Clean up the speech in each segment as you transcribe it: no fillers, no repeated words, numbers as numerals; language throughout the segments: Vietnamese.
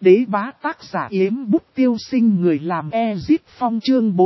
đế bá tác giả Yếm Bút Tiêu Sinh người làm Ezip Phong chương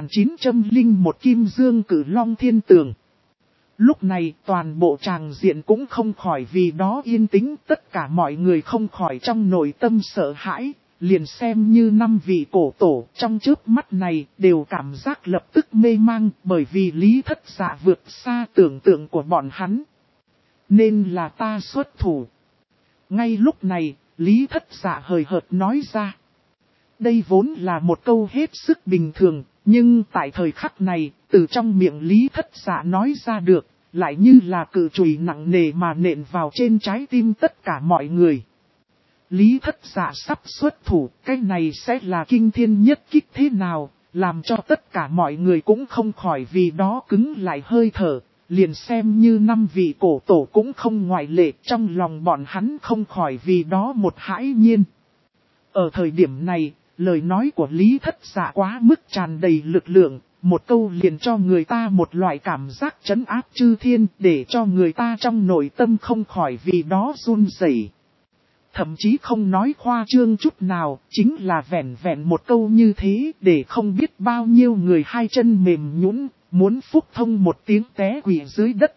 4901 Kim Dương Cử Long Thiên Tường. Lúc này toàn bộ tràng diện cũng không khỏi vì đó yên tĩnh, tất cả mọi người không khỏi trong nội tâm sợ hãi, liền xem như 5 vị cổ tổ trong chớp mắt này đều cảm giác lập tức mê mang bởi vì Lý Thất Dạ vượt xa tưởng tượng của bọn hắn. Nên là ta xuất thủ. Ngay lúc này, Lý Thất Dạ hời hợt nói ra. Đây vốn là một câu hết sức bình thường, nhưng tại thời khắc này, từ trong miệng Lý Thất Dạ nói ra được, lại như là cự chùy nặng nề mà nện vào trên trái tim tất cả mọi người. Lý Thất Dạ sắp xuất thủ, cái này sẽ là kinh thiên nhất kích thế nào, làm cho tất cả mọi người cũng không khỏi vì đó cứng lại hơi thở. Liền xem như 5 vị cổ tổ cũng không ngoại lệ, trong lòng bọn hắn không khỏi vì đó một hãi nhiên. Ở thời điểm này, lời nói của Lý Thất Dạ quá mức tràn đầy lực lượng, một câu liền cho người ta một loại cảm giác trấn áp chư thiên, để cho người ta trong nội tâm không khỏi vì đó run rẩy. Thậm chí không nói khoa trương chút nào, chính là vẻn vẹn một câu như thế, để không biết bao nhiêu người hai chân mềm nhũn, muốn phúc thông một tiếng té quỵ dưới đất.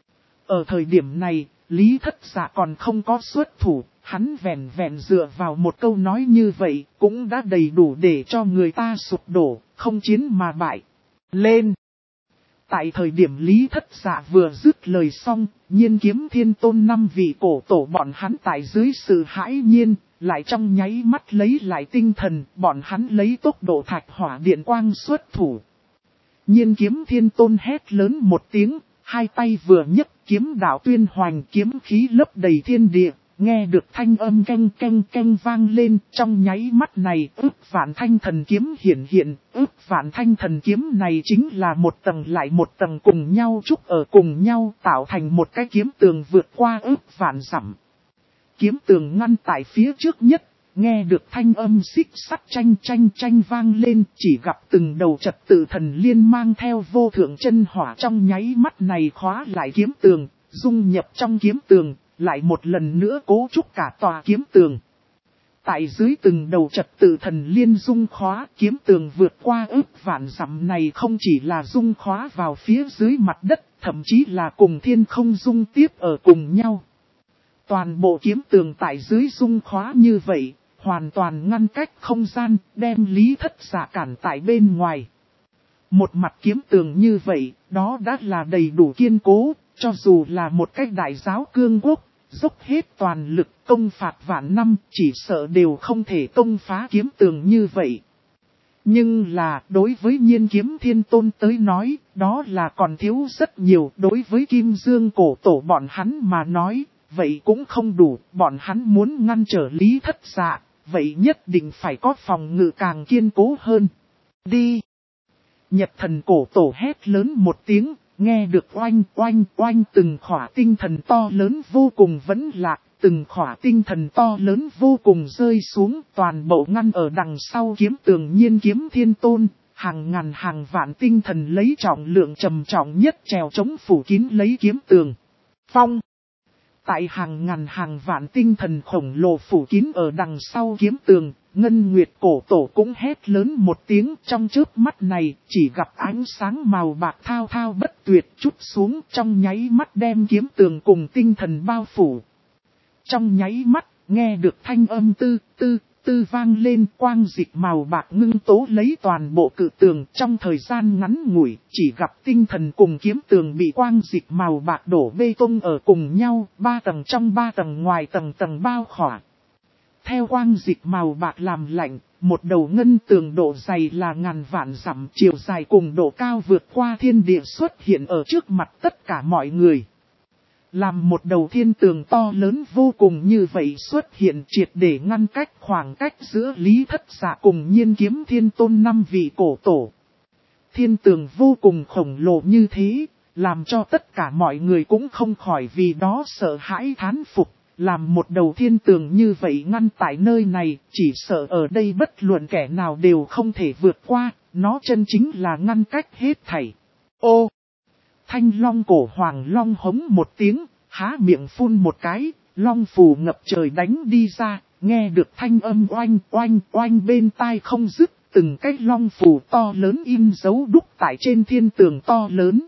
Ở thời điểm này, Lý Thất Dạ còn không có xuất thủ, hắn vẻn vẹn dựa vào một câu nói như vậy, cũng đã đầy đủ để cho người ta sụp đổ, không chiến mà bại. Lên! Tại thời điểm Lý Thất Dạ vừa dứt lời xong, Nhiên Kiếm Thiên Tôn 5 vị cổ tổ bọn hắn tại dưới sự hãi nhiên, lại trong nháy mắt lấy lại tinh thần, bọn hắn lấy tốc độ thạch hỏa điện quang xuất thủ. Nhiên Kiếm Thiên Tôn hét lớn một tiếng, hai tay vừa nhấc kiếm đạo tuyên hoành kiếm khí lấp đầy thiên địa, nghe được thanh âm canh canh canh vang lên, trong nháy mắt này ức vạn thanh thần kiếm hiện, ức vạn thanh thần kiếm này chính là một tầng lại một tầng cùng nhau trúc ở cùng nhau tạo thành một cái kiếm tường vượt qua ức vạn dặm. Kiếm tường ngăn tại phía trước nhất. Nghe được thanh âm xích sắt tranh vang lên, chỉ gặp từng đầu trật tự thần liên mang theo vô thượng chân hỏa trong nháy mắt này khóa lại kiếm tường, dung nhập trong kiếm tường, lại một lần nữa cố trúc cả tòa kiếm tường. Tại dưới từng đầu trật tự thần liên dung khóa, kiếm tường vượt qua ức vạn dặm này không chỉ là dung khóa vào phía dưới mặt đất, thậm chí là cùng thiên không dung tiếp ở cùng nhau. Toàn bộ kiếm tường tại dưới dung khóa như vậy, hoàn toàn ngăn cách không gian, đem Lý Thất Dạ cản tại bên ngoài. Một mặt kiếm tường như vậy, đó đã là đầy đủ kiên cố, cho dù là một cái đại giáo cương quốc, dốc hết toàn lực công phạt vạn năm, chỉ sợ đều không thể công phá kiếm tường như vậy. Nhưng là, đối với Nhiên Kiếm Thiên Tôn tới nói, đó là còn thiếu rất nhiều, đối với Kim Dương cổ tổ bọn hắn mà nói, vậy cũng không đủ, bọn hắn muốn ngăn trở Lý Thất Dạ. Vậy nhất định phải có phòng ngự càng kiên cố hơn. Đi! Nhật thần cổ tổ hét lớn một tiếng, nghe được oanh từng khỏa tinh thần to lớn vô cùng vẫn lạc, từng khỏa tinh thần to lớn vô cùng rơi xuống, toàn bộ ngăn ở đằng sau kiếm tường Nhiên Kiếm Thiên Tôn, hàng ngàn hàng vạn tinh thần lấy trọng lượng trầm trọng nhất trèo chống phủ kín lấy kiếm tường. Phong! Tại hàng ngàn hàng vạn tinh thần khổng lồ phủ kín ở đằng sau kiếm tường, Ngân Nguyệt cổ tổ cũng hét lớn một tiếng trong chớp mắt này, chỉ gặp ánh sáng màu bạc thao thao bất tuyệt chút xuống trong nháy mắt đem kiếm tường cùng tinh thần bao phủ. Trong nháy mắt, nghe được thanh âm tư vang lên quang dịch màu bạc ngưng tố lấy toàn bộ cự tường trong thời gian ngắn ngủi, chỉ gặp tinh thần cùng kiếm tường bị quang dịch màu bạc đổ bê tông ở cùng nhau, 3 tầng trong 3 tầng ngoài tầng bao khỏa. Theo quang dịch màu bạc làm lạnh, một đầu ngân tường độ dày là ngàn vạn dặm, chiều dài cùng độ cao vượt qua thiên địa xuất hiện ở trước mặt tất cả mọi người. Làm một đầu thiên tường to lớn vô cùng như vậy xuất hiện triệt để ngăn cách khoảng cách giữa Lý Thất Dạ cùng Nhiên Kiếm Thiên Tôn 5 vị cổ tổ. Thiên tường vô cùng khổng lồ như thế, làm cho tất cả mọi người cũng không khỏi vì đó sợ hãi thán phục. Làm một đầu thiên tường như vậy ngăn tại nơi này, chỉ sợ ở đây bất luận kẻ nào đều không thể vượt qua, nó chân chính là ngăn cách hết thảy. Ô! Thanh long cổ hoàng long hống một tiếng, há miệng phun một cái, long phù ngập trời đánh đi ra, nghe được thanh âm oanh oanh oanh bên tai không dứt, từng cái long phù to lớn in dấu đúc tại trên thiên tường to lớn.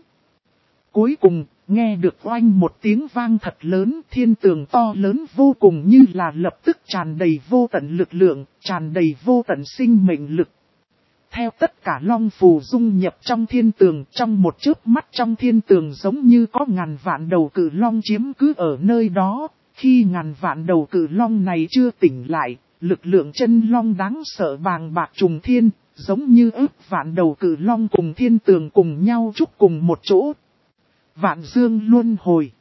Cuối cùng, nghe được oanh một tiếng vang thật lớn, thiên tường to lớn vô cùng như là lập tức tràn đầy vô tận lực lượng, tràn đầy vô tận sinh mệnh lực. Theo tất cả long phù dung nhập trong thiên tường, trong một chớp mắt trong thiên tường giống như có ngàn vạn đầu cự long chiếm cứ ở nơi đó. Khi ngàn vạn đầu cự long này chưa tỉnh lại, lực lượng chân long đáng sợ bàng bạc trùng thiên, giống như ức vạn đầu cự long cùng thiên tường cùng nhau chúc cùng một chỗ. Vạn dương luân hồi.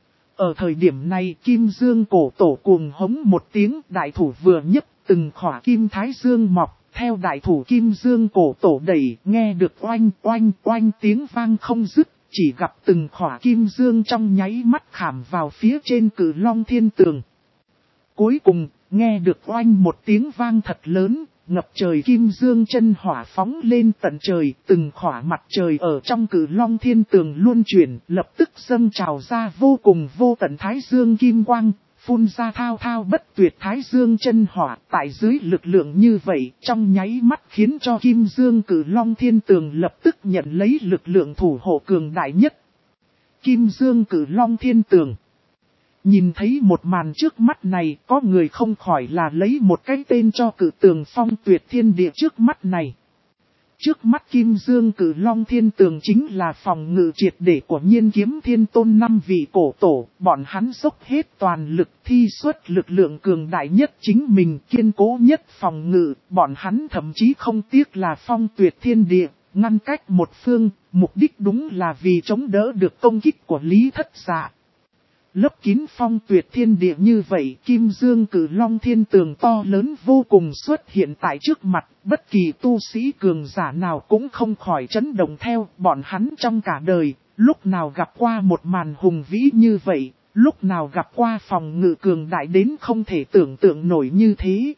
Ở thời điểm này kim dương cổ tổ cuồng hống một tiếng, đại thủ vừa nhấc, từng khỏa kim thái dương mọc. Theo đại thủ kim dương cổ tổ đẩy, nghe được oanh oanh oanh tiếng vang không dứt, chỉ gặp từng khỏa kim dương trong nháy mắt khảm vào phía trên cự long thiên tường. Cuối cùng, nghe được oanh một tiếng vang thật lớn, ngập trời kim dương chân hỏa phóng lên tận trời, từng khỏa mặt trời ở trong cự long thiên tường luân chuyển, lập tức dâng trào ra vô cùng vô tận thái dương kim quang. Phun ra thao thao bất tuyệt thái dương chân hỏa, tại dưới lực lượng như vậy, trong nháy mắt khiến cho kim dương cử long thiên tường lập tức nhận lấy lực lượng thủ hộ cường đại nhất. Kim dương cử long thiên tường. Nhìn thấy một màn trước mắt này, có người không khỏi là lấy một cái tên cho cử tường phong tuyệt thiên địa trước mắt này. Trước mắt kim dương cử long thiên tường chính là phòng ngự triệt để của Nhiên Kiếm Thiên Tôn 5 vị cổ tổ, bọn hắn dốc hết toàn lực thi xuất lực lượng cường đại nhất chính mình, kiên cố nhất phòng ngự, bọn hắn thậm chí không tiếc là phong tuyệt thiên địa, ngăn cách một phương, mục đích đúng là vì chống đỡ được công kích của Lý Thất Dạ. Lấp kín phong tuyệt thiên địa như vậy, kim dương cử long thiên tường to lớn vô cùng xuất hiện tại trước mặt, bất kỳ tu sĩ cường giả nào cũng không khỏi chấn động theo, bọn hắn trong cả đời, lúc nào gặp qua một màn hùng vĩ như vậy, lúc nào gặp qua phòng ngự cường đại đến không thể tưởng tượng nổi như thế.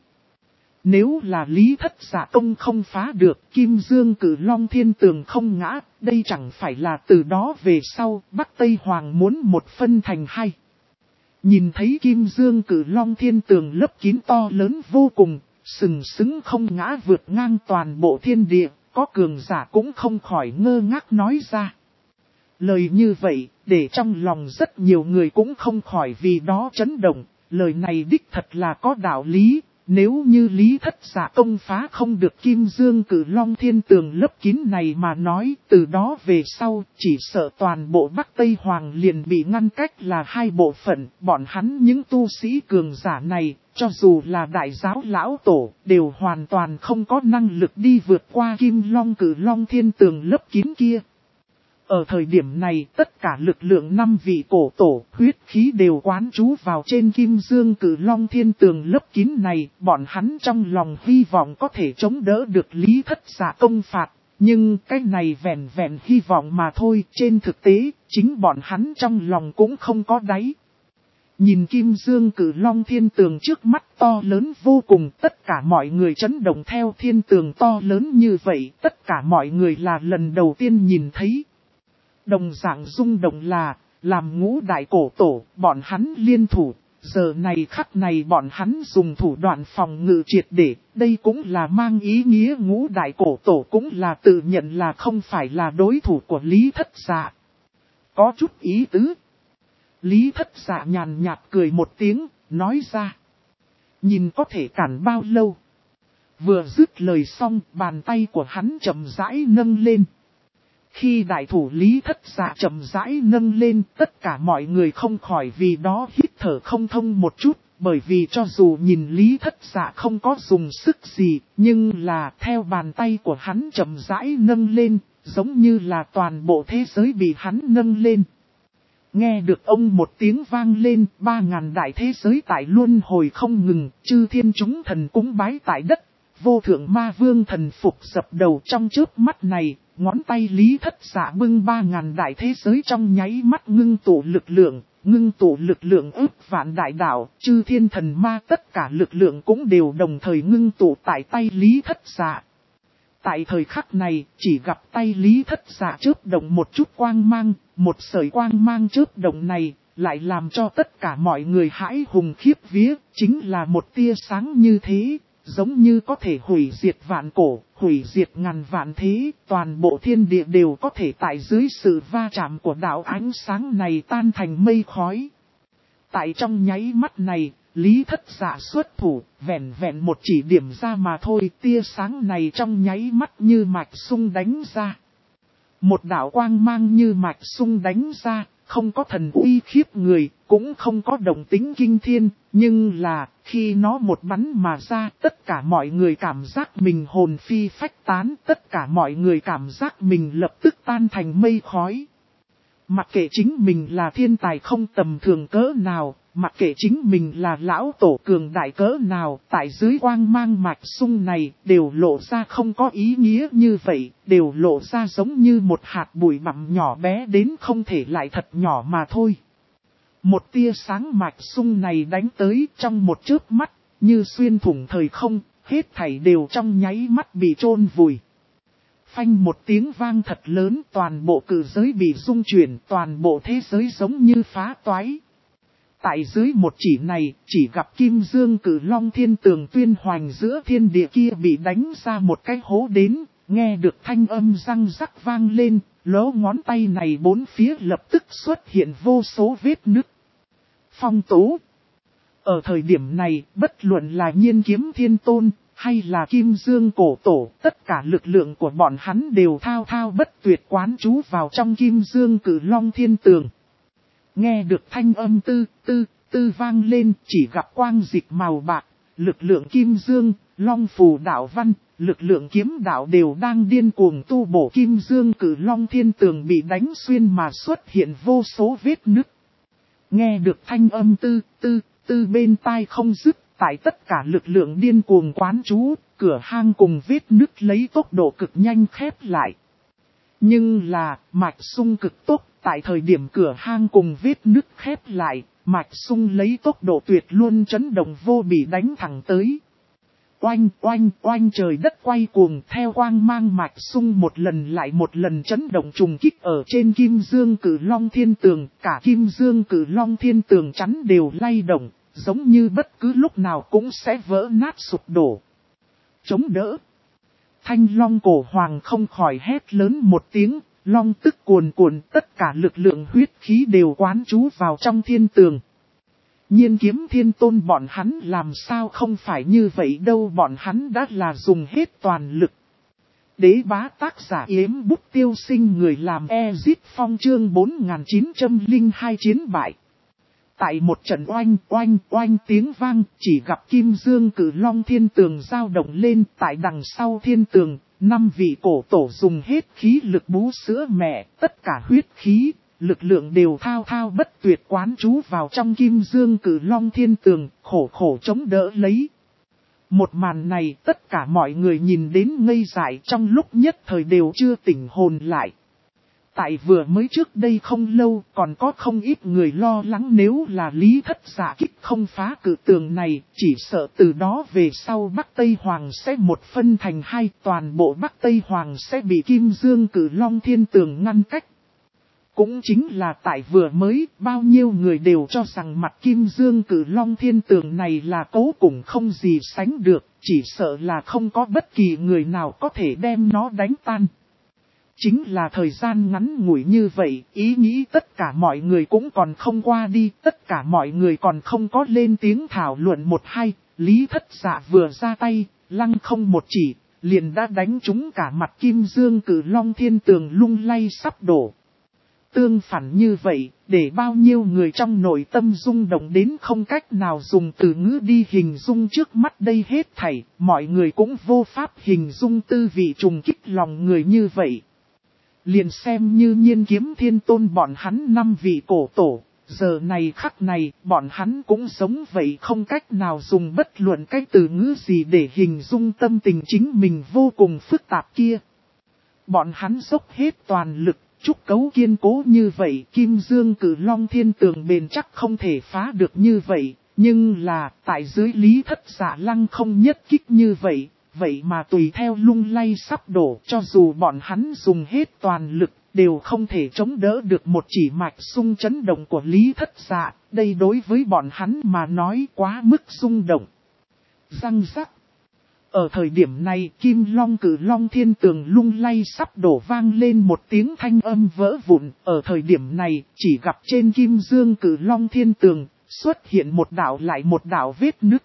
Nếu là Lý Thất Dạ công không phá được, kim dương cử long thiên tường không ngã, đây chẳng phải là từ đó về sau, Bắc Tây Hoàng muốn một phân thành hai. Nhìn thấy kim dương cử long thiên tường lấp kín to lớn vô cùng, sừng sững không ngã vượt ngang toàn bộ thiên địa, có cường giả cũng không khỏi ngơ ngác nói ra. Lời như vậy, để trong lòng rất nhiều người cũng không khỏi vì đó chấn động, lời này đích thật là có đạo lý. Nếu như Lý Thất Dạ công phá không được kim dương cử long thiên tường lấp kín này mà nói, từ đó về sau, chỉ sợ toàn bộ Bắc Tây Hoàng liền bị ngăn cách là hai bộ phận, bọn hắn những tu sĩ cường giả này, cho dù là đại giáo lão tổ, đều hoàn toàn không có năng lực đi vượt qua kim long cử long thiên tường lấp kín kia. Ở thời điểm này, tất cả lực lượng 5 vị cổ tổ, huyết khí đều quán trú vào trên kim dương cử long thiên tường lấp kín này, bọn hắn trong lòng hy vọng có thể chống đỡ được Lý Thất Dạ công phạt, nhưng cái này vẹn vẹn hy vọng mà thôi, trên thực tế, chính bọn hắn trong lòng cũng không có đáy. Nhìn kim dương cử long thiên tường trước mắt to lớn vô cùng, tất cả mọi người chấn động theo thiên tường to lớn như vậy, tất cả mọi người là lần đầu tiên nhìn thấy. Đồng dạng rung động là, làm ngũ đại cổ tổ, bọn hắn liên thủ, giờ này khắc này bọn hắn dùng thủ đoạn phòng ngự triệt để, đây cũng là mang ý nghĩa ngũ đại cổ tổ cũng là tự nhận là không phải là đối thủ của Lý Thất Dạ. Có chút ý tứ. Lý Thất Dạ nhàn nhạt cười một tiếng, nói ra. Nhìn có thể cản bao lâu. Vừa dứt lời xong, bàn tay của hắn chậm rãi nâng lên. Khi đại thủ Lý Thất Dạ chậm rãi nâng lên, tất cả mọi người không khỏi vì đó hít thở không thông một chút, bởi vì cho dù nhìn Lý Thất Dạ không có dùng sức gì, nhưng là theo bàn tay của hắn chậm rãi nâng lên, giống như là toàn bộ thế giới bị hắn nâng lên. Nghe được ông một tiếng vang lên, 3.000 đại thế giới tại luân hồi không ngừng, chư thiên chúng thần cúng bái tại đất, vô thượng ma vương thần phục dập đầu trong chớp mắt này. Ngón tay Lý Thất Dạ bưng 3.000 đại thế giới trong nháy mắt ngưng tụ lực lượng ức vạn đại đạo, chư thiên thần ma tất cả lực lượng cũng đều đồng thời ngưng tụ tại tay Lý Thất Dạ. Tại thời khắc này, chỉ gặp tay Lý Thất Dạ chớp động một chút quang mang, một sợi quang mang chớp động này, lại làm cho tất cả mọi người hãi hùng khiếp vía, chính là một tia sáng như thế, giống như có thể hủy diệt vạn cổ, hủy diệt ngàn vạn thế, toàn bộ thiên địa đều có thể tại dưới sự va chạm của đạo ánh sáng này tan thành mây khói. Tại trong nháy mắt này, Lý Thất Dạ xuất thủ, vẹn vẹn một chỉ điểm ra mà thôi, tia sáng này trong nháy mắt như mạch sung đánh ra. Một đạo quang mang như mạch sung đánh ra, không có thần uy khiếp người, cũng không có động tính kinh thiên, nhưng là, khi nó một bắn mà ra, tất cả mọi người cảm giác mình hồn phi phách tán, tất cả mọi người cảm giác mình lập tức tan thành mây khói. Mặc kệ chính mình là thiên tài không tầm thường cỡ nào, mặc kệ chính mình là lão tổ cường đại cỡ nào, tại dưới quang mang mạch sung này, đều lộ ra không có ý nghĩa như vậy, đều lộ ra giống như một hạt bụi bặm nhỏ bé đến không thể lại thật nhỏ mà thôi. Một tia sáng mạch sung này đánh tới trong một chớp mắt, như xuyên thủng thời không, hết thảy đều trong nháy mắt bị chôn vùi. Phanh một tiếng vang thật lớn, toàn bộ cử giới bị rung chuyển, toàn bộ thế giới giống như phá toái. Tại dưới một chỉ này, chỉ gặp Kim Dương Cử Long Thiên Tường tuyên hoành giữa thiên địa kia bị đánh ra một cái hố đến, nghe được thanh âm răng rắc vang lên, lỗ ngón tay này bốn phía lập tức xuất hiện vô số vết nứt. Phong tố. Ở thời điểm này, bất luận là Nhiên Kiếm Thiên Tôn, hay là Kim Dương Cổ Tổ, tất cả lực lượng của bọn hắn đều thao thao bất tuyệt quán trú vào trong Kim Dương Cử Long Thiên Tường. Nghe được thanh âm tư vang lên, chỉ gặp quang dịch màu bạc, lực lượng Kim Dương, Long Phù đạo văn, lực lượng kiếm đạo đều đang điên cuồng tu bổ Kim Dương Cử Long Thiên Tường bị đánh xuyên mà xuất hiện vô số vết nứt. Nghe được thanh âm tư bên tai không dứt, tại tất cả lực lượng điên cuồng quán trú, cửa hang cùng vết nứt lấy tốc độ cực nhanh khép lại. Nhưng là, mạch sung cực tốc, tại thời điểm cửa hang cùng vết nứt khép lại, mạch sung lấy tốc độ tuyệt luôn chấn động vô bị đánh thẳng tới. Oanh oanh oanh, trời đất quay cuồng, theo quang mang mạch sung một lần lại một lần chấn động trùng kích ở trên Kim Dương Cử Long Thiên Tường, cả Kim Dương Cử Long Thiên Tường chắn đều lay động, giống như bất cứ lúc nào cũng sẽ vỡ nát sụp đổ. Chống đỡ. Thanh Long Cổ Hoàng không khỏi hét lớn một tiếng, long tức cuồn cuộn, tất cả lực lượng huyết khí đều quán trú vào trong thiên tường. Nhiên Kiếm Thiên Tôn bọn hắn làm sao không phải như vậy đâu, bọn hắn đã là dùng hết toàn lực. Đế bá tác giả Yếm Bút Tiêu Sinh, người làm Ezit Phong, chương 4902 chiến bại. Tại một trận oanh oanh oanh tiếng vang, chỉ gặp Kim Dương Cử Long Thiên Tường dao động lên, tại đằng sau thiên tường, 5 vị cổ tổ dùng hết khí lực bú sữa mẹ, tất cả huyết khí, lực lượng đều thao thao bất tuyệt quán trú vào trong Kim Dương Cử Long Thiên Tường, khổ khổ chống đỡ lấy. Một màn này tất cả mọi người nhìn đến ngây dại, trong lúc nhất thời đều chưa tỉnh hồn lại. Tại vừa mới trước đây không lâu còn có không ít người lo lắng nếu là Lý Thất Dạ kích không phá cử tường này, chỉ sợ từ đó về sau Bắc Tây Hoàng sẽ một phân thành hai, toàn bộ Bắc Tây Hoàng sẽ bị Kim Dương Cử Long Thiên Tường ngăn cách. Cũng chính là tại vừa mới, bao nhiêu người đều cho rằng mặt Kim Dương Cử Long Thiên Tường này là cố cùng không gì sánh được, chỉ sợ là không có bất kỳ người nào có thể đem nó đánh tan. Chính là thời gian ngắn ngủi như vậy, ý nghĩ tất cả mọi người cũng còn không qua đi, tất cả mọi người còn không có lên tiếng thảo luận một hai, Lý Thất Dạ vừa ra tay, lăng không một chỉ, liền đã đánh trúng cả mặt Kim Dương Cử Long Thiên Tường lung lay sắp đổ. Tương phản như vậy, để bao nhiêu người trong nội tâm rung động đến không cách nào dùng từ ngữ đi hình dung trước mắt đây hết thảy, mọi người cũng vô pháp hình dung tư vị trùng kích lòng người như vậy. Liền xem như Nhiên Kiếm Thiên Tôn bọn hắn 5 vị cổ tổ, giờ này khắc này, bọn hắn cũng giống vậy, không cách nào dùng bất luận cái từ ngữ gì để hình dung tâm tình chính mình vô cùng phức tạp kia. Bọn hắn dốc hết toàn lực, trúc cấu kiên cố như vậy, Kim Dương Cử Long Thiên Tường bền chắc không thể phá được như vậy, nhưng là, tại dưới Lý Thất Dạ lăng không nhất kích như vậy. Vậy mà tùy theo lung lay sắp đổ, cho dù bọn hắn dùng hết toàn lực, đều không thể chống đỡ được một chỉ mạch xung chấn động của Lý Thất Dạ, đây đối với bọn hắn mà nói quá mức xung động. Răng rắc. Ở thời điểm này, Kim Long Cử Long Thiên Tường lung lay sắp đổ, vang lên một tiếng thanh âm vỡ vụn. Ở thời điểm này, chỉ gặp trên Kim Dương Cử Long Thiên Tường xuất hiện một đạo lại một đạo vết nứt.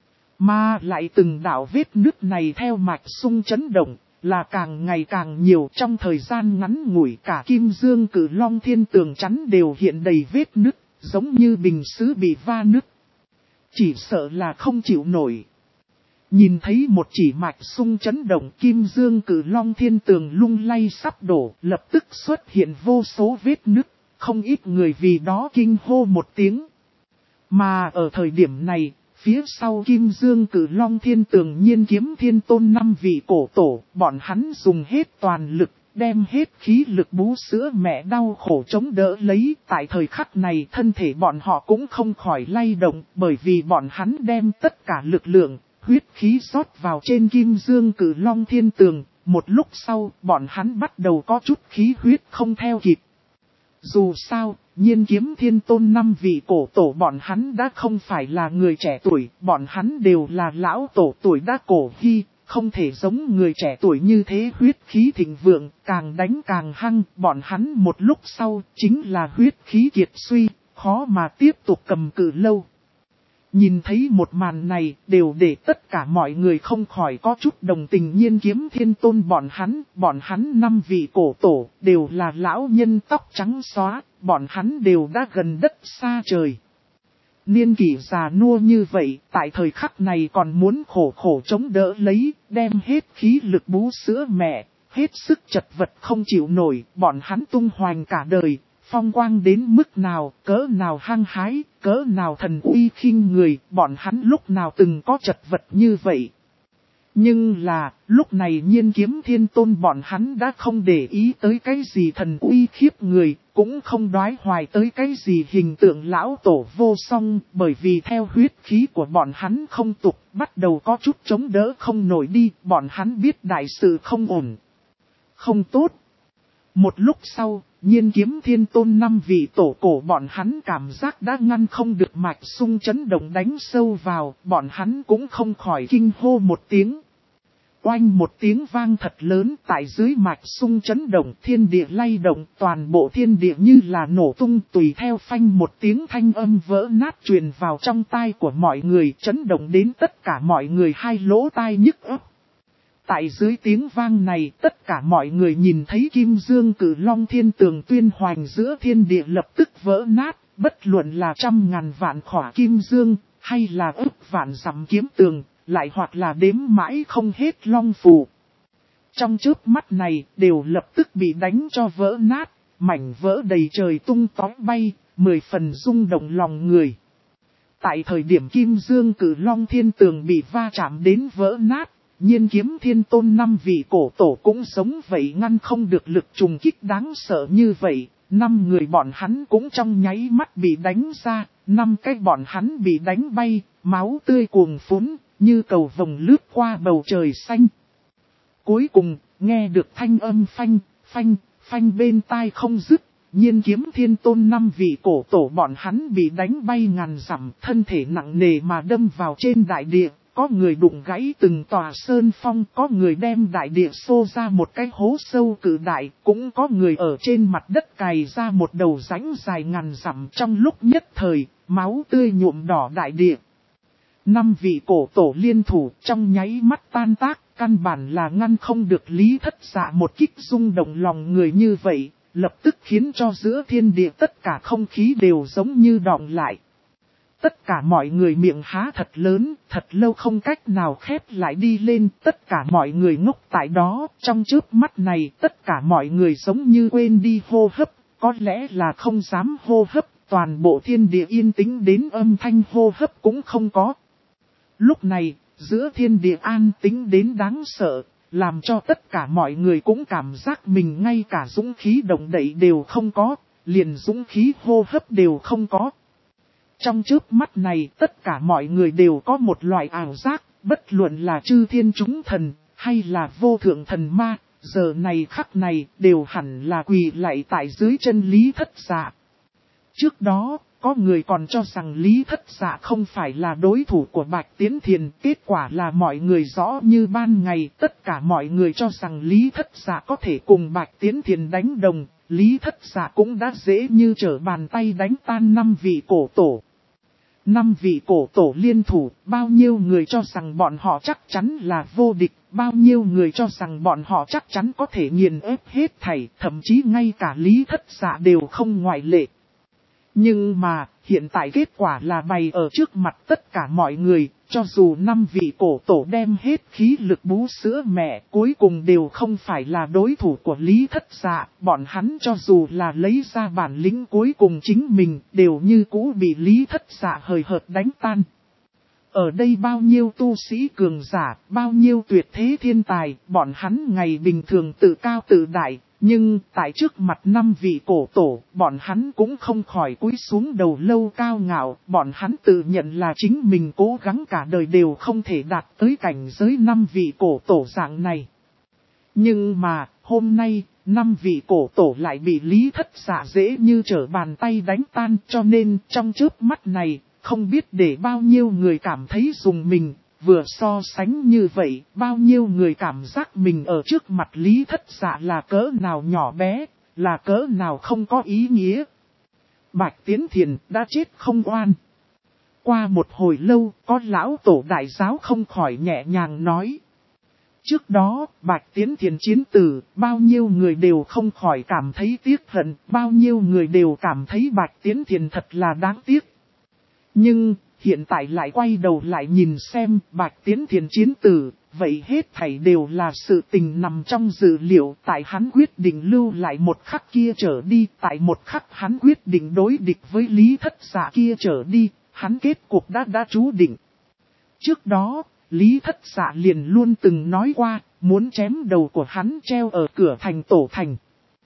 Mà lại từng đạo vết nứt này theo mạch xung chấn động, là càng ngày càng nhiều. Trong thời gian ngắn ngủi, cả Kim Dương Cử Long Thiên Tường chắn đều hiện đầy vết nứt, giống như bình sứ bị va nứt. Chỉ sợ là không chịu nổi. Nhìn thấy một chỉ mạch xung chấn động, Kim Dương Cử Long Thiên Tường lung lay sắp đổ, lập tức xuất hiện vô số vết nứt, không ít người vì đó kinh hô một tiếng. Mà ở thời điểm này, phía sau Kim Dương Cử Long Thiên Tường Nhiên Kiếm Thiên Tôn 5 vị cổ tổ, bọn hắn dùng hết toàn lực, đem hết khí lực bú sữa mẹ đau khổ chống đỡ lấy. Tại thời khắc này thân thể bọn họ cũng không khỏi lay động, bởi vì bọn hắn đem tất cả lực lượng, huyết khí rót vào trên Kim Dương Cử Long Thiên Tường. Một lúc sau, bọn hắn bắt đầu có chút khí huyết không theo kịp. Dù sao, Nhiên Kiếm Thiên Tôn 5 vị cổ tổ bọn hắn đã không phải là người trẻ tuổi, bọn hắn đều là lão tổ tuổi đã cổ hy, không thể giống người trẻ tuổi như thế huyết khí thịnh vượng, càng đánh càng hăng. Bọn hắn một lúc sau chính là huyết khí kiệt suy, khó mà tiếp tục cầm cự lâu. Nhìn thấy một màn này, đều để tất cả mọi người không khỏi có chút đồng tình Nhiên Kiếm Thiên Tôn bọn hắn 5 vị cổ tổ, đều là lão nhân tóc trắng xóa, bọn hắn đều đã gần đất xa trời. Niên kỷ già nua như vậy, tại thời khắc này còn muốn khổ khổ chống đỡ lấy, đem hết khí lực bú sữa mẹ, hết sức chật vật không chịu nổi, bọn hắn tung hoành cả đời. Phong quang đến mức nào, cỡ nào hăng hái, cỡ nào thần uy khinh người, bọn hắn lúc nào từng có chật vật như vậy. Nhưng là, lúc này Nhiên Kiếm Thiên Tôn bọn hắn đã không để ý tới cái gì thần uy khiếp người, cũng không đoái hoài tới cái gì hình tượng lão tổ vô song, bởi vì theo huyết khí của bọn hắn không tục, bắt đầu có chút chống đỡ không nổi đi, bọn hắn biết đại sự không ổn, không tốt. Một lúc sau, Nhiên Kiếm Thiên Tôn 5 vị tổ cổ bọn hắn cảm giác đã ngăn không được mạch xung chấn động đánh sâu vào, bọn hắn cũng không khỏi kinh hô một tiếng. Oanh một tiếng vang thật lớn, tại dưới mạch xung chấn động, thiên địa lay động, toàn bộ thiên địa như là nổ tung, tùy theo phanh một tiếng thanh âm vỡ nát truyền vào trong tai của mọi người, chấn động đến tất cả mọi người hai lỗ tai nhức óc. Tại dưới tiếng vang này, tất cả mọi người nhìn thấy Kim Dương Cử Long Thiên Tường tuyên hoành giữa thiên địa lập tức vỡ nát, bất luận là 100.000 vạn khỏa Kim Dương, hay là ức vạn dặm kiếm tường, lại hoặc là đếm mãi không hết long phù. Trong chớp mắt này, đều lập tức bị đánh cho vỡ nát, mảnh vỡ đầy trời tung tóe bay, 10 phần rung động lòng người. Tại thời điểm Kim Dương Cử Long Thiên Tường bị va chạm đến vỡ nát, Nhiên Kiếm Thiên Tôn 5 vị cổ tổ cũng giống vậy, ngăn không được lực trùng kích đáng sợ như vậy. 5 người bọn hắn cũng trong nháy mắt bị đánh ra, 5 cái bọn hắn bị đánh bay, máu tươi cuồn phún, như cầu vồng lướt qua bầu trời xanh. Cuối cùng, nghe được thanh âm phanh bên tai không dứt, Nhiên Kiếm Thiên Tôn 5 vị cổ tổ bọn hắn bị đánh bay ngàn dặm, thân thể nặng nề mà đâm vào trên đại địa. Có người đụng gãy từng tòa sơn phong, có người đem đại địa xô ra một cái hố sâu cự đại, cũng có người ở trên mặt đất cày ra một đầu rãnh dài ngàn dặm. Trong lúc nhất thời, máu tươi nhuộm đỏ đại địa. 5 vị cổ tổ liên thủ trong nháy mắt tan tác, căn bản là ngăn không được Lý Thất Dạ một kích rung động lòng người như vậy, lập tức khiến cho giữa thiên địa tất cả không khí đều giống như đọng lại. Tất cả mọi người miệng há thật lớn, thật lâu không cách nào khép lại đi lên, tất cả mọi người ngốc tại đó, trong chớp mắt này tất cả mọi người giống như quên đi hô hấp, có lẽ là không dám hô hấp, toàn bộ thiên địa yên tĩnh đến âm thanh hô hấp cũng không có. Lúc này, giữa thiên địa an tĩnh đến đáng sợ, làm cho tất cả mọi người cũng cảm giác mình ngay cả dũng khí động đậy đều không có, liền dũng khí hô hấp đều không có. Trong chớp mắt này tất cả mọi người đều có một loại ảo giác, bất luận là chư thiên chúng thần, hay là vô thượng thần ma, giờ này khắc này đều hẳn là quỳ lạy tại dưới chân Lý Thất Dạ. Trước đó, có người còn cho rằng Lý Thất Dạ không phải là đối thủ của Bạch Tiến Thiền, kết quả là mọi người rõ như ban ngày, tất cả mọi người cho rằng Lý Thất Dạ có thể cùng Bạch Tiến Thiền đánh đồng, Lý Thất Dạ cũng đã dễ như trở bàn tay đánh tan 5 vị cổ tổ. 5 vị cổ tổ liên thủ, bao nhiêu người cho rằng bọn họ chắc chắn là vô địch, bao nhiêu người cho rằng bọn họ chắc chắn có thể nghiền ép hết thảy, thậm chí ngay cả Lý Thất Dạ đều không ngoại lệ. Nhưng mà, hiện tại kết quả là bày ở trước mặt tất cả mọi người, cho dù 5 vị cổ tổ đem hết khí lực bú sữa mẹ, cuối cùng đều không phải là đối thủ của Lý Thất Dạ, bọn hắn cho dù là lấy ra bản lĩnh cuối cùng chính mình, đều như cũ bị Lý Thất Dạ hời hợt đánh tan. Ở đây bao nhiêu tu sĩ cường giả, bao nhiêu tuyệt thế thiên tài, bọn hắn ngày bình thường tự cao tự đại. Nhưng tại trước mặt 5 vị cổ tổ, bọn hắn cũng không khỏi cúi xuống đầu lâu cao ngạo, bọn hắn tự nhận là chính mình cố gắng cả đời đều không thể đạt tới cảnh giới 5 vị cổ tổ dạng này. Nhưng mà, hôm nay, 5 vị cổ tổ lại bị Lý Thất Dạ dễ như trở bàn tay đánh tan, cho nên trong chớp mắt này, không biết để bao nhiêu người cảm thấy rùng mình. Vừa so sánh như vậy, bao nhiêu người cảm giác mình ở trước mặt Lý Thất Dạ là cỡ nào nhỏ bé, là cỡ nào không có ý nghĩa. Bạch Tiến Thiền đã chết không oan. Qua một hồi lâu, có lão tổ đại giáo không khỏi nhẹ nhàng nói. Trước đó, Bạch Tiến Thiền chiến tử, bao nhiêu người đều không khỏi cảm thấy tiếc hận, bao nhiêu người đều cảm thấy Bạch Tiến Thiền thật là đáng tiếc. Nhưng, hiện tại lại quay đầu lại nhìn xem Bạch Tiến Thiền chiến tử, vậy hết thảy đều là sự tình nằm trong dự liệu, tại hắn quyết định lưu lại một khắc kia trở đi, tại một khắc hắn quyết định đối địch với Lý Thất Dạ kia trở đi, hắn kết cục đã chú định. Trước đó, Lý Thất Dạ liền luôn từng nói qua, muốn chém đầu của hắn treo ở cửa thành tổ thành.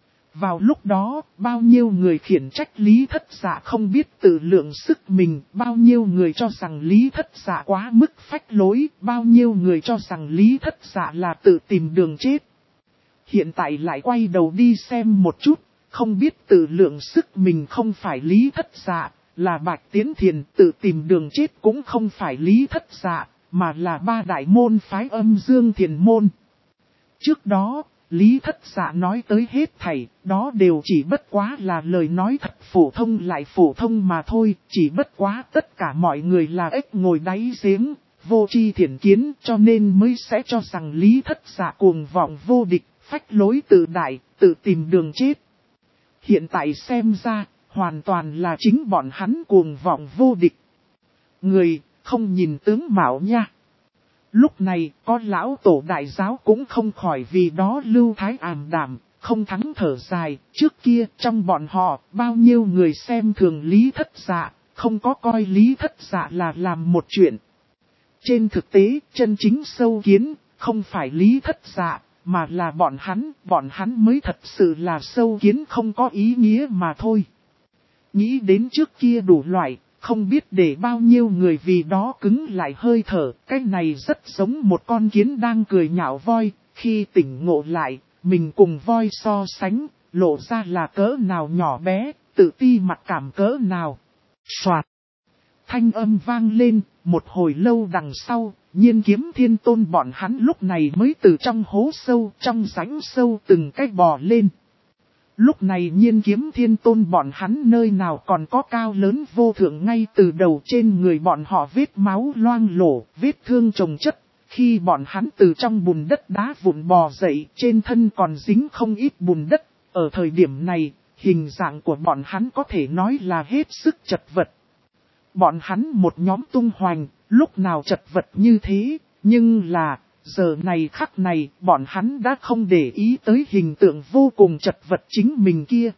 Vào lúc đó, bao nhiêu người khiển trách Lý Thất Dạ không biết tự lượng sức mình, bao nhiêu người cho rằng Lý Thất Dạ quá mức phách lối, bao nhiêu người cho rằng Lý Thất Dạ là tự tìm đường chết. Hiện tại lại quay đầu đi xem một chút, không biết tự lượng sức mình không phải Lý Thất Dạ, là Bạch Tiến Thiền, tự tìm đường chết cũng không phải Lý Thất Dạ, mà là 3 đại môn phái Âm Dương Thiền môn. Trước đó, Lý Thất Dạ nói tới hết thảy, đó đều chỉ bất quá là lời nói thật phổ thông lại phổ thông mà thôi, chỉ bất quá tất cả mọi người là ếch ngồi đáy giếng, vô tri thiển kiến cho nên mới sẽ cho rằng Lý Thất Dạ cuồng vọng vô địch, phách lối tự đại, tự tìm đường chết. Hiện tại xem ra, hoàn toàn là chính bọn hắn cuồng vọng vô địch. Người, không nhìn tướng mạo nha. Lúc này, có lão tổ đại giáo cũng không khỏi vì đó lưu thái ảm đạm, không thắng thở dài. Trước kia, trong bọn họ, bao nhiêu người xem thường Lý Thất Dạ, không có coi Lý Thất Dạ là làm một chuyện. Trên thực tế, chân chính sâu kiến, không phải Lý Thất Dạ, mà là bọn hắn mới thật sự là sâu kiến không có ý nghĩa mà thôi. Nghĩ đến trước kia đủ loại. Không biết để bao nhiêu người vì đó cứng lại hơi thở, cái này rất giống một con kiến đang cười nhạo voi, khi tỉnh ngộ lại, mình cùng voi so sánh, lộ ra là cỡ nào nhỏ bé, tự ti mặc cảm cỡ nào. Soạt! Thanh âm vang lên, một hồi lâu đằng sau, Nhiên Kiếm Thiên Tôn bọn hắn lúc này mới từ trong hố sâu, trong rãnh sâu từng cách bò lên. Lúc này Nhiên Kiếm Thiên Tôn bọn hắn nơi nào còn có cao lớn vô thượng ngay từ đầu trên người bọn họ vết máu loang lổ, vết thương chồng chất. Khi bọn hắn từ trong bùn đất đá vụn bò dậy, trên thân còn dính không ít bùn đất. Ở thời điểm này, hình dạng của bọn hắn có thể nói là hết sức chật vật. Bọn hắn một nhóm tung hoành, lúc nào chật vật như thế, nhưng là... Giờ này khắc này, bọn hắn đã không để ý tới hình tượng vô cùng chật vật chính mình kia.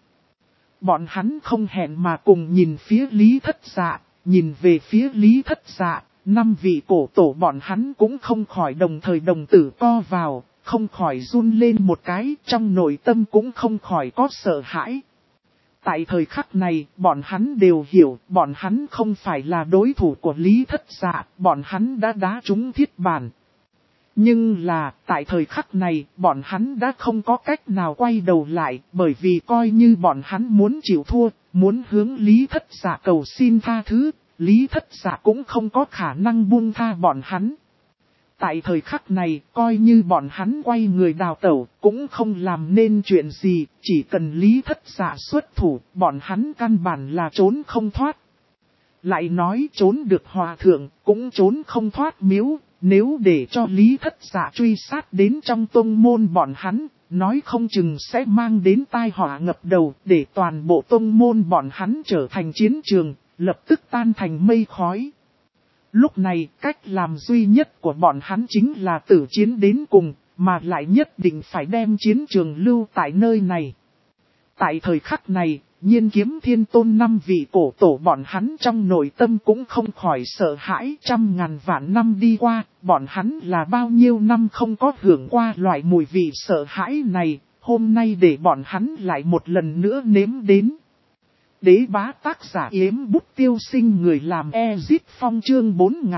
Bọn hắn không hẹn mà cùng nhìn phía Lý Thất Dạ, nhìn về phía Lý Thất Dạ, 5 vị cổ tổ bọn hắn cũng không khỏi đồng thời đồng tử co vào, không khỏi run lên một cái, trong nội tâm cũng không khỏi có sợ hãi. Tại thời khắc này, bọn hắn đều hiểu, bọn hắn không phải là đối thủ của Lý Thất Dạ, bọn hắn đã đá trúng thiết bản. Nhưng là, tại thời khắc này, bọn hắn đã không có cách nào quay đầu lại, bởi vì coi như bọn hắn muốn chịu thua, muốn hướng Lý Thất Giả cầu xin tha thứ, Lý Thất Giả cũng không có khả năng buông tha bọn hắn. Tại thời khắc này, coi như bọn hắn quay người đào tẩu, cũng không làm nên chuyện gì, chỉ cần Lý Thất Giả xuất thủ, bọn hắn căn bản là trốn không thoát. Lại nói trốn được hòa thượng, cũng trốn không thoát miếu, nếu để cho Lý Thất Giả truy sát đến trong tông môn bọn hắn, nói không chừng sẽ mang đến tai họa ngập đầu, để toàn bộ tông môn bọn hắn trở thành chiến trường, lập tức tan thành mây khói. Lúc này, cách làm duy nhất của bọn hắn chính là tử chiến đến cùng, mà lại nhất định phải đem chiến trường lưu tại nơi này. Tại thời khắc này, Nhiên Kiếm Thiên Tôn 5 vị cổ tổ bọn hắn trong nội tâm cũng không khỏi sợ hãi. 100.000 vạn năm đi qua, bọn hắn là bao nhiêu năm không có hưởng qua loại mùi vị sợ hãi này, hôm nay để bọn hắn lại một lần nữa nếm đến. Đế bá tác giả Yếm Bút Tiêu Sinh, người làm Ezit Phong, chương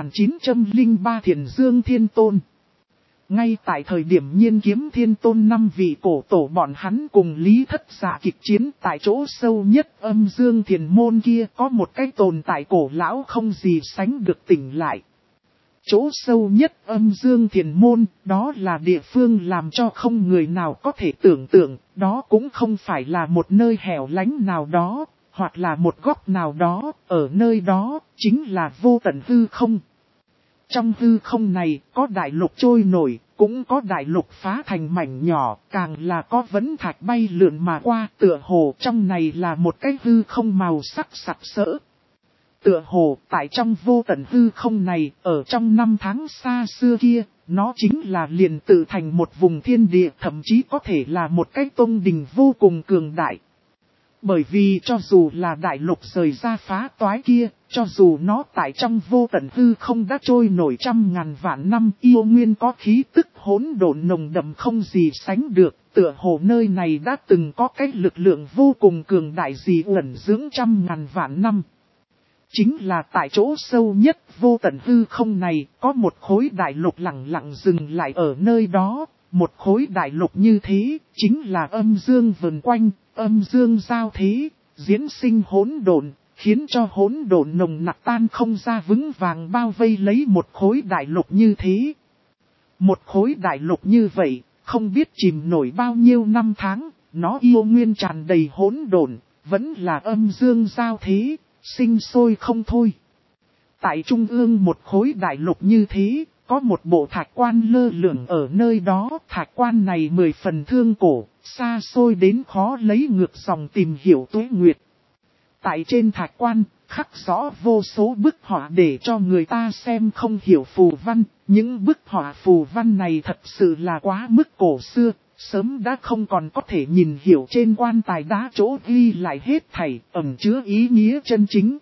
4903 Thiền Dương Thiên Tôn. Ngay tại thời điểm Nhiên Kiếm Thiên Tôn 5 vị cổ tổ bọn hắn cùng Lý Thất Giả kịch chiến, tại chỗ sâu nhất âm dương thiền môn kia có một cái tồn tại cổ lão không gì sánh được tỉnh lại. Chỗ sâu nhất âm dương thiền môn, đó là địa phương làm cho không người nào có thể tưởng tượng, đó cũng không phải là một nơi hẻo lánh nào đó, hoặc là một góc nào đó, ở nơi đó, chính là vô tận hư không. Trong hư không này, có đại lục trôi nổi, cũng có đại lục phá thành mảnh nhỏ, càng là có vấn thạch bay lượn mà qua, tựa hồ trong này là một cái hư không màu sắc sặc sỡ. Tựa hồ, tại trong vô tận hư không này, ở trong năm tháng xa xưa kia, nó chính là liền tự thành một vùng thiên địa, thậm chí có thể là một cái tông đình vô cùng cường đại. Bởi vì cho dù là đại lục rời ra phá toái kia, cho dù nó tại trong vô tận hư không đã trôi nổi 100.000 vạn năm, yêu nguyên có khí tức hỗn độn nồng đậm không gì sánh được, tựa hồ nơi này đã từng có cái lực lượng vô cùng cường đại gì ẩn dưỡng 100.000 vạn năm. Chính là tại chỗ sâu nhất vô tận hư không này, có một khối đại lục lặng lặng dừng lại ở nơi đó. Một khối đại lục như thế, chính là âm dương vần quanh, âm dương giao thế, diễn sinh hỗn độn, khiến cho hỗn độn nồng nặc tan không ra vững vàng bao vây lấy một khối đại lục như thế. Một khối đại lục như vậy, không biết chìm nổi bao nhiêu năm tháng, nó yêu nguyên tràn đầy hỗn độn, vẫn là âm dương giao thế, sinh sôi không thôi. Tại trung ương một khối đại lục như thế, có một bộ thạch quan lơ lửng ở nơi đó, thạch quan này 10 phần thương cổ, xa xôi đến khó lấy ngược dòng tìm hiểu tuế nguyệt. Tại trên thạch quan, khắc rõ vô số bức họa để cho người ta xem không hiểu phù văn, những bức họa phù văn này thật sự là quá mức cổ xưa, sớm đã không còn có thể nhìn hiểu trên quan tài đá chỗ ghi lại hết thảy, ẩn chứa ý nghĩa chân chính.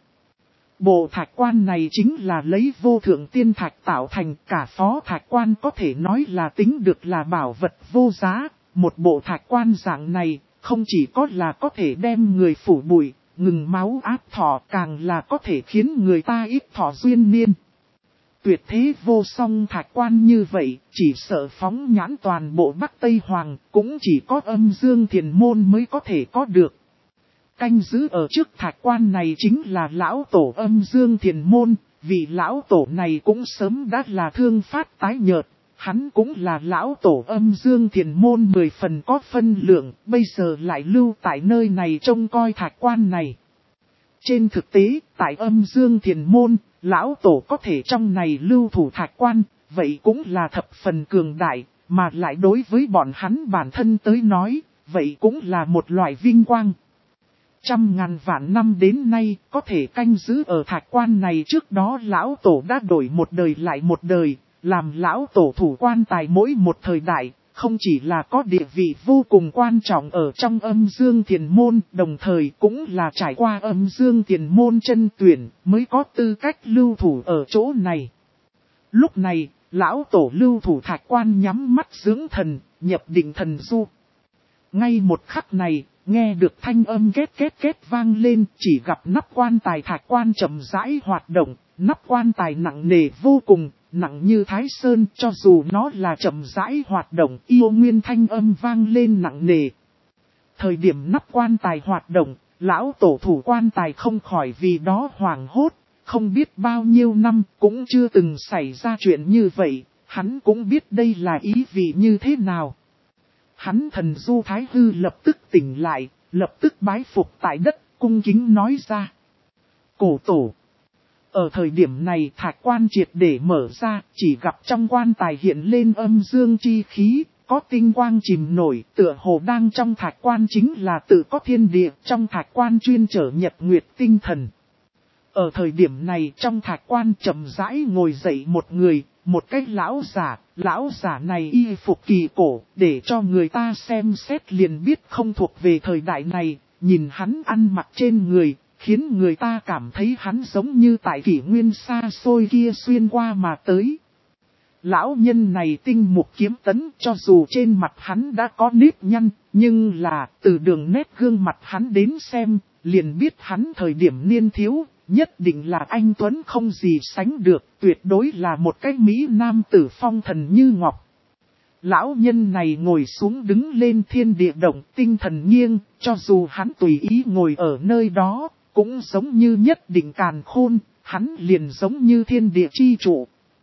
Bộ thạch quan này chính là lấy vô thượng tiên thạch tạo thành, cả phó thạch quan có thể nói là tính được là bảo vật vô giá. Một bộ thạch quan dạng này, không chỉ có là có thể đem người phủ bụi, ngừng máu áp thọ, càng là có thể khiến người ta ít thọ duyên niên. Tuyệt thế vô song thạch quan như vậy, chỉ sợ phóng nhãn toàn bộ Bắc Tây Hoàng, cũng chỉ có âm dương thiền môn mới có thể có được. Canh giữ ở trước thạch quan này chính là lão tổ âm dương thiền môn, vì lão tổ này cũng sớm đã là thương phát tái nhợt, hắn cũng là lão tổ âm dương thiền môn 10 phần có phân lượng, bây giờ lại lưu tại nơi này trông coi thạch quan này. Trên thực tế, tại âm dương thiền môn, lão tổ có thể trong này lưu thủ thạch quan, vậy cũng là thập phần cường đại, mà lại đối với bọn hắn bản thân tới nói, vậy cũng là một loại vinh quang. 100.000 vạn năm đến nay, có thể canh giữ ở thạch quan này trước đó lão tổ đã đổi một đời lại một đời, làm lão tổ thủ quan tài mỗi một thời đại, không chỉ là có địa vị vô cùng quan trọng ở trong âm dương thiền môn, đồng thời cũng là trải qua âm dương thiền môn chân tuyển, mới có tư cách lưu thủ ở chỗ này. Lúc này, lão tổ lưu thủ thạch quan nhắm mắt dưỡng thần, nhập định thần du. Ngay một khắc này, nghe được thanh âm két vang lên, chỉ gặp nắp quan tài thạch quan chậm rãi hoạt động, nắp quan tài nặng nề vô cùng, nặng như Thái Sơn, cho dù nó là chậm rãi hoạt động, yêu nguyên thanh âm vang lên nặng nề. Thời điểm nắp quan tài hoạt động, lão tổ thủ quan tài không khỏi vì đó hoảng hốt, không biết bao nhiêu năm cũng chưa từng xảy ra chuyện như vậy, hắn cũng biết đây là ý vị như thế nào. Hắn thần du Thái Hư lập tức tỉnh lại, lập tức bái phục tại đất, cung kính nói ra. Cổ tổ. Ở thời điểm này thạch quan triệt để mở ra, chỉ gặp trong quan tài hiện lên âm dương chi khí, có tinh quang chìm nổi, tựa hồ đang trong thạch quan chính là tự có thiên địa, trong thạch quan chuyên trở nhật nguyệt tinh thần. Ở thời điểm này trong thạch quan chậm rãi ngồi dậy một người, một cái lão giả này y phục kỳ cổ, để cho người ta xem xét liền biết không thuộc về thời đại này, nhìn hắn ăn mặc trên người, khiến người ta cảm thấy hắn giống như tại kỷ nguyên xa xôi kia xuyên qua mà tới. Lão nhân này tinh mục kiếm tấn, cho dù trên mặt hắn đã có nếp nhăn, nhưng là từ đường nét gương mặt hắn đến xem, liền biết hắn thời điểm niên thiếu, nhất định là anh tuấn không gì sánh được, tuyệt đối là một cái mỹ nam tử phong thần như ngọc. Lão nhân này ngồi xuống đứng lên thiên địa động, tinh thần nghiêng, cho dù hắn tùy ý ngồi ở nơi đó, cũng giống như nhất định càn khôn, hắn liền giống như thiên địa chi trụ.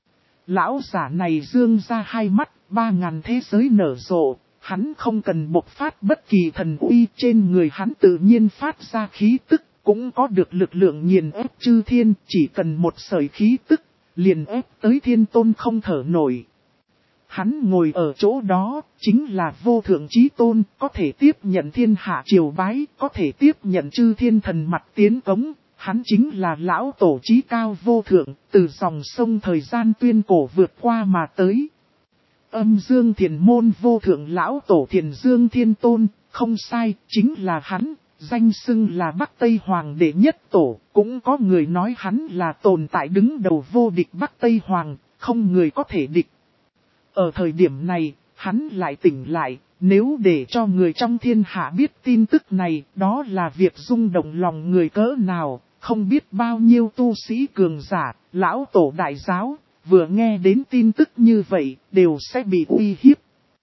Lão giả này dương ra hai mắt, 3000 thế giới nở rộ, hắn không cần bộc phát bất kỳ thần uy, trên người hắn tự nhiên phát ra khí tức, cũng có được lực lượng nghiền ép chư thiên, chỉ cần một sợi khí tức, liền ép tới thiên tôn không thở nổi. Hắn ngồi ở chỗ đó, chính là vô thượng chí tôn, có thể tiếp nhận thiên hạ triều bái, có thể tiếp nhận chư thiên thần mặt tiến cống. Hắn chính là lão tổ chí cao vô thượng, từ dòng sông thời gian tuyên cổ vượt qua mà tới. Âm dương thiền môn vô thượng lão tổ Thiền Dương Thiên Tôn, không sai, chính là hắn, danh xưng là Bắc Tây Hoàng đệ nhất tổ, cũng có người nói hắn là tồn tại đứng đầu vô địch Bắc Tây Hoàng, không người có thể địch. Ở thời điểm này, hắn lại tỉnh lại, nếu để cho người trong thiên hạ biết tin tức này, đó là việc rung động lòng người cỡ nào. Không biết bao nhiêu tu sĩ cường giả, lão tổ đại giáo, vừa nghe đến tin tức như vậy, đều sẽ bị uy hiếp.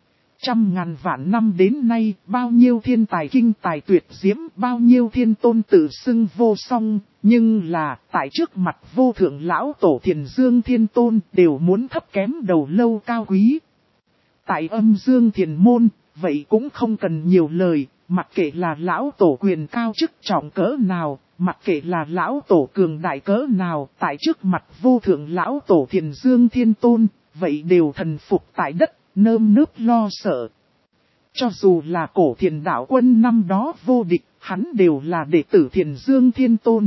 100.000 vạn năm đến nay, bao nhiêu thiên tài kinh tài tuyệt diễm, bao nhiêu thiên tôn tự xưng vô song, nhưng là, tại trước mặt vô thượng lão tổ Thiền Dương Thiên Tôn, đều muốn thấp kém đầu lâu cao quý. Tại âm dương thiền môn, vậy cũng không cần nhiều lời, mặc kệ là lão tổ quyền cao chức trọng cỡ nào, mặc kệ là lão tổ cường đại cỡ nào, tại trước mặt vô thượng lão tổ Thiền Dương Thiên Tôn, vậy đều thần phục tại đất, nơm nớp lo sợ. Cho dù là cổ thiền đạo quân năm đó vô địch, hắn đều là đệ tử Thiền Dương Thiên Tôn.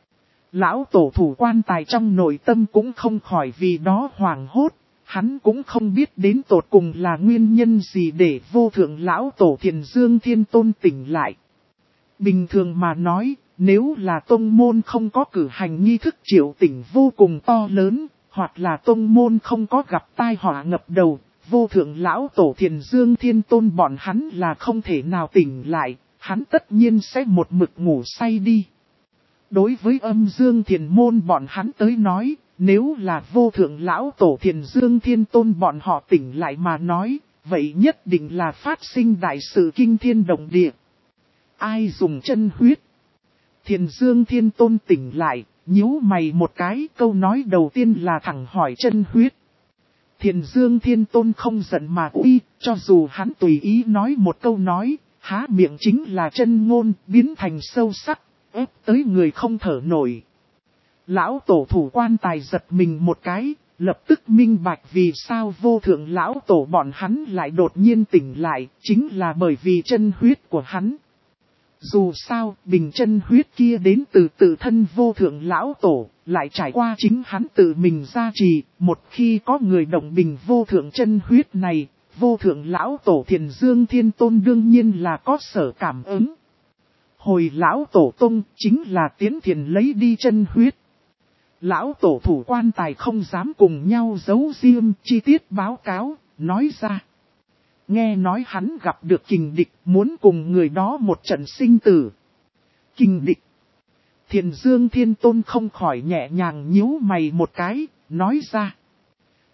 Lão tổ thủ quan tài trong nội tâm cũng không khỏi vì đó hoảng hốt, hắn cũng không biết đến tột cùng là nguyên nhân gì để vô thượng lão tổ Thiền Dương Thiên Tôn tỉnh lại. Bình thường mà nói, nếu là tông môn không có cử hành nghi thức triệu tỉnh vô cùng to lớn, hoặc là tông môn không có gặp tai họa ngập đầu, vô thượng lão tổ Thiền Dương Thiên Tôn bọn hắn là không thể nào tỉnh lại, hắn tất nhiên sẽ một mực ngủ say đi. Đối với âm dương thiền môn bọn hắn tới nói, nếu là vô thượng lão tổ Thiền Dương Thiên Tôn bọn họ tỉnh lại mà nói, vậy nhất định là phát sinh đại sự kinh thiên động địa. Ai dùng chân huyết? Thiền Dương Thiên Tôn tỉnh lại, nhíu mày một cái, câu nói đầu tiên là thẳng hỏi chân huyết. Thiền Dương Thiên Tôn không giận mà uy, cho dù hắn tùy ý nói một câu nói, há miệng chính là chân ngôn, biến thành sâu sắc, ép tới người không thở nổi. Lão tổ thủ quan tài giật mình một cái, lập tức minh bạch vì sao vô thượng lão tổ bọn hắn lại đột nhiên tỉnh lại, chính là bởi vì chân huyết của hắn. Dù sao, bình chân huyết kia đến từ tự thân vô thượng lão tổ, lại trải qua chính hắn tự mình gia trì, một khi có người động bình vô thượng chân huyết này, vô thượng lão tổ Thiền Dương Thiên Tôn đương nhiên là có sở cảm ứng. Hồi lão tổ tông chính là tiến thiền lấy đi chân huyết. Lão tổ thủ quan tài không dám cùng nhau giấu riêng chi tiết báo cáo, nói ra. Nghe nói hắn gặp được kình địch muốn cùng người đó một trận sinh tử. Kình địch. Thiền Dương Thiên Tôn không khỏi nhẹ nhàng nhíu mày một cái, nói ra.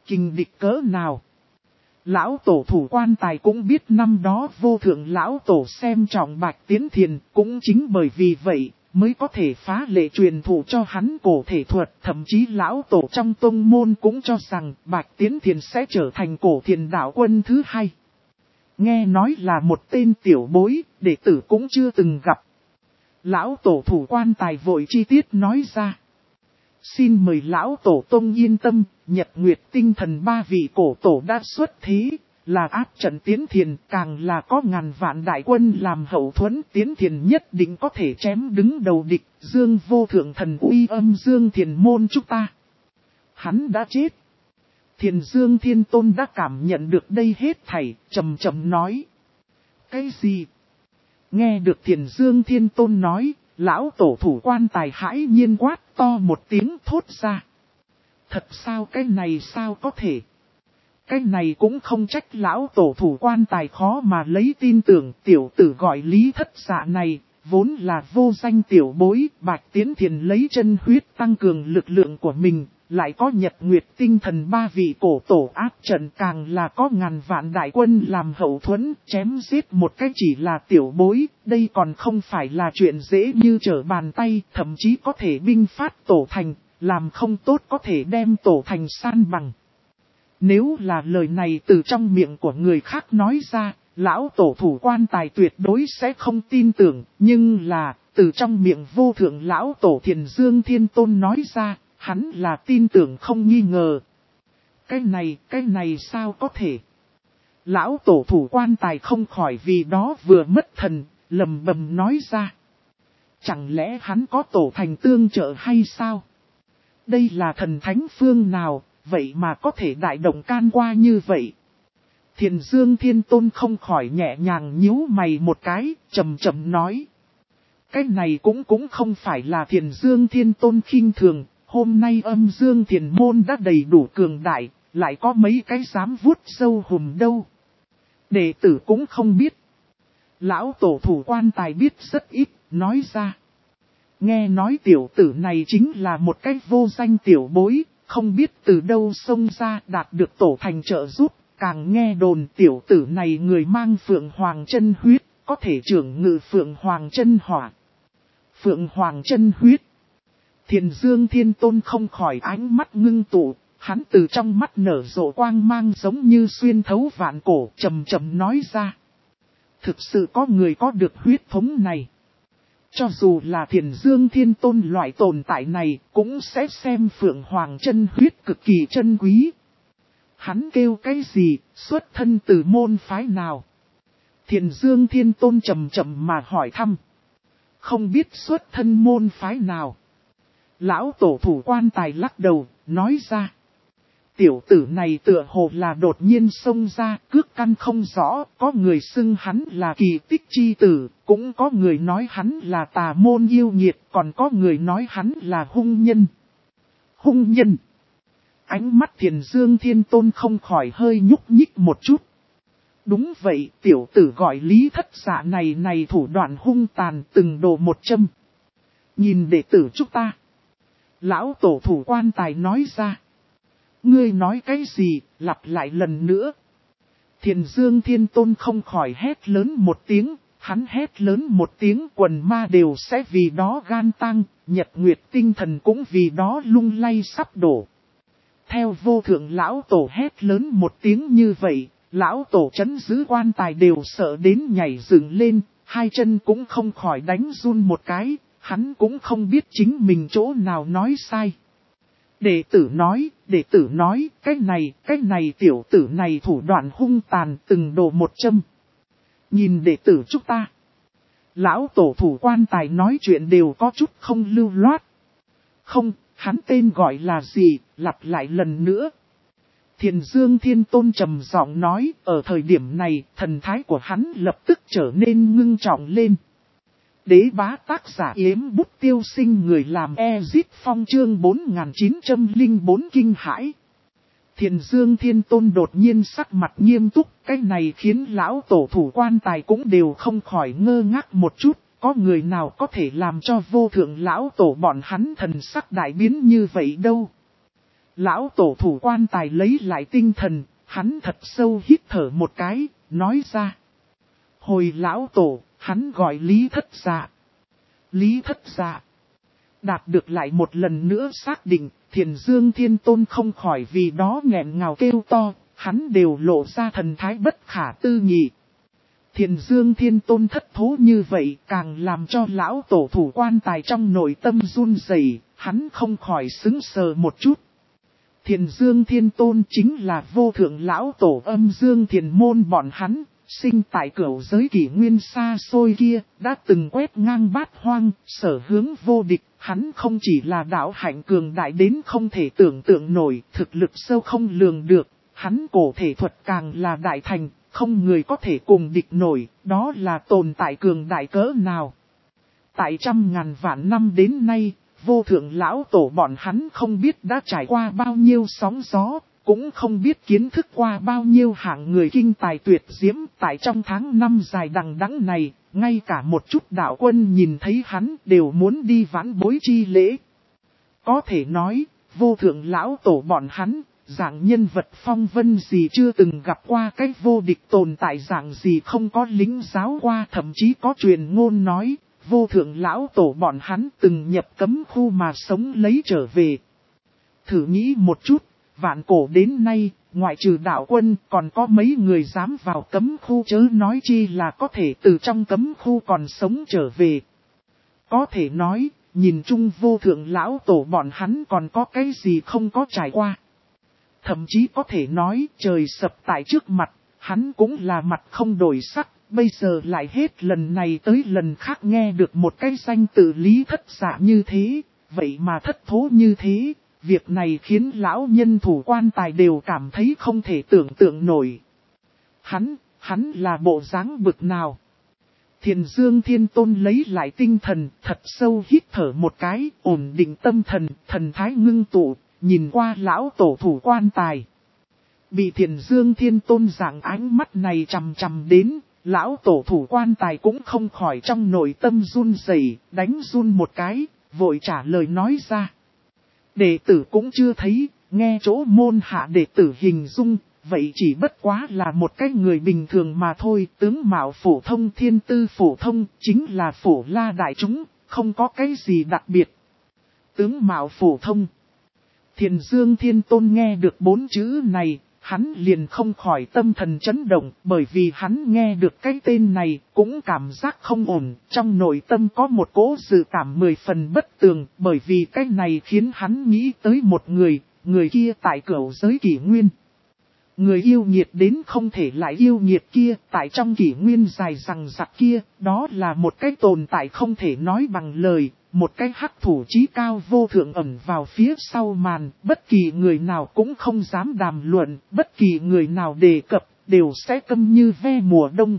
Kình địch cỡ nào? Lão tổ thủ quan tài cũng biết năm đó vô thượng lão tổ xem trọng Bạch Tiến Thiền, cũng chính bởi vì vậy mới có thể phá lệ truyền thụ cho hắn cổ thể thuật. Thậm chí lão tổ trong tông môn cũng cho rằng Bạch Tiến Thiền sẽ trở thành cổ thiền đạo quân thứ hai. Nghe nói là một tên tiểu bối, đệ tử cũng chưa từng gặp. Lão tổ thủ quan tài vội chi tiết nói ra. Xin mời lão tổ tông yên tâm, Nhật Nguyệt tinh thần ba vị cổ tổ đã xuất thế, là áp trận Tiến Thiền, càng là có ngàn vạn đại quân làm hậu thuẫn. Tiến Thiền nhất định có thể chém đứng đầu địch, dương vô thượng thần uy âm dương thiền môn chúng ta. Hắn đã chết. Thiền Dương Thiên Tôn đã cảm nhận được đây hết thảy, trầm trầm nói. Cái gì? Nghe được Thiền Dương Thiên Tôn nói, lão tổ thủ quan tài hãi nhiên quát to một tiếng thốt ra. Thật sao, cái này sao có thể? Cái này cũng không trách lão tổ thủ quan tài khó mà lấy tin tưởng. Tiểu tử gọi Lý Thất Dạ này, vốn là vô danh tiểu bối. Bạch Tiến Thiền lấy chân huyết tăng cường lực lượng của mình, lại có Nhật Nguyệt tinh thần ba vị cổ tổ áp trận, càng là có ngàn vạn đại quân làm hậu thuẫn, chém giết một cách chỉ là tiểu bối. Đây còn không phải là chuyện dễ như trở bàn tay, thậm chí có thể binh phát tổ thành, làm không tốt có thể đem tổ thành san bằng. Nếu là lời này từ trong miệng của người khác nói ra, lão tổ thủ quan tài tuyệt đối sẽ không tin tưởng, nhưng là từ trong miệng vô thượng lão tổ Thiền Dương Thiên Tôn nói ra, hắn là tin tưởng không nghi ngờ. Cái này sao có thể? Lão tổ thủ quan tài không khỏi vì đó vừa mất thần, lầm bầm nói ra. Chẳng lẽ hắn có tổ thành tương trợ hay sao? Đây là thần thánh phương nào, vậy mà có thể đại động can qua như vậy? Thiền Dương Thiên Tôn không khỏi nhẹ nhàng nhíu mày một cái, trầm trầm nói. Cái này cũng không phải là Thiền Dương Thiên Tôn khinh thường. Hôm nay âm dương thiền môn đã đầy đủ cường đại, lại có mấy cái dám vuốt sâu hùm đâu. Đệ tử cũng không biết. Lão tổ thủ quan tài biết rất ít, nói ra. Nghe nói tiểu tử này chính là một cái vô danh tiểu bối, không biết từ đâu xông ra đạt được tổ thành trợ giúp. Càng nghe đồn tiểu tử này người mang Phượng Hoàng chân huyết, có thể trưởng ngự Phượng Hoàng chân hỏa. Phượng Hoàng chân huyết. Thiền Dương Thiên Tôn không khỏi ánh mắt ngưng tụ, hắn từ trong mắt nở rộ quang mang giống như xuyên thấu vạn cổ, trầm trầm nói ra. Thực sự có người có được huyết thống này. Cho dù là Thiền Dương Thiên Tôn loại tồn tại này, cũng sẽ xem Phượng Hoàng chân huyết cực kỳ chân quý. Hắn kêu cái gì, xuất thân từ môn phái nào? Thiền Dương Thiên Tôn trầm trầm mà hỏi thăm. Không biết xuất thân môn phái nào? Lão tổ thủ quan tài lắc đầu, nói ra. Tiểu tử này tựa hồ là đột nhiên xông ra, cước căn không rõ, có người xưng hắn là kỳ tích chi tử, cũng có người nói hắn là tà môn yêu nghiệt, còn có người nói hắn là hung nhân. Hung nhân. Ánh mắt Thiền Dương Thiên Tôn không khỏi hơi nhúc nhích một chút. Đúng vậy, tiểu tử gọi Lý Thất Dạ này thủ đoạn hung tàn từng đồ một châm. Nhìn đệ tử chúng ta. Lão tổ thủ quan tài nói ra. Ngươi nói cái gì, lặp lại lần nữa. Thiền Dương Thiên Tôn không khỏi hét lớn một tiếng, hắn hét lớn một tiếng quần ma đều sẽ vì đó gan tăng, Nhật Nguyệt tinh thần cũng vì đó lung lay sắp đổ. Theo vô thượng lão tổ hét lớn một tiếng như vậy, lão tổ trấn giữ quan tài đều sợ đến nhảy dựng lên, hai chân cũng không khỏi đánh run một cái. Hắn cũng không biết chính mình chỗ nào nói sai. Đệ tử nói, cái này tiểu tử này thủ đoạn hung tàn từng đồ một châm. Nhìn đệ tử chúng ta. Lão tổ thủ quan tài nói chuyện đều có chút không lưu loát. Không, hắn tên gọi là gì, lặp lại lần nữa. Thiền Dương Thiên Tôn trầm giọng nói, ở thời điểm này, thần thái của hắn lập tức trở nên ngưng trọng lên. Đế bá tác giả Yếm Bút Tiêu Sinh người làm Ezit Phong chương 4904 kinh hãi. Thiền Dương Thiên Tôn đột nhiên sắc mặt nghiêm túc, cái này khiến lão tổ thủ quan tài cũng đều không khỏi ngơ ngác một chút, có người nào có thể làm cho vô thượng lão tổ bọn hắn thần sắc đại biến như vậy đâu. Lão tổ thủ quan tài lấy lại tinh thần, hắn thật sâu hít thở một cái, nói ra. Hồi lão tổ, hắn gọi Lý Thất Dạ. Lý Thất Dạ. Đạt được lại một lần nữa xác định, Thiền Dương Thiên Tôn không khỏi vì đó nghẹn ngào kêu to, hắn đều lộ ra thần thái bất khả tư nghị. Thiền Dương Thiên Tôn thất thố như vậy càng làm cho lão tổ thủ quan tài trong nội tâm run rẩy, hắn không khỏi sững sờ một chút. Thiền Dương Thiên Tôn chính là vô thượng lão tổ âm dương thiền môn bọn hắn, sinh tại cửu giới kỷ nguyên xa xôi kia, đã từng quét ngang bát hoang, sở hướng vô địch, hắn không chỉ là đạo hạnh cường đại đến không thể tưởng tượng nổi, thực lực sâu không lường được, hắn cổ thể thuật càng là đại thành, không người có thể cùng địch nổi, đó là tồn tại cường đại cỡ nào. Tại trăm ngàn vạn năm đến nay, vô thượng lão tổ bọn hắn không biết đã trải qua bao nhiêu sóng gió, cũng không biết kiến thức qua bao nhiêu hạng người kinh tài tuyệt diễm. Tại trong tháng năm dài đằng đẵng này, ngay cả một chút đạo quân nhìn thấy hắn đều muốn đi vãn bối chi lễ. Có thể nói, vô thượng lão tổ bọn hắn, dạng nhân vật phong vân gì chưa từng gặp qua cái vô địch tồn tại, dạng gì không có lính giáo qua, thậm chí có truyền ngôn nói. Vô thượng lão tổ bọn hắn từng nhập cấm khu mà sống lấy trở về. Thử nghĩ một chút, vạn cổ đến nay, ngoại trừ đạo quân còn có mấy người dám vào cấm khu, chớ nói chi là có thể từ trong cấm khu còn sống trở về. Có thể nói, nhìn chung vô thượng lão tổ bọn hắn còn có cái gì không có trải qua. Thậm chí có thể nói trời sập tại trước mặt, hắn cũng là mặt không đổi sắc. Bây giờ lại hết lần này tới lần khác nghe được một cái danh tự Lý Thất Dạ như thế, vậy mà thất thố như thế, việc này khiến lão nhân thủ quan tài đều cảm thấy không thể tưởng tượng nổi. Hắn là bộ dáng bực nào? Thiền Dương Thiên Tôn lấy lại tinh thần, thật sâu hít thở một cái, ổn định tâm thần, thần thái ngưng tụ, nhìn qua lão tổ thủ quan tài. Bị Thiền Dương Thiên Tôn dạng ánh mắt này chằm chằm đến, lão tổ thủ quan tài cũng không khỏi trong nội tâm run rẩy, đánh run một cái, vội trả lời nói ra. Đệ tử cũng chưa thấy, nghe chỗ môn hạ đệ tử hình dung, vậy chỉ bất quá là một cái người bình thường mà thôi, tướng mạo phổ thông thiên tư phổ thông, chính là phổ la đại chúng, không có cái gì đặc biệt. Tướng mạo phổ thông. Thiền Dương Thiên Tôn nghe được 4 chữ này, hắn liền không khỏi tâm thần chấn động, bởi vì hắn nghe được cái tên này cũng cảm giác không ổn, trong nội tâm có một cỗ dự cảm 10 phần bất tường, bởi vì cái này khiến hắn nghĩ tới một người kia tại cửu giới kỷ nguyên. Người yêu nghiệt đến không thể lại yêu nghiệt kia, tại trong kỷ nguyên dài rằng rặc kia, đó là một cái tồn tại không thể nói bằng lời, một cái hắc thủ chí cao vô thượng ẩn vào phía sau màn, bất kỳ người nào cũng không dám đàm luận, bất kỳ người nào đề cập, đều sẽ câm như ve mùa đông.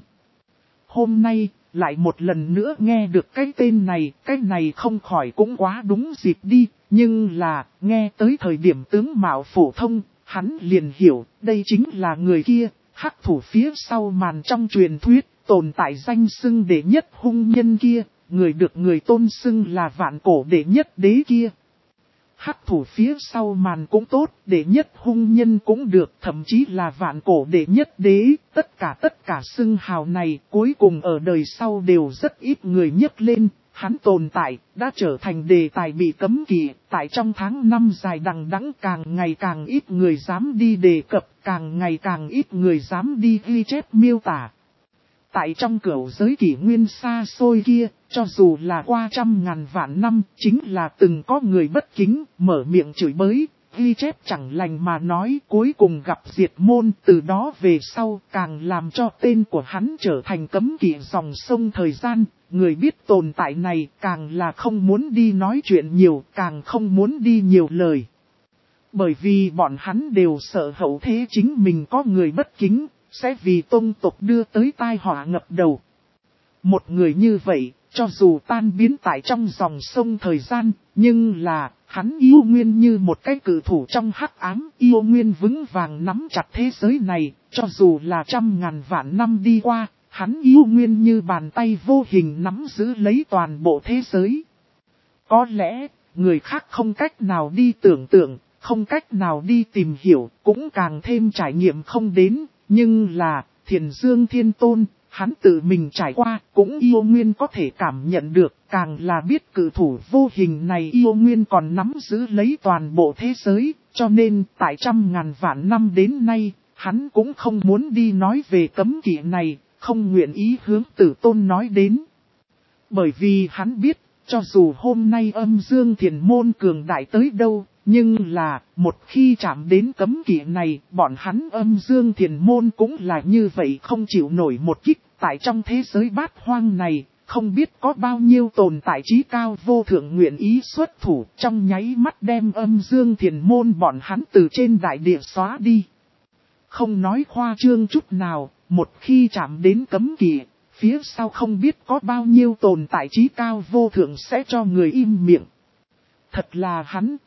Hôm nay, lại một lần nữa nghe được cái tên này, cái này không khỏi cũng quá đúng dịp đi, nhưng là, nghe tới thời điểm tướng mạo phổ thông, hắn liền hiểu, đây chính là người kia, hắc thủ phía sau màn trong truyền thuyết, tồn tại danh xưng đệ nhất hung nhân kia, người được người tôn xưng là vạn cổ đệ nhất đế kia. Hắc thủ phía sau màn cũng tốt, đệ nhất hung nhân cũng được, thậm chí là vạn cổ đệ nhất đế, tất cả xưng hào này cuối cùng ở đời sau đều rất ít người nhắc lên. Hắn tồn tại, đã trở thành đề tài bị cấm kỵ, tại trong tháng năm dài đằng đẵng càng ngày càng ít người dám đi đề cập, càng ngày càng ít người dám đi ghi chép miêu tả. Tại trong cửu giới kỷ nguyên xa xôi kia, cho dù là qua trăm ngàn vạn năm, chính là từng có người bất kính, mở miệng chửi bới, ghi chép chẳng lành mà nói, cuối cùng gặp diệt môn, từ đó về sau càng làm cho tên của hắn trở thành cấm kỵ dòng sông thời gian. Người biết tồn tại này càng là không muốn đi nói chuyện nhiều, càng không muốn đi nhiều lời. Bởi vì bọn hắn đều sợ hậu thế chính mình có người bất kính, sẽ vì tông tộc đưa tới tai họa ngập đầu. Một người như vậy, cho dù tan biến tại trong dòng sông thời gian, nhưng là, hắn yêu nguyên như một cái cự thủ trong hắc ám, yêu nguyên vững vàng nắm chặt thế giới này, cho dù là trăm ngàn vạn năm đi qua. Hắn yêu nguyên như bàn tay vô hình nắm giữ lấy toàn bộ thế giới. Có lẽ, người khác không cách nào đi tưởng tượng, không cách nào đi tìm hiểu, cũng càng thêm trải nghiệm không đến, nhưng là, Thiền Dương Thiên Tôn, hắn tự mình trải qua, cũng yêu nguyên có thể cảm nhận được, càng là biết cử thủ vô hình này yêu nguyên còn nắm giữ lấy toàn bộ thế giới, cho nên tại 100.000 vạn năm đến nay, hắn cũng không muốn đi nói về cấm kỵ này, không nguyện ý hướng Tử Tôn nói đến. Bởi vì hắn biết, cho dù hôm nay Âm Dương Thiền Môn cường đại tới đâu, nhưng là, một khi chạm đến cấm kỵ này, bọn hắn Âm Dương Thiền Môn cũng là như vậy không chịu nổi một kích. Tại trong thế giới bát hoang này, không biết có bao nhiêu tồn tại trí cao vô thượng nguyện ý xuất thủ trong nháy mắt đem Âm Dương Thiền Môn bọn hắn từ trên đại địa xóa đi. Không nói khoa trương chút nào, một khi chạm đến cấm kỵ, phía sau không biết có bao nhiêu tồn tại trí cao vô thượng sẽ cho người im miệng. Thật là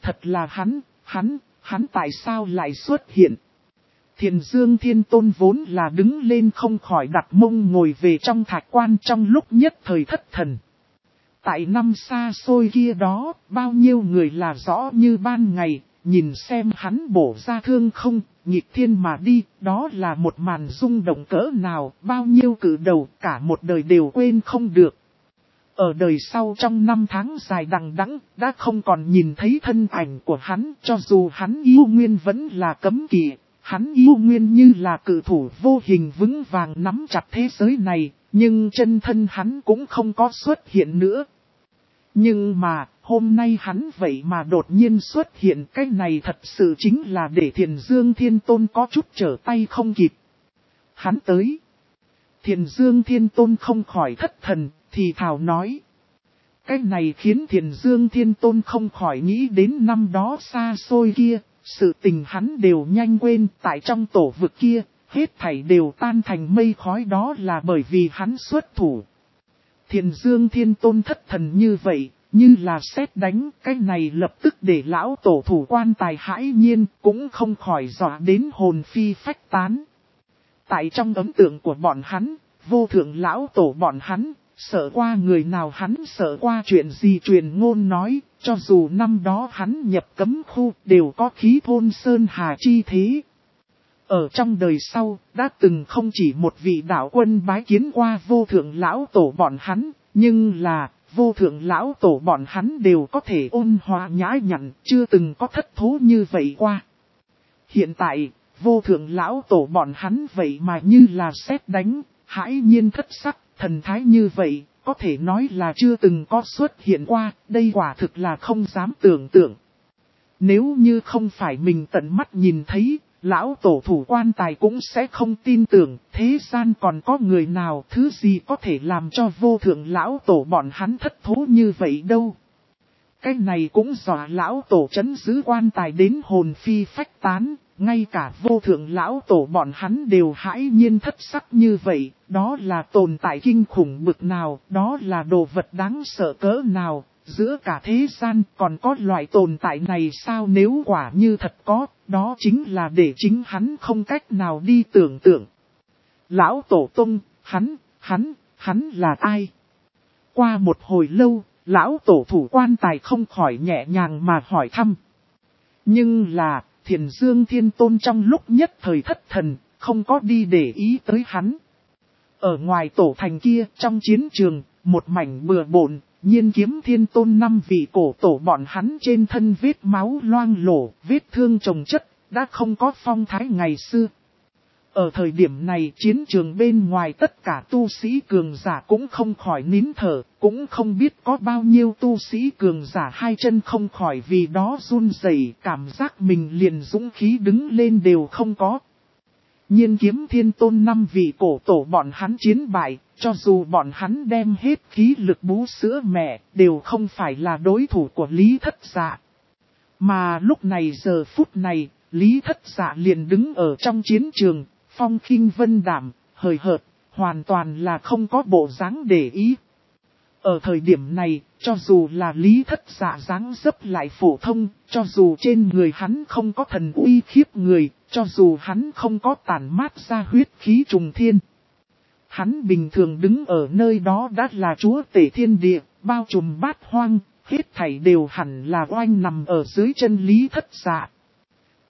hắn tại sao lại xuất hiện? Thiền Dương Thiên Tôn vốn là đứng lên không khỏi đặt mông ngồi về trong thạch quan trong lúc nhất thời thất thần. Tại năm xa xôi kia đó, bao nhiêu người là rõ như ban ngày, nhìn xem hắn bổ ra thương không, nghịch thiên mà đi, đó là một màn rung động cỡ nào, bao nhiêu cử đầu cả một đời đều quên không được. Ở đời sau trong năm tháng dài đằng đẵng đã không còn nhìn thấy thân ảnh của hắn, cho dù hắn yêu nguyên vẫn là cấm kỵ. Hắn yêu nguyên như là cự thủ vô hình vững vàng nắm chặt thế giới này, nhưng chân thân hắn cũng không có xuất hiện nữa. Nhưng mà, hôm nay hắn vậy mà đột nhiên xuất hiện, cái này thật sự chính là để Thiền Dương Thiên Tôn có chút trở tay không kịp. Hắn tới. Thiền Dương Thiên Tôn không khỏi thất thần, thì thào nói. Cái này khiến Thiền Dương Thiên Tôn không khỏi nghĩ đến năm đó xa xôi kia. Sự tình hắn đều nhanh quên, tại trong tổ vực kia, hết thảy đều tan thành mây khói, đó là bởi vì hắn xuất thủ. Thiền Dương Thiên Tôn thất thần như vậy, như là sét đánh, cái này lập tức để lão tổ thủ quan tài hãi nhiên, cũng không khỏi dọa đến hồn phi phách tán. Tại trong ấn tượng của bọn hắn, vô thượng lão tổ bọn hắn, sợ qua người nào hắn sợ qua chuyện gì truyền ngôn nói, cho dù năm đó hắn nhập cấm khu đều có khí thôn sơn hà chi thế. Ở trong đời sau, đã từng không chỉ một vị đạo quân bái kiến qua vô thượng lão tổ bọn hắn, nhưng là, vô thượng lão tổ bọn hắn đều có thể ôn hòa nhã nhặn, chưa từng có thất thố như vậy qua. Hiện tại, vô thượng lão tổ bọn hắn vậy mà như là sét đánh, hãi nhiên thất sắc, thần thái như vậy, có thể nói là chưa từng có xuất hiện qua, đây quả thực là không dám tưởng tượng. Nếu như không phải mình tận mắt nhìn thấy, lão tổ thủ quan tài cũng sẽ không tin tưởng, thế gian còn có người nào, thứ gì có thể làm cho vô thượng lão tổ bọn hắn thất thố như vậy đâu. Cái này cũng dọa lão tổ trấn giữ quan tài đến hồn phi phách tán, ngay cả vô thượng lão tổ bọn hắn đều hãi nhiên thất sắc như vậy, đó là tồn tại kinh khủng bực nào, đó là đồ vật đáng sợ cỡ nào, giữa cả thế gian còn có loại tồn tại này sao? Nếu quả như thật có, đó chính là để chính hắn không cách nào đi tưởng tượng. Lão tổ tông, hắn là ai? Qua một hồi lâu, lão tổ thủ quan tài không khỏi nhẹ nhàng mà hỏi thăm. Nhưng là, Thiền Dương Thiên Tôn trong lúc nhất thời thất thần, không có đi để ý tới hắn. Ở ngoài tổ thành kia, trong chiến trường, một mảnh bừa bộn, Nhiên Kiếm Thiên Tôn 5 vị cổ tổ bọn hắn trên thân vết máu loang lổ, vết thương chồng chất, đã không có phong thái ngày xưa. Ở thời điểm này chiến trường bên ngoài tất cả tu sĩ cường giả cũng không khỏi nín thở, cũng không biết có bao nhiêu tu sĩ cường giả hai chân không khỏi vì đó run rẩy, cảm giác mình liền dũng khí đứng lên đều không có. Nhiên Kiếm Thiên Tôn 5 vị cổ tổ bọn hắn chiến bại, cho dù bọn hắn đem hết khí lực bú sữa mẹ, đều không phải là đối thủ của Lý Thất Dạ. Mà lúc này giờ phút này, Lý Thất Dạ liền đứng ở trong chiến trường, phong khinh vân đảm, hời hợt, hoàn toàn là không có bộ dáng để ý. Ở thời điểm này, cho dù là Lý Thất Dạ dáng dấp lại phổ thông, cho dù trên người hắn không có thần uy khiếp người, cho dù hắn không có tản mát ra huyết khí trùng thiên. Hắn bình thường đứng ở nơi đó đã là chúa tể thiên địa, bao trùm bát hoang, hết thảy đều hẳn là oanh nằm ở dưới chân Lý Thất Dạ.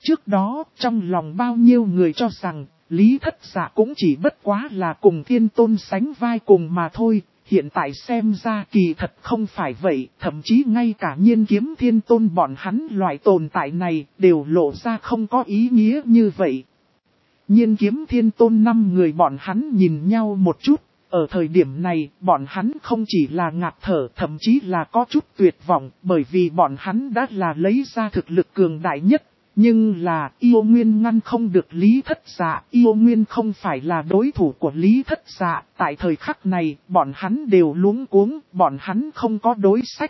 Trước đó, trong lòng bao nhiêu người cho rằng, Lý Thất Dạ cũng chỉ bất quá là cùng Thiên Tôn sánh vai cùng mà thôi. Hiện tại xem ra kỳ thật không phải vậy, thậm chí ngay cả Nhiên Kiếm Thiên Tôn bọn hắn loại tồn tại này đều lộ ra không có ý nghĩa như vậy. Nhiên Kiếm Thiên Tôn 5 người bọn hắn nhìn nhau một chút, ở thời điểm này bọn hắn không chỉ là ngạt thở thậm chí là có chút tuyệt vọng bởi vì bọn hắn đã là lấy ra thực lực cường đại nhất. Nhưng là Yêu Nguyên ngăn không được Lý Thất Dạ, Yêu Nguyên không phải là đối thủ của Lý Thất Dạ, tại thời khắc này bọn hắn đều luống cuống, bọn hắn không có đối sách.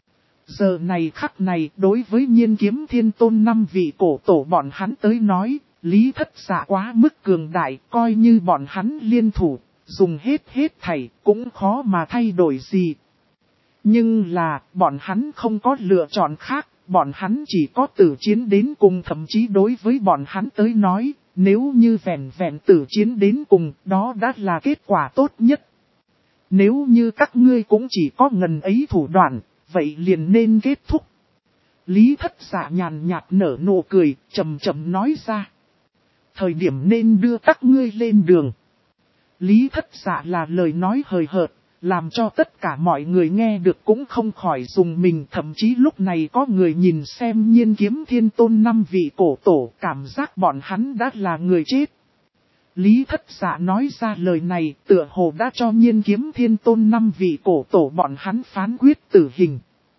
Giờ này khắc này đối với Nhiên Kiếm Thiên Tôn 5 vị cổ tổ bọn hắn tới nói, Lý Thất Dạ quá mức cường đại, coi như bọn hắn liên thủ, dùng hết thảy cũng khó mà thay đổi gì. Nhưng là bọn hắn không có lựa chọn khác. Bọn hắn chỉ có tử chiến đến cùng, thậm chí đối với bọn hắn tới nói, nếu như vẹn tử chiến đến cùng, đó đã là kết quả tốt nhất. Nếu như các ngươi cũng chỉ có ngần ấy thủ đoạn, vậy liền nên kết thúc. Lý Thất Dạ nhàn nhạt nở nụ cười, chậm nói ra. Thời điểm nên đưa các ngươi lên đường. Lý Thất Dạ là lời nói hời hợt. Làm cho tất cả mọi người nghe được cũng không khỏi dùng mình, thậm chí lúc này có người nhìn xem Nhiên Kiếm Thiên Tôn 5 vị cổ tổ, cảm giác bọn hắn đã là người chết. Lý Thất Dạ nói ra lời này tựa hồ đã cho Nhiên Kiếm Thiên Tôn 5 vị cổ tổ bọn hắn phán quyết tử hình.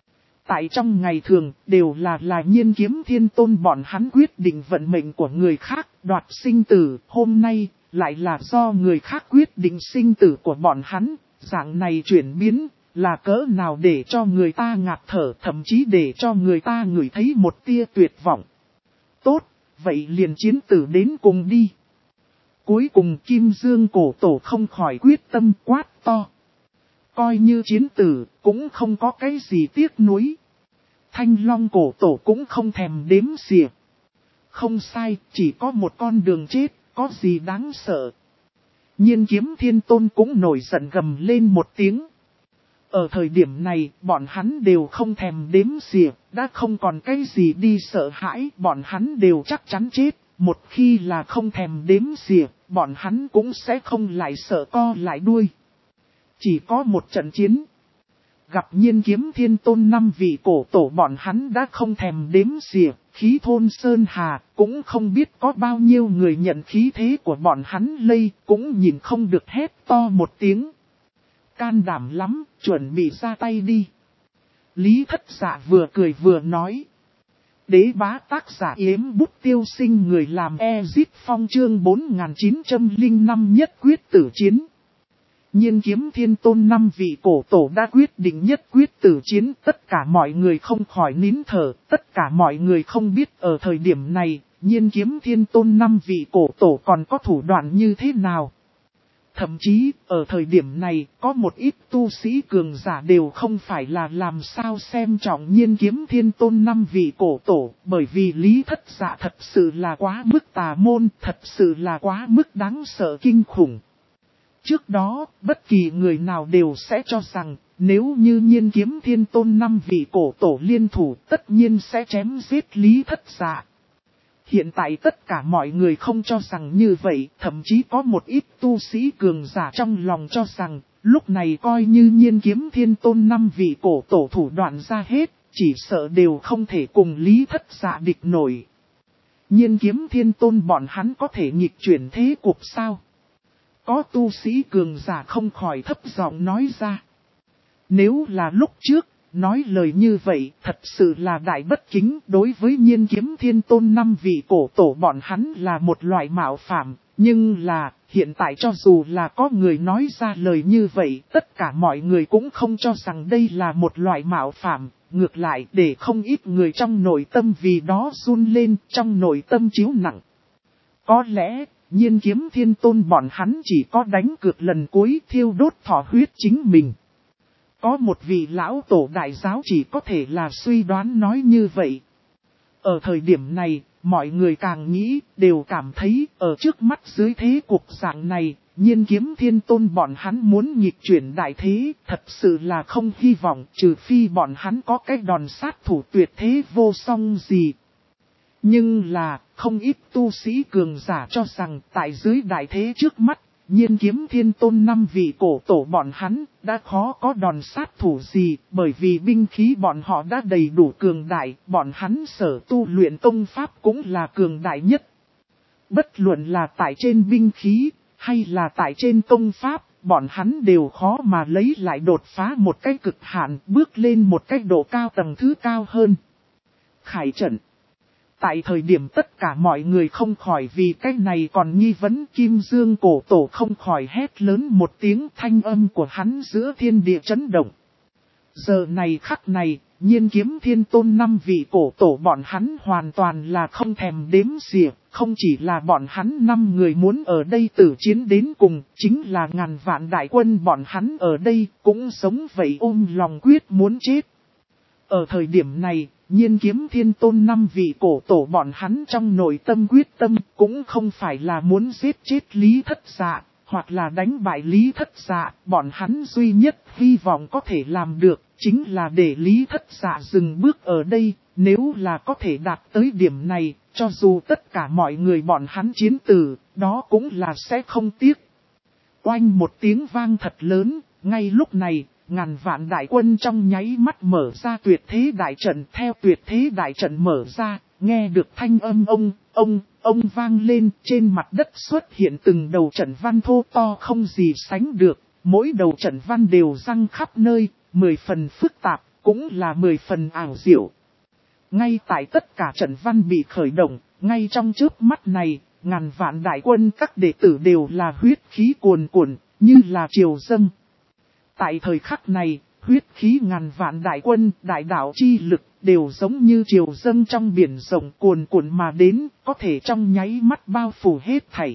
Tại trong ngày thường đều là Nhiên Kiếm Thiên Tôn bọn hắn quyết định vận mệnh của người khác, đoạt sinh tử, hôm nay lại là do người khác quyết định sinh tử của bọn hắn. Dạng này chuyển biến là cỡ nào để cho người ta ngạt thở, thậm chí để cho người ta ngửi thấy một tia tuyệt vọng. Tốt, vậy liền chiến tử đến cùng đi. Cuối cùng Kim Dương cổ tổ không khỏi quyết tâm quát to. Coi như chiến tử cũng không có cái gì tiếc nuối. Thanh Long cổ tổ cũng không thèm đếm xỉa. Không sai, chỉ có một con đường chết, có gì đáng sợ. Nhiên Kiếm Thiên Tôn cũng nổi giận gầm lên một tiếng. Ở thời điểm này, bọn hắn đều không thèm đếm xỉa, đã không còn cái gì đi sợ hãi, bọn hắn đều chắc chắn chết. Một khi là không thèm đếm xỉa, bọn hắn cũng sẽ không lại sợ co lại đuôi. Chỉ có một trận chiến. Gặp Nhiên Kiếm Thiên Tôn 5 vị cổ tổ bọn hắn đã không thèm đếm xỉa, khí thôn Sơn Hà, cũng không biết có bao nhiêu người nhận khí thế của bọn hắn lây, cũng nhìn không được hét to một tiếng. Can đảm lắm, chuẩn bị ra tay đi. Lý Thất Dạ vừa cười vừa nói. Đế bá tác giả yếm bút tiêu sinh người làm Ezit Phong chương 4905 nhất quyết tử chiến. Nhiên Kiếm Thiên Tôn 5 vị cổ tổ đã quyết định nhất quyết tử chiến, tất cả mọi người không khỏi nín thở, tất cả mọi người không biết ở thời điểm này, Nhiên Kiếm Thiên Tôn 5 vị cổ tổ còn có thủ đoạn như thế nào. Thậm chí, ở thời điểm này, có một ít tu sĩ cường giả đều không phải là làm sao xem trọng Nhiên Kiếm Thiên Tôn 5 vị cổ tổ, bởi vì Lý Thất Dạ thật sự là quá mức tà môn, thật sự là quá mức đáng sợ kinh khủng. Trước đó, bất kỳ người nào đều sẽ cho rằng, nếu như Nhiên Kiếm Thiên Tôn 5 vị cổ tổ liên thủ tất nhiên sẽ chém giết Lý Thất Dạ. Hiện tại tất cả mọi người không cho rằng như vậy, thậm chí có một ít tu sĩ cường giả trong lòng cho rằng, lúc này coi như Nhiên Kiếm Thiên Tôn 5 vị cổ tổ thủ đoạn ra hết, chỉ sợ đều không thể cùng Lý Thất Dạ địch nổi. Nhiên Kiếm Thiên Tôn bọn hắn có thể nghịch chuyển thế cục sao? Có tu sĩ cường giả không khỏi thấp giọng nói ra. Nếu là lúc trước, nói lời như vậy thật sự là đại bất kính, đối với Nhiên Kiếm Thiên Tôn 5 vị cổ tổ bọn hắn là một loại mạo phạm. Nhưng là, hiện tại cho dù là có người nói ra lời như vậy, tất cả mọi người cũng không cho rằng đây là một loại mạo phạm. Ngược lại để không ít người trong nội tâm vì đó run lên, trong nội tâm chiếu nặng. Có lẽ, Nhiên Kiếm Thiên Tôn bọn hắn chỉ có đánh cược lần cuối thiêu đốt thọ huyết chính mình. Có một vị lão tổ đại giáo chỉ có thể là suy đoán nói như vậy. Ở thời điểm này, mọi người càng nghĩ, đều cảm thấy, ở trước mắt dưới thế cuộc dạng này, Nhiên Kiếm Thiên Tôn bọn hắn muốn nghịch chuyển đại thế, thật sự là không hy vọng, trừ phi bọn hắn có cái đòn sát thủ tuyệt thế vô song gì. Nhưng là, không ít tu sĩ cường giả cho rằng tại dưới đại thế trước mắt, Nhiên Kiếm Thiên Tôn 5 vị cổ tổ bọn hắn đã khó có đòn sát thủ gì, bởi vì binh khí bọn họ đã đầy đủ cường đại, bọn hắn sở tu luyện công pháp cũng là cường đại nhất. Bất luận là tại trên binh khí, hay là tại trên công pháp, bọn hắn đều khó mà lấy lại đột phá một cách cực hạn, bước lên một cách độ cao tầng thứ cao hơn. Khải trận. Tại thời điểm tất cả mọi người không khỏi vì cái này còn nghi vấn, Kim Dương cổ tổ không khỏi hét lớn một tiếng, thanh âm của hắn giữa thiên địa chấn động. Giờ này khắc này, Nhiên Kiếm Thiên Tôn 5 vị cổ tổ bọn hắn hoàn toàn là không thèm đếm xỉa, không chỉ là bọn hắn 5 người muốn ở đây tử chiến đến cùng, chính là ngàn vạn đại quân bọn hắn ở đây cũng sống vậy ôm lòng quyết muốn chết. Ở thời điểm này, Nhiên Kiếm Thiên Tôn 5 vị cổ tổ bọn hắn trong nội tâm quyết tâm cũng không phải là muốn giết chết Lý Thất Dạ, hoặc là đánh bại Lý Thất Dạ, bọn hắn duy nhất hy vọng có thể làm được, chính là để Lý Thất Dạ dừng bước ở đây, nếu là có thể đạt tới điểm này, cho dù tất cả mọi người bọn hắn chiến tử, đó cũng là sẽ không tiếc. Oanh một tiếng vang thật lớn, ngay lúc này, ngàn vạn đại quân trong nháy mắt mở ra tuyệt thế đại trận, theo tuyệt thế đại trận mở ra, nghe được thanh âm ông vang lên, trên mặt đất xuất hiện từng đầu trận văn thô to không gì sánh được, mỗi đầu trận văn đều răng khắp nơi, 10 phần phức tạp, cũng là 10 phần ảo diệu. Ngay tại tất cả trận văn bị khởi động, ngay trong chớp mắt này, ngàn vạn đại quân các đệ tử đều là huyết khí cuồn cuộn, như là triều dâng. Tại thời khắc này, huyết khí ngàn vạn đại quân, đại đạo chi lực, đều giống như triều dâng trong biển rộng cuồn cuộn mà đến, có thể trong nháy mắt bao phủ hết thảy.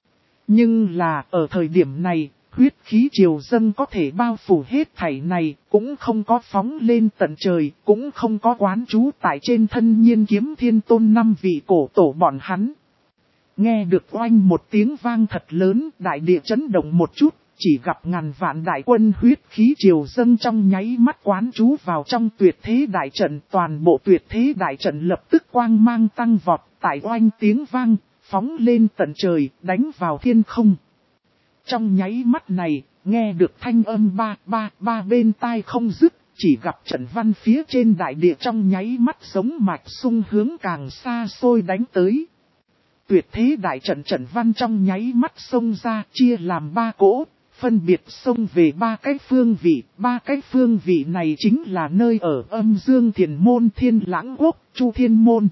Nhưng là, ở thời điểm này, huyết khí triều dâng có thể bao phủ hết thảy này, cũng không có phóng lên tận trời, cũng không có quán trú tại trên thân Nhiên Kiếm Thiên Tôn 5 vị cổ tổ bọn hắn. Nghe được oanh một tiếng vang thật lớn, đại địa chấn động một chút. Chỉ gặp ngàn vạn đại quân huyết khí triều dâng trong nháy mắt quán trú vào trong tuyệt thế đại trận, toàn bộ tuyệt thế đại trận lập tức quang mang tăng vọt, tại oanh tiếng vang, phóng lên tận trời, đánh vào thiên không. Trong nháy mắt này, nghe được thanh âm ba bên tai không dứt, chỉ gặp trận văn phía trên đại địa trong nháy mắt giống mạch sung hướng càng xa xôi đánh tới. Tuyệt thế đại trận trận văn trong nháy mắt xông ra, chia làm 3 cỗ. Phân biệt xông về 3 cái phương vị, 3 cái phương vị này chính là nơi ở Âm Dương Thiền Môn, Thiên Lãng Quốc, Chu Thiên Môn.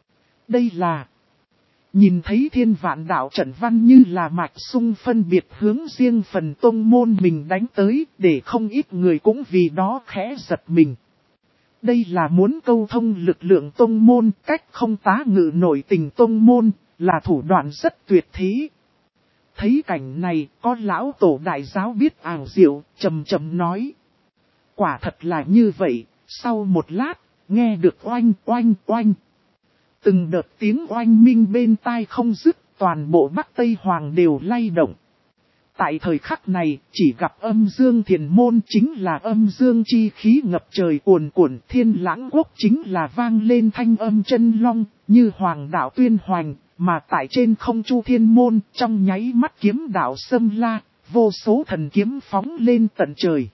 Đây là nhìn thấy thiên vạn đạo trận văn như là mạch sung phân biệt hướng riêng phần tông môn mình đánh tới, để không ít người cũng vì đó khẽ giật mình. Đây là muốn câu thông lực lượng tông môn, cách không tá ngự nổi tình tông môn, là thủ đoạn rất tuyệt thế. Thấy cảnh này, có lão tổ đại giáo biết ảo diệu, trầm trầm nói. Quả thật là như vậy, sau một lát, nghe được oanh oanh oanh. Từng đợt tiếng oanh minh bên tai không dứt, toàn bộ Bắc Tây Hoàng đều lay động. Tại thời khắc này, chỉ gặp Âm Dương Thiền Môn chính là âm dương chi khí ngập trời cuồn cuộn, Thiên Lãng Quốc chính là vang lên thanh âm chân long, như hoàng đạo tuyên hoành. Mà tại trên không Chu Thiên Môn, trong nháy mắt kiếm đạo xâm la, vô số thần kiếm phóng lên tận trời.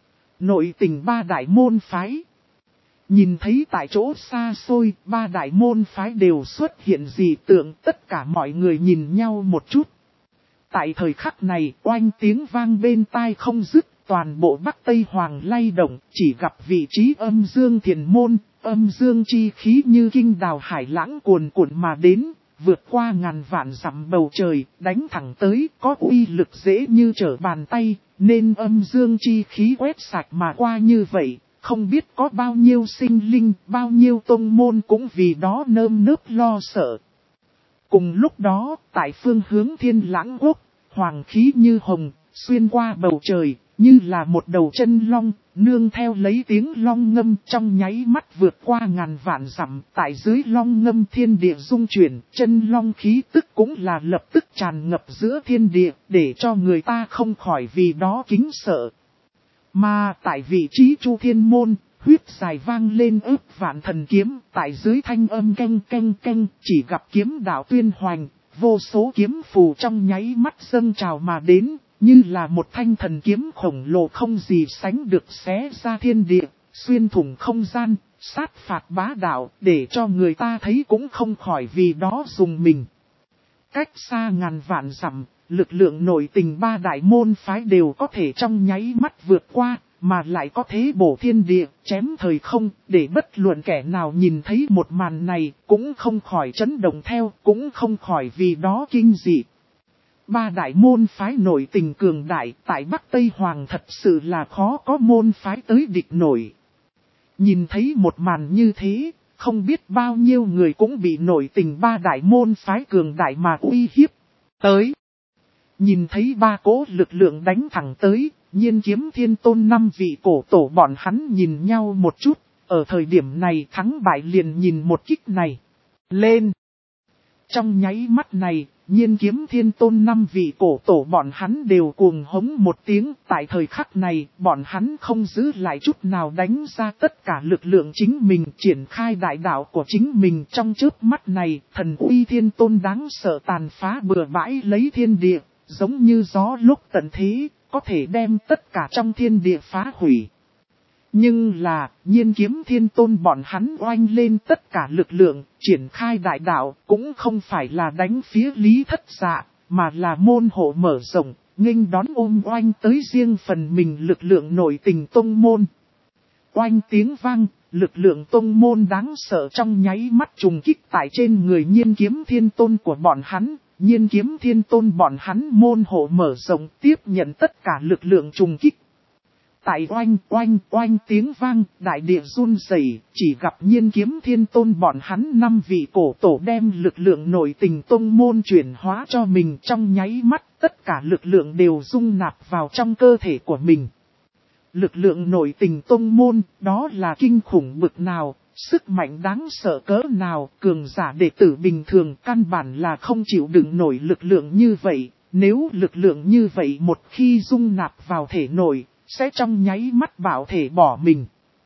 Nội tình 3 đại môn phái. Nhìn thấy tại chỗ xa xôi, 3 đại môn phái đều xuất hiện dị tượng, tất cả mọi người nhìn nhau một chút. Tại thời khắc này, oanh tiếng vang bên tai không dứt, toàn bộ Bắc Tây Hoàng lay động, chỉ gặp vị trí Âm Dương Thiền Môn, âm dương chi khí như kinh đào hải lãng cuồn cuộn mà đến. Vượt qua ngàn vạn dặm bầu trời, đánh thẳng tới, có uy lực dễ như trở bàn tay, nên âm dương chi khí quét sạch mà qua như vậy, không biết có bao nhiêu sinh linh, bao nhiêu tông môn cũng vì đó nơm nớp lo sợ. Cùng lúc đó, tại phương hướng Thiên Lãng Quốc, hoàng khí như hồng, xuyên qua bầu trời, như là một đầu chân long, nương theo lấy tiếng long ngâm trong nháy mắt vượt qua ngàn vạn dặm, tại dưới long ngâm thiên địa rung chuyển, chân long khí tức cũng là lập tức tràn ngập giữa thiên địa, để cho người ta không khỏi vì đó kính sợ. Mà tại vị trí Chu Thiên Môn, huyết dài vang lên ức vạn thần kiếm, tại dưới thanh âm canh canh canh, chỉ gặp kiếm đạo tuyên hoành, vô số kiếm phù trong nháy mắt dâng trào mà đến, như là một thanh thần kiếm khổng lồ không gì sánh được xé ra thiên địa, xuyên thủng không gian, sát phạt bá đạo, để cho người ta thấy cũng không khỏi vì đó dùng mình. Cách xa ngàn vạn dặm, lực lượng nội tình ba đại môn phái đều có thể trong nháy mắt vượt qua, mà lại có thế bổ thiên địa, chém thời không, để bất luận kẻ nào nhìn thấy một màn này, cũng không khỏi chấn động theo, cũng không khỏi vì đó kinh dị. Ba đại môn phái nội tình cường đại, tại Bắc Tây Hoàng thật sự là khó có môn phái tới địch nổi. Nhìn thấy một màn như thế, không biết bao nhiêu người cũng bị nội tình ba đại môn phái cường đại mà uy hiếp. Tới, nhìn thấy ba cỗ lực lượng đánh thẳng tới, Nhiên Kiếm Thiên Tôn năm vị cổ tổ bọn hắn nhìn nhau một chút, ở thời điểm này thắng bại liền nhìn một kích này. Lên! Trong nháy mắt này, Nhiên Kiếm Thiên Tôn năm vị cổ tổ bọn hắn đều cuồng hống một tiếng. Tại thời khắc này, bọn hắn không giữ lại chút nào đánh ra tất cả lực lượng chính mình, triển khai đại đạo của chính mình. Trong chớp mắt này, thần uy Thiên Tôn đáng sợ tàn phá bừa bãi lấy thiên địa, giống như gió lúc tận thế, có thể đem tất cả trong thiên địa phá hủy. Nhưng là, Nhiên Kiếm Thiên Tôn bọn hắn oanh lên tất cả lực lượng, triển khai đại đạo, cũng không phải là đánh phía Lý Thất Dạ, mà là môn hộ mở rộng, nghênh đón ôm oanh tới riêng phần mình lực lượng nội tình tông môn. Oanh tiếng vang, lực lượng tông môn đáng sợ trong nháy mắt trùng kích tại trên người Nhiên Kiếm Thiên Tôn của bọn hắn. Nhiên Kiếm Thiên Tôn bọn hắn môn hộ mở rộng tiếp nhận tất cả lực lượng trùng kích. Tại oanh oanh oanh tiếng vang, đại địa run rẩy, chỉ gặp Nhiên Kiếm Thiên Tôn bọn hắn năm vị cổ tổ đem lực lượng nội tình tông môn chuyển hóa cho mình trong nháy mắt, tất cả lực lượng đều dung nạp vào trong cơ thể của mình. Lực lượng nội tình tông môn, đó là kinh khủng bực nào, sức mạnh đáng sợ cỡ nào, cường giả đệ tử bình thường căn bản là không chịu đựng nổi lực lượng như vậy, nếu lực lượng như vậy một khi dung nạp vào thể nội, sẽ trong nháy mắt bảo thể bỏ mình.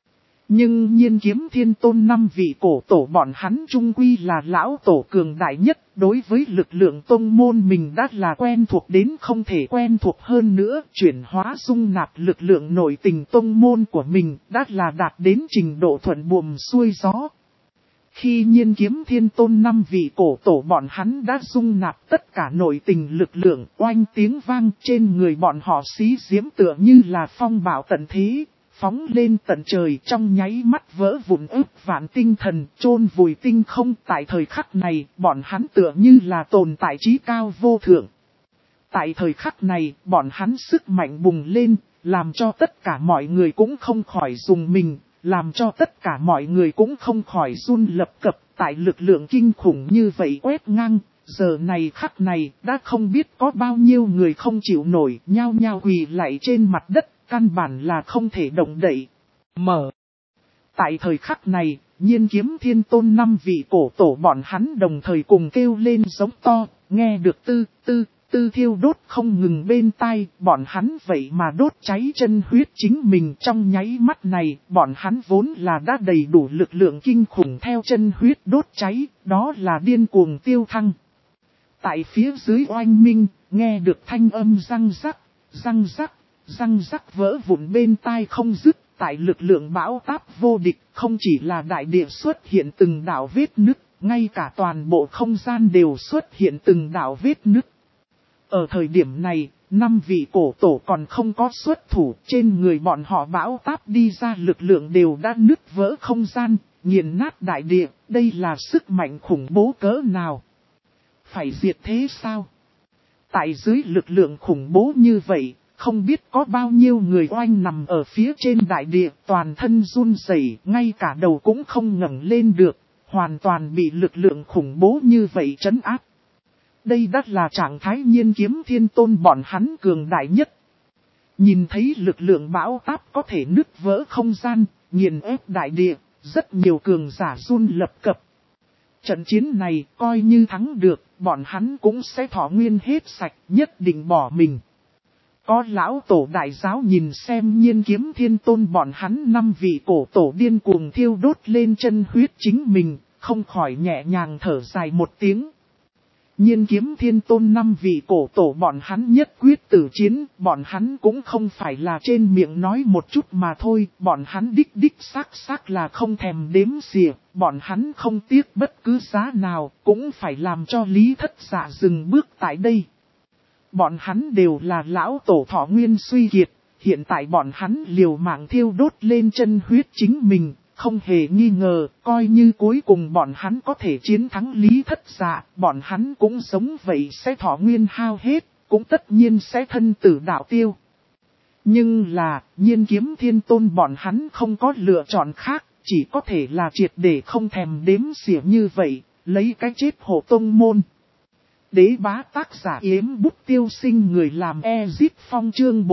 Nhưng Nhiên Kiếm Thiên Tôn năm vị cổ tổ bọn hắn chung quy là lão tổ cường đại nhất, đối với lực lượng tông môn mình đã là quen thuộc đến không thể quen thuộc hơn nữa, chuyển hóa dung nạp lực lượng nội tình tông môn của mình đã là đạt đến trình độ thuận buồm xuôi gió. Khi Nhiên Kiếm Thiên Tôn năm vị cổ tổ bọn hắn đã dung nạp tất cả nội tình lực lượng, oanh tiếng vang trên người bọn họ xí diễm tựa như là phong bạo tận thế, phóng lên tận trời trong nháy mắt vỡ vụn ức vạn tinh thần, chôn vùi tinh không. Tại thời khắc này, bọn hắn tựa như là tồn tại trí cao vô thượng. Tại thời khắc này, bọn hắn sức mạnh bùng lên, làm cho tất cả mọi người cũng không khỏi dùng mình. Làm cho tất cả mọi người cũng không khỏi run lập cập, tại lực lượng kinh khủng như vậy quét ngang, giờ này khắc này đã không biết có bao nhiêu người không chịu nổi, nhao nhao quỳ lạy trên mặt đất, căn bản là không thể động đậy. Tại thời khắc này, Nhiên Kiếm Thiên Tôn năm vị cổ tổ bọn hắn đồng thời cùng kêu lên giống to, nghe được tư thiêu đốt không ngừng bên tai, bọn hắn vậy mà đốt cháy chân huyết chính mình trong nháy mắt này, bọn hắn vốn là đã đầy đủ lực lượng kinh khủng theo chân huyết đốt cháy, đó là điên cuồng tiêu thăng. Tại phía dưới oanh minh, nghe được thanh âm răng rắc vỡ vụn bên tai không dứt, tại lực lượng bão táp vô địch, không chỉ là đại địa xuất hiện từng đạo vết nứt, ngay cả toàn bộ không gian đều xuất hiện từng đạo vết nứt. Ở thời điểm này, năm vị cổ tổ còn không có xuất thủ, trên người bọn họ bão táp đi ra lực lượng đều đã nứt vỡ không gian, nghiền nát đại địa, đây là sức mạnh khủng bố cỡ nào? Phải diệt thế sao? Tại dưới lực lượng khủng bố như vậy, không biết có bao nhiêu người oanh nằm ở phía trên đại địa, toàn thân run rẩy, ngay cả đầu cũng không ngẩng lên được, hoàn toàn bị lực lượng khủng bố như vậy trấn áp. Đây đắt là trạng thái Nhiên Kiếm Thiên Tôn bọn hắn cường đại nhất. Nhìn thấy lực lượng bão táp có thể nứt vỡ không gian, nghiền ép đại địa, rất nhiều cường giả run lập cập. Trận chiến này coi như thắng được, bọn hắn cũng sẽ thọ nguyên hết sạch, nhất định bỏ mình. Có lão tổ đại giáo nhìn xem Nhiên Kiếm Thiên Tôn bọn hắn 5 vị cổ tổ điên cuồng thiêu đốt lên chân huyết chính mình, không khỏi nhẹ nhàng thở dài một tiếng. Nhiên Kiếm Thiên Tôn 5 vị cổ tổ bọn hắn nhất quyết tử chiến, bọn hắn cũng không phải là trên miệng nói một chút mà thôi, bọn hắn đích xác là không thèm đếm xỉa, bọn hắn không tiếc bất cứ giá nào, cũng phải làm cho Lý Thất Dạ dừng bước tại đây. Bọn hắn đều là lão tổ thọ nguyên suy kiệt, hiện tại bọn hắn liều mạng thiêu đốt lên chân huyết chính mình, không hề nghi ngờ, coi như cuối cùng bọn hắn có thể chiến thắng Lý Thất Dạ, bọn hắn cũng giống vậy sẽ thọ nguyên hao hết, cũng tất nhiên sẽ thân tử đạo tiêu. Nhưng là, Nhiên Kiếm Thiên Tôn bọn hắn không có lựa chọn khác, chỉ có thể là triệt để không thèm đếm xỉa như vậy, lấy cái chết hộ tông môn. Đế bá tác giả Yếm Bút Tiêu Sinh, người làm Ezip Phong, chương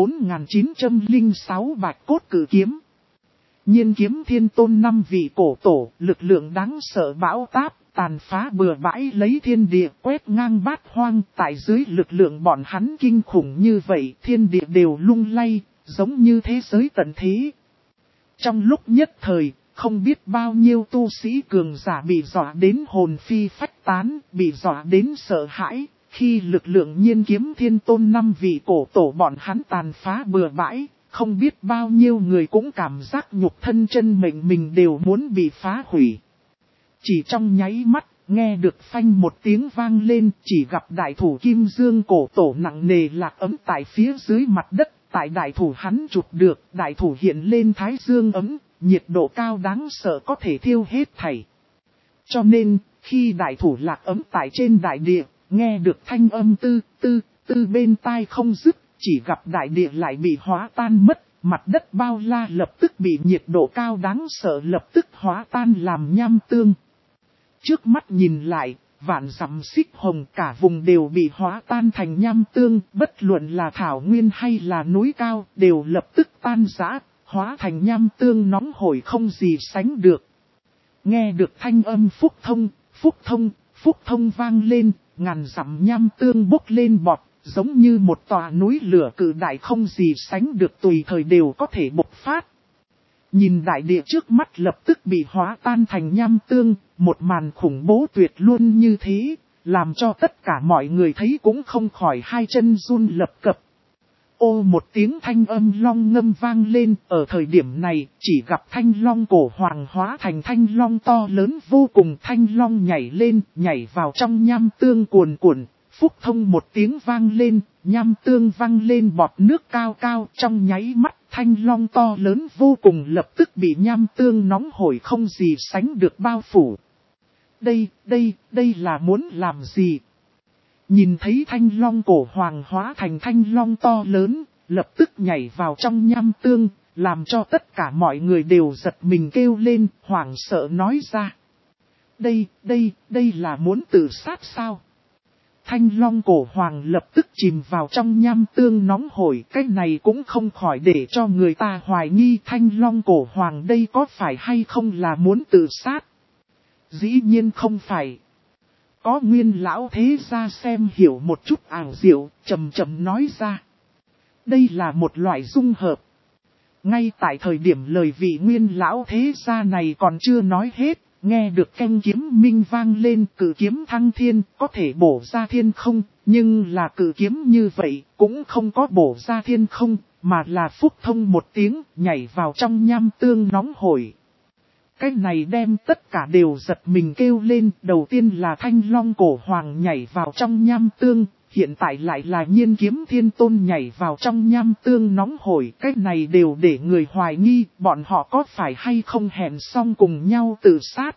4906 Bạch Cốt Cử Kiếm. Nhiên Kiếm Thiên Tôn 5 vị cổ tổ, lực lượng đáng sợ bão táp, tàn phá bừa bãi lấy thiên địa quét ngang bát hoang, tại dưới lực lượng bọn hắn kinh khủng như vậy, thiên địa đều lung lay, giống như thế giới tận thế. Trong lúc nhất thời, không biết bao nhiêu tu sĩ cường giả bị dọa đến hồn phi phách tán, bị dọa đến sợ hãi, khi lực lượng Nhiên Kiếm Thiên Tôn 5 vị cổ tổ bọn hắn tàn phá bừa bãi, không biết bao nhiêu người cũng cảm giác nhục thân chân mệnh mình đều muốn bị phá hủy. Chỉ trong nháy mắt, nghe được phanh một tiếng vang lên, chỉ gặp đại thủ Kim Dương cổ tổ nặng nề lạc ấm tại phía dưới mặt đất, tại đại thủ hắn chụp được, đại thủ hiện lên thái dương ấm, nhiệt độ cao đáng sợ có thể thiêu hết thảy. Cho nên, khi đại thủ lạc ấm tại trên đại địa, nghe được thanh âm tư bên tai không dứt, chỉ gặp đại địa lại bị hóa tan mất, mặt đất bao la lập tức bị nhiệt độ cao đáng sợ lập tức hóa tan làm nham tương. Trước mắt nhìn lại, vạn dặm xích hồng cả vùng đều bị hóa tan thành nham tương, bất luận là thảo nguyên hay là núi cao, đều lập tức tan rã, hóa thành nham tương nóng hổi không gì sánh được. Nghe được thanh âm phúc thông vang lên, ngàn dặm nham tương bốc lên bọt, giống như một tòa núi lửa cự đại không gì sánh được tùy thời đều có thể bộc phát. Nhìn đại địa trước mắt lập tức bị hóa tan thành nham tương, một màn khủng bố tuyệt luôn như thế, làm cho tất cả mọi người thấy cũng không khỏi hai chân run lập cập. Ô một tiếng thanh âm long ngâm vang lên, ở thời điểm này chỉ gặp thanh long cổ hoàng hóa thành thanh long to lớn vô cùng, thanh long nhảy lên, nhảy vào trong nham tương cuồn cuộn, phúc thông một tiếng vang lên, nham tương vang lên bọt nước cao cao, trong nháy mắt thanh long to lớn vô cùng lập tức bị nham tương nóng hổi không gì sánh được bao phủ. Đây là muốn làm gì? Nhìn thấy thanh long cổ hoàng hóa thành thanh long to lớn, lập tức nhảy vào trong nham tương, làm cho tất cả mọi người đều giật mình kêu lên, hoảng sợ nói ra. Đây là muốn tự sát sao? Thanh long cổ hoàng lập tức chìm vào trong nham tương nóng hổi, cái này cũng không khỏi để cho người ta hoài nghi thanh long cổ hoàng đây có phải hay không là muốn tự sát. Dĩ nhiên không phải. Có nguyên lão thế gia xem hiểu một chút ảo diệu, chậm nói ra. Đây là một loại dung hợp. Ngay tại thời điểm lời vị nguyên lão thế gia này còn chưa nói hết, nghe được canh kiếm minh vang lên, cử kiếm thăng thiên, có thể bổ ra thiên không, nhưng là cử kiếm như vậy, cũng không có bổ ra thiên không, mà là phúc thông một tiếng, nhảy vào trong nham tương nóng hổi. Cái này đem tất cả đều giật mình kêu lên, đầu tiên là thanh long cổ hoàng nhảy vào trong nham tương, hiện tại lại là Nhiên Kiếm Thiên Tôn nhảy vào trong nham tương nóng hổi. Cái này đều để người hoài nghi, bọn họ có phải hay không hẹn xong cùng nhau tự sát.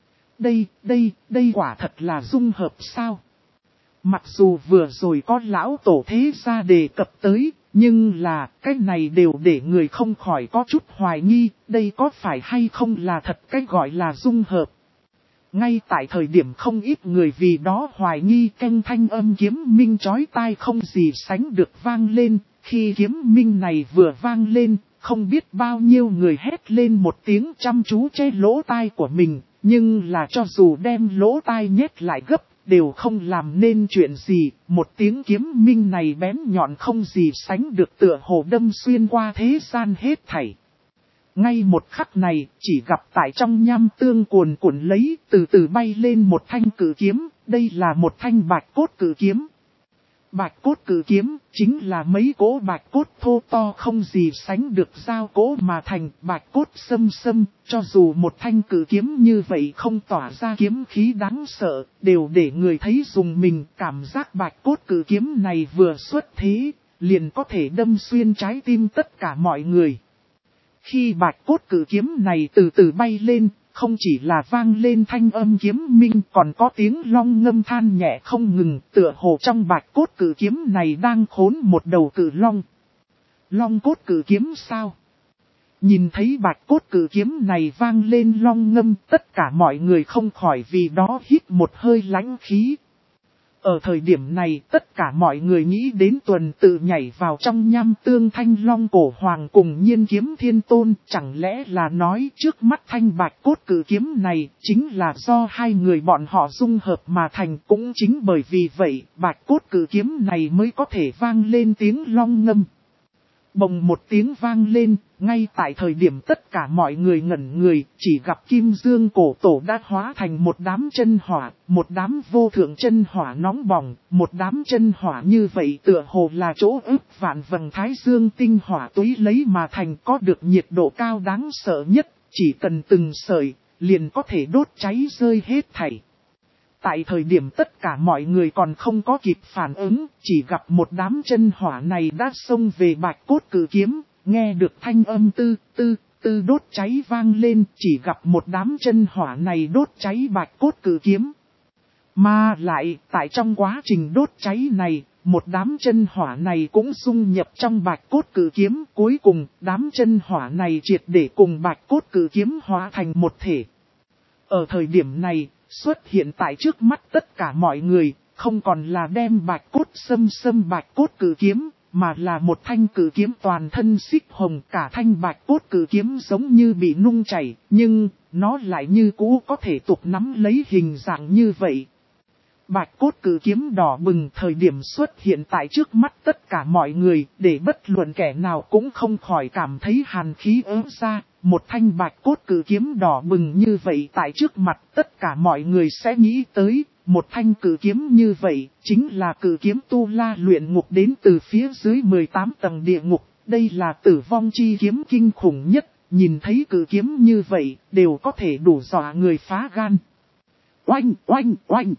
Đây quả thật là dung hợp sao? Mặc dù vừa rồi có lão tổ thế gia đề cập tới, nhưng là cái này đều để người không khỏi có chút hoài nghi, đây có phải hay không là thật cái gọi là dung hợp. Ngay tại thời điểm không ít người vì đó hoài nghi, canh thanh âm kiếm minh chói tai không gì sánh được vang lên, khi kiếm minh này vừa vang lên, không biết bao nhiêu người hét lên một tiếng chăm chú che lỗ tai của mình, nhưng là cho dù đem lỗ tai nhét lại gấp, đều không làm nên chuyện gì, một tiếng kiếm minh này bén nhọn không gì sánh được tựa hồ đâm xuyên qua thế gian hết thảy. Ngay một khắc này, chỉ gặp tại trong nham tương cuồn cuộn lấy, từ từ bay lên một thanh cử kiếm, đây là một thanh bạch cốt cử kiếm. Bạch cốt cử kiếm, chính là mấy cỗ bạch cốt thô to không gì sánh được giao cỗ mà thành bạch cốt xâm xâm, cho dù một thanh cử kiếm như vậy không tỏa ra kiếm khí đáng sợ, đều để người thấy dùng mình cảm giác bạch cốt cử kiếm này vừa xuất thế, liền có thể đâm xuyên trái tim tất cả mọi người. Khi bạch cốt cử kiếm này từ từ bay lên, không chỉ là vang lên thanh âm kiếm minh còn có tiếng long ngâm than nhẹ không ngừng, tựa hồ trong bạch cốt cử kiếm này đang khốn một đầu cử long. Long cốt cử kiếm sao? Nhìn thấy bạch cốt cử kiếm này vang lên long ngâm, tất cả mọi người không khỏi vì đó hít một hơi lãnh khí. Ở thời điểm này tất cả mọi người nghĩ đến Tuần Tự nhảy vào trong nham tương thanh long cổ hoàng cùng Nhiên kiếm thiên tôn, chẳng lẽ là nói trước mắt thanh bạch cốt cử kiếm này chính là do hai người bọn họ dung hợp mà thành, cũng chính bởi vì vậy bạch cốt cử kiếm này mới có thể vang lên tiếng long ngâm. Bồng một tiếng vang lên, ngay tại thời điểm tất cả mọi người ngẩn người, chỉ gặp Kim Dương cổ tổ đã hóa thành một đám chân hỏa, một đám vô thượng chân hỏa nóng bỏng, một đám chân hỏa như vậy tựa hồ là chỗ ức vạn vầng thái dương tinh hỏa túy lấy mà thành, có được nhiệt độ cao đáng sợ nhất, chỉ cần từng sợi, liền có thể đốt cháy rơi hết thảy. Tại thời điểm tất cả mọi người còn không có kịp phản ứng, chỉ gặp một đám chân hỏa này đã xông về bạch cốt cử kiếm, nghe được thanh âm tư đốt cháy vang lên, chỉ gặp một đám chân hỏa này đốt cháy bạch cốt cử kiếm. Mà lại, tại trong quá trình đốt cháy này, một đám chân hỏa này cũng dung nhập trong bạch cốt cử kiếm, cuối cùng đám chân hỏa này triệt để cùng bạch cốt cử kiếm hóa thành một thể. Ở thời điểm này, xuất hiện tại trước mắt tất cả mọi người, không còn là đem bạch cốt xâm bạch cốt cử kiếm, mà là một thanh cử kiếm toàn thân xích hồng, cả thanh bạch cốt cử kiếm giống như bị nung chảy, nhưng nó lại như cũ có thể tục nắm lấy hình dạng như vậy. Bạch cốt cử kiếm đỏ bừng thời điểm xuất hiện tại trước mắt tất cả mọi người, để bất luận kẻ nào cũng không khỏi cảm thấy hàn khí ớn ra. Một thanh bạch cốt cử kiếm đỏ bừng như vậy tại trước mặt tất cả mọi người sẽ nghĩ tới, một thanh cử kiếm như vậy chính là cử kiếm Tu La luyện ngục đến từ phía dưới 18 tầng địa ngục, đây là tử vong chi kiếm kinh khủng nhất, nhìn thấy cử kiếm như vậy đều có thể đủ dọa người phá gan. Oanh oanh oanh!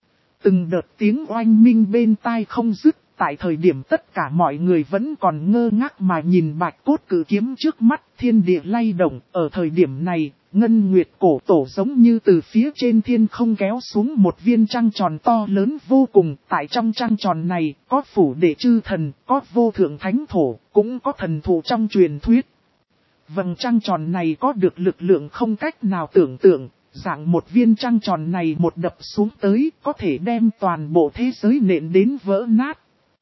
Từng đợt tiếng oanh minh bên tai không dứt, tại thời điểm tất cả mọi người vẫn còn ngơ ngác mà nhìn bạch cốt cử kiếm trước mắt, thiên địa lay động. Ở thời điểm này, Ngân Nguyệt cổ tổ giống như từ phía trên thiên không kéo xuống một viên trăng tròn to lớn vô cùng. Tại trong trăng tròn này, có phủ đệ chư thần, có vô thượng thánh thổ, cũng có thần thụ trong truyền thuyết. Vầng trăng tròn này có được lực lượng không cách nào tưởng tượng. Dạng một viên trăng tròn này một đập xuống tới có thể đem toàn bộ thế giới nện đến vỡ nát.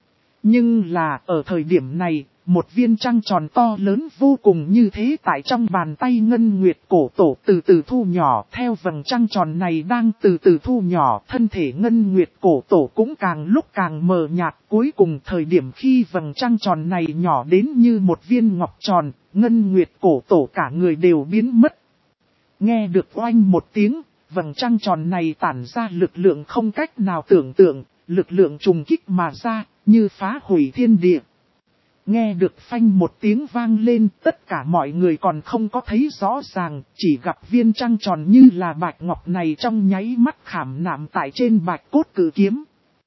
Nhưng là ở thời điểm này, một viên trăng tròn to lớn vô cùng như thế tại trong bàn tay Ngân Nguyệt cổ tổ từ từ thu nhỏ. Theo vầng trăng tròn này đang từ từ thu nhỏ, thân thể Ngân Nguyệt cổ tổ cũng càng lúc càng mờ nhạt. Cuối cùng thời điểm khi vầng trăng tròn này nhỏ đến như một viên ngọc tròn, Ngân Nguyệt cổ tổ cả người đều biến mất. Nghe được oanh một tiếng, vầng trăng tròn này tản ra lực lượng không cách nào tưởng tượng, lực lượng trùng kích mà ra, như phá hủy thiên địa. Nghe được phanh một tiếng vang lên, tất cả mọi người còn không có thấy rõ ràng, chỉ gặp viên trăng tròn như là bạch ngọc này trong nháy mắt khảm nạm tại trên bạch cốt cử kiếm.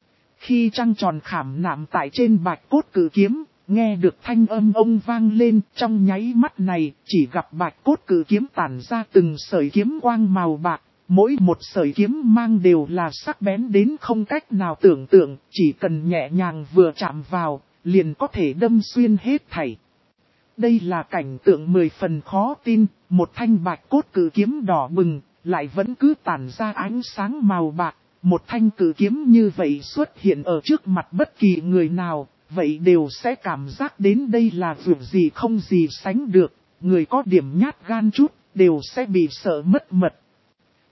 Khi trăng tròn khảm nạm tại trên bạch cốt cử kiếm, nghe được thanh âm ông vang lên, trong nháy mắt này, chỉ gặp bạch cốt cử kiếm tản ra từng sợi kiếm quang màu bạc, mỗi một sợi kiếm mang đều là sắc bén đến không cách nào tưởng tượng, chỉ cần nhẹ nhàng vừa chạm vào, liền có thể đâm xuyên hết thảy. Đây là cảnh tượng 10 phần khó tin, một thanh bạch cốt cử kiếm đỏ bừng, lại vẫn cứ tản ra ánh sáng màu bạc, một thanh cử kiếm như vậy xuất hiện ở trước mặt bất kỳ người nào. Vậy đều sẽ cảm giác đến đây là việc gì không gì sánh được, người có điểm nhát gan chút, đều sẽ bị sợ mất mật.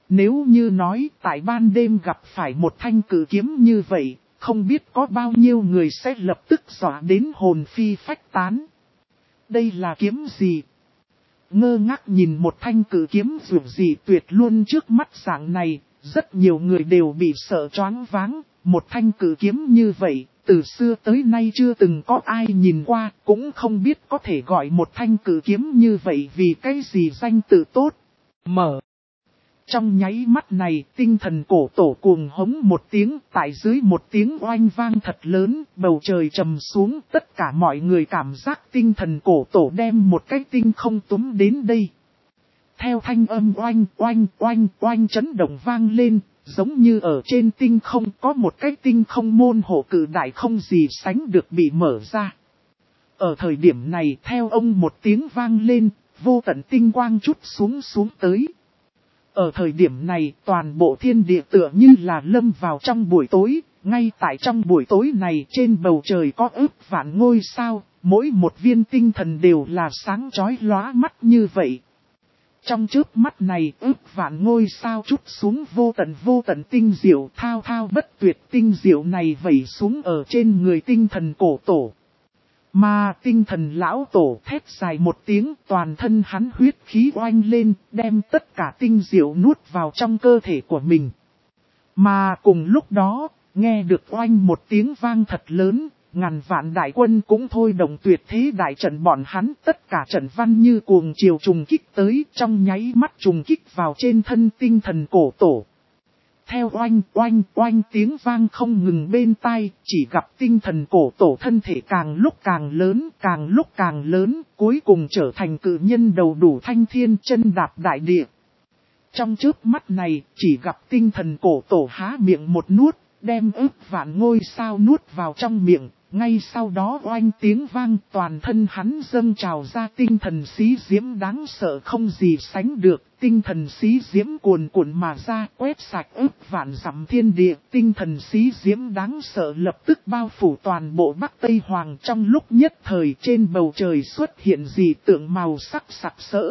Nếu như nói tại ban đêm gặp phải một thanh cử kiếm như vậy, không biết có bao nhiêu người sẽ lập tức dọa đến hồn phi phách tán. Đây là kiếm gì? Ngơ ngác nhìn một thanh cử kiếm dù gì tuyệt luôn trước mắt dạng này, rất nhiều người đều bị sợ choáng váng. Một thanh cử kiếm như vậy, từ xưa tới nay chưa từng có ai nhìn qua, cũng không biết có thể gọi một thanh cử kiếm như vậy vì cái gì danh tự tốt. Mở. Trong nháy mắt này, tinh thần cổ tổ cuồng hống một tiếng, tại dưới một tiếng oanh vang thật lớn, bầu trời trầm xuống, tất cả mọi người cảm giác tinh thần cổ tổ đem một cái tinh không túm đến đây. Theo thanh âm oanh oanh oanh oanh chấn động vang lên, giống như ở trên tinh không có một cái tinh không môn hộ cử đại không gì sánh được bị mở ra. Ở thời điểm này theo ông một tiếng vang lên, vô tận tinh quang chút xuống tới. Ở thời điểm này toàn bộ thiên địa tựa như là lâm vào trong buổi tối, ngay tại trong buổi tối này trên bầu trời có ước vạn ngôi sao, mỗi một viên tinh thần đều là sáng chói lóa mắt như vậy. Trong chớp mắt này ước vạn ngôi sao chút xuống vô tận tinh diệu thao thao bất tuyệt tinh diệu này vẩy xuống ở trên người tinh thần cổ tổ. Mà tinh thần lão tổ thét dài một tiếng toàn thân hắn huyết khí oanh lên đem tất cả tinh diệu nuốt vào trong cơ thể của mình. Mà cùng lúc đó nghe được oanh một tiếng vang thật lớn. Ngàn vạn đại quân cũng thôi động tuyệt thế đại trận bọn hắn tất cả trận văn như cuồng chiều trùng kích tới trong nháy mắt trùng kích vào trên thân tinh thần cổ tổ. Theo oanh oanh oanh tiếng vang không ngừng bên tai, chỉ gặp tinh thần cổ tổ thân thể càng lúc càng lớn, cuối cùng trở thành cự nhân đầu đủ thanh thiên chân đạp đại địa. Trong chớp mắt này, chỉ gặp tinh thần cổ tổ há miệng một nuốt, đem ước vạn ngôi sao nuốt vào trong miệng. Ngay sau đó oanh tiếng vang toàn thân hắn dâng trào ra tinh thần xí diễm đáng sợ không gì sánh được. Tinh thần xí diễm cuồn cuộn mà ra quét sạch ước vạn dặm thiên địa. Tinh thần xí diễm đáng sợ lập tức bao phủ toàn bộ Bắc Tây Hoàng trong lúc nhất thời trên bầu trời xuất hiện dị tượng màu sắc sặc sỡ.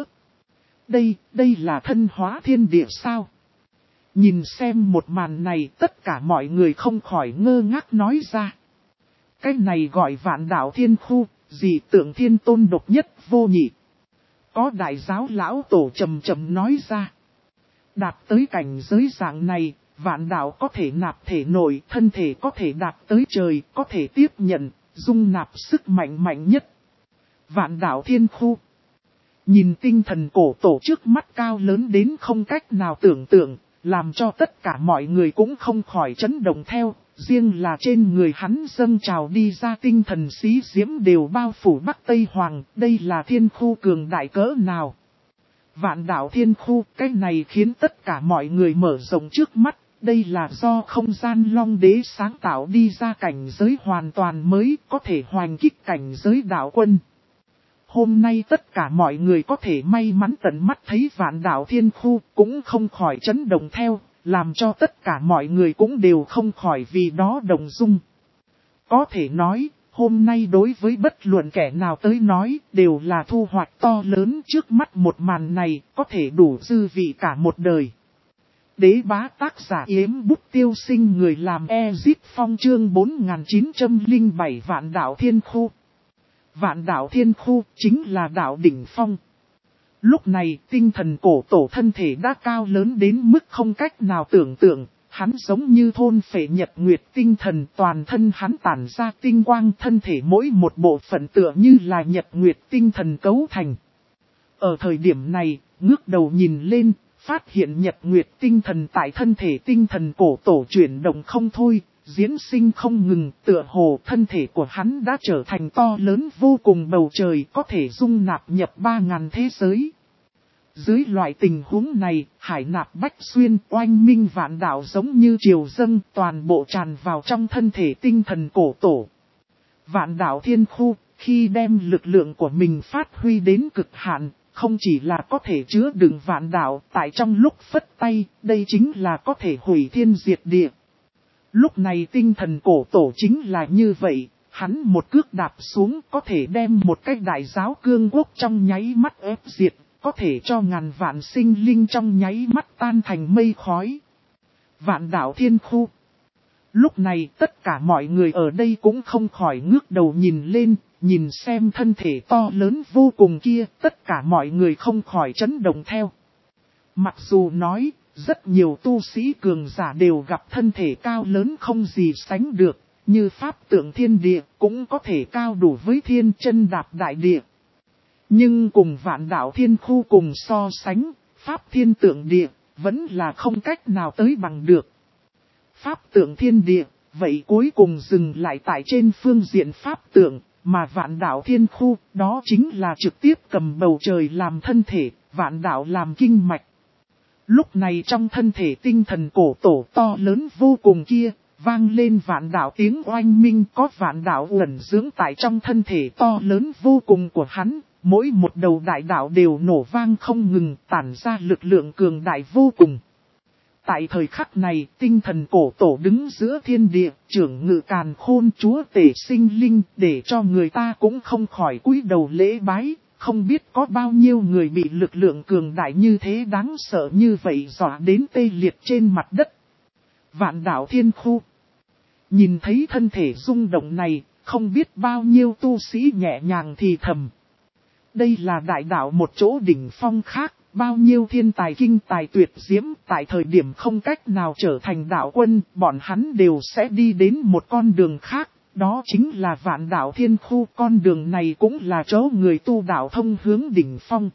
Đây là thân hóa thiên địa sao? Nhìn xem một màn này tất cả mọi người không khỏi ngơ ngác nói ra. Cái này gọi vạn đạo thiên khu, dị tượng thiên tôn độc nhất vô nhị. Có đại giáo lão tổ trầm trầm nói ra. Đạt tới cảnh giới dạng này, vạn đạo có thể nạp thể nội, thân thể có thể đạt tới trời, có thể tiếp nhận, dung nạp sức mạnh mạnh nhất. Vạn đạo thiên khu. Nhìn tinh thần cổ tổ trước mắt cao lớn đến không cách nào tưởng tượng, làm cho tất cả mọi người cũng không khỏi chấn động theo. Riêng là trên người hắn dâng trào đi ra tinh thần xí diễm đều bao phủ Bắc Tây Hoàng, đây là thiên khu cường đại cỡ nào. Vạn đạo thiên khu, cái này khiến tất cả mọi người mở rộng trước mắt, đây là do không gian long đế sáng tạo đi ra cảnh giới hoàn toàn mới, có thể hoành kích cảnh giới đạo quân. Hôm nay tất cả mọi người có thể may mắn tận mắt thấy vạn đạo thiên khu, cũng không khỏi chấn động theo. Làm cho tất cả mọi người cũng đều không khỏi vì đó động dung. Có thể nói, hôm nay đối với bất luận kẻ nào tới nói, đều là thu hoạch to lớn trước mắt một màn này, có thể đủ dư vị cả một đời. Đế bá tác giả Yếm Bút Tiêu Sinh người làm Ezip Phong chương 4907 vạn đạo thiên khu. Vạn đạo thiên khu chính là đạo đỉnh phong. Lúc này tinh thần cổ tổ thân thể đã cao lớn đến mức không cách nào tưởng tượng, hắn giống như thôn phệ nhật nguyệt tinh thần toàn thân hắn tản ra tinh quang thân thể mỗi một bộ phận tựa như là nhật nguyệt tinh thần cấu thành. Ở thời điểm này, ngước đầu nhìn lên, phát hiện nhật nguyệt tinh thần tại thân thể tinh thần cổ tổ chuyển động không thôi, diễn sinh không ngừng tựa hồ thân thể của hắn đã trở thành to lớn vô cùng bầu trời có thể dung nạp nhập 3.000 thế giới. Dưới loại tình huống này, hải nạp bách xuyên oanh minh vạn đạo giống như triều dâng toàn bộ tràn vào trong thân thể tinh thần cổ tổ. Vạn đạo thiên khu, khi đem lực lượng của mình phát huy đến cực hạn, không chỉ là có thể chứa đựng vạn đạo tại trong lúc phất tay, đây chính là có thể hủy thiên diệt địa. Lúc này tinh thần cổ tổ chính là như vậy, hắn một cước đạp xuống có thể đem một cái đại giáo cương quốc trong nháy mắt ép diệt. có thể cho ngàn vạn sinh linh trong nháy mắt tan thành mây khói. Vạn đảo thiên khu. Lúc này tất cả mọi người ở đây cũng không khỏi ngước đầu nhìn lên, nhìn xem thân thể to lớn vô cùng kia, tất cả mọi người không khỏi chấn động theo. Mặc dù nói, rất nhiều tu sĩ cường giả đều gặp thân thể cao lớn không gì sánh được, như pháp tượng thiên địa cũng có thể cao đủ với thiên chân đạp đại địa. Nhưng cùng vạn đảo thiên khu cùng so sánh, pháp thiên tượng địa vẫn là không cách nào tới bằng được. Pháp tượng thiên địa, vậy cuối cùng dừng lại tại trên phương diện pháp tượng, mà vạn đảo thiên khu đó chính là trực tiếp cầm bầu trời làm thân thể, vạn đảo làm kinh mạch. Lúc này trong thân thể tinh thần cổ tổ to lớn vô cùng kia, vang lên vạn đảo tiếng oanh minh, có vạn đảo ẩn dưỡng tại trong thân thể to lớn vô cùng của hắn, mỗi một đầu đại đảo đều nổ vang không ngừng, tản ra lực lượng cường đại vô cùng. Tại thời khắc này, tinh thần cổ tổ đứng giữa thiên địa, trưởng ngự càn khôn chúa tể sinh linh, để cho người ta cũng không khỏi cúi đầu lễ bái. Không biết có bao nhiêu người bị lực lượng cường đại như thế đáng sợ như vậy dọa đến tê liệt trên mặt đất. Vạn đảo thiên khu. Nhìn thấy thân thể rung động này, không biết bao nhiêu tu sĩ nhẹ nhàng thì thầm. Đây là đại đạo một chỗ đỉnh phong khác, bao nhiêu thiên tài kinh tài tuyệt diễm, tại thời điểm không cách nào trở thành đạo quân, bọn hắn đều sẽ đi đến một con đường khác. Đó chính là vạn đảo thiên khu, con đường này cũng là chỗ người tu đạo thông hướng đỉnh phong.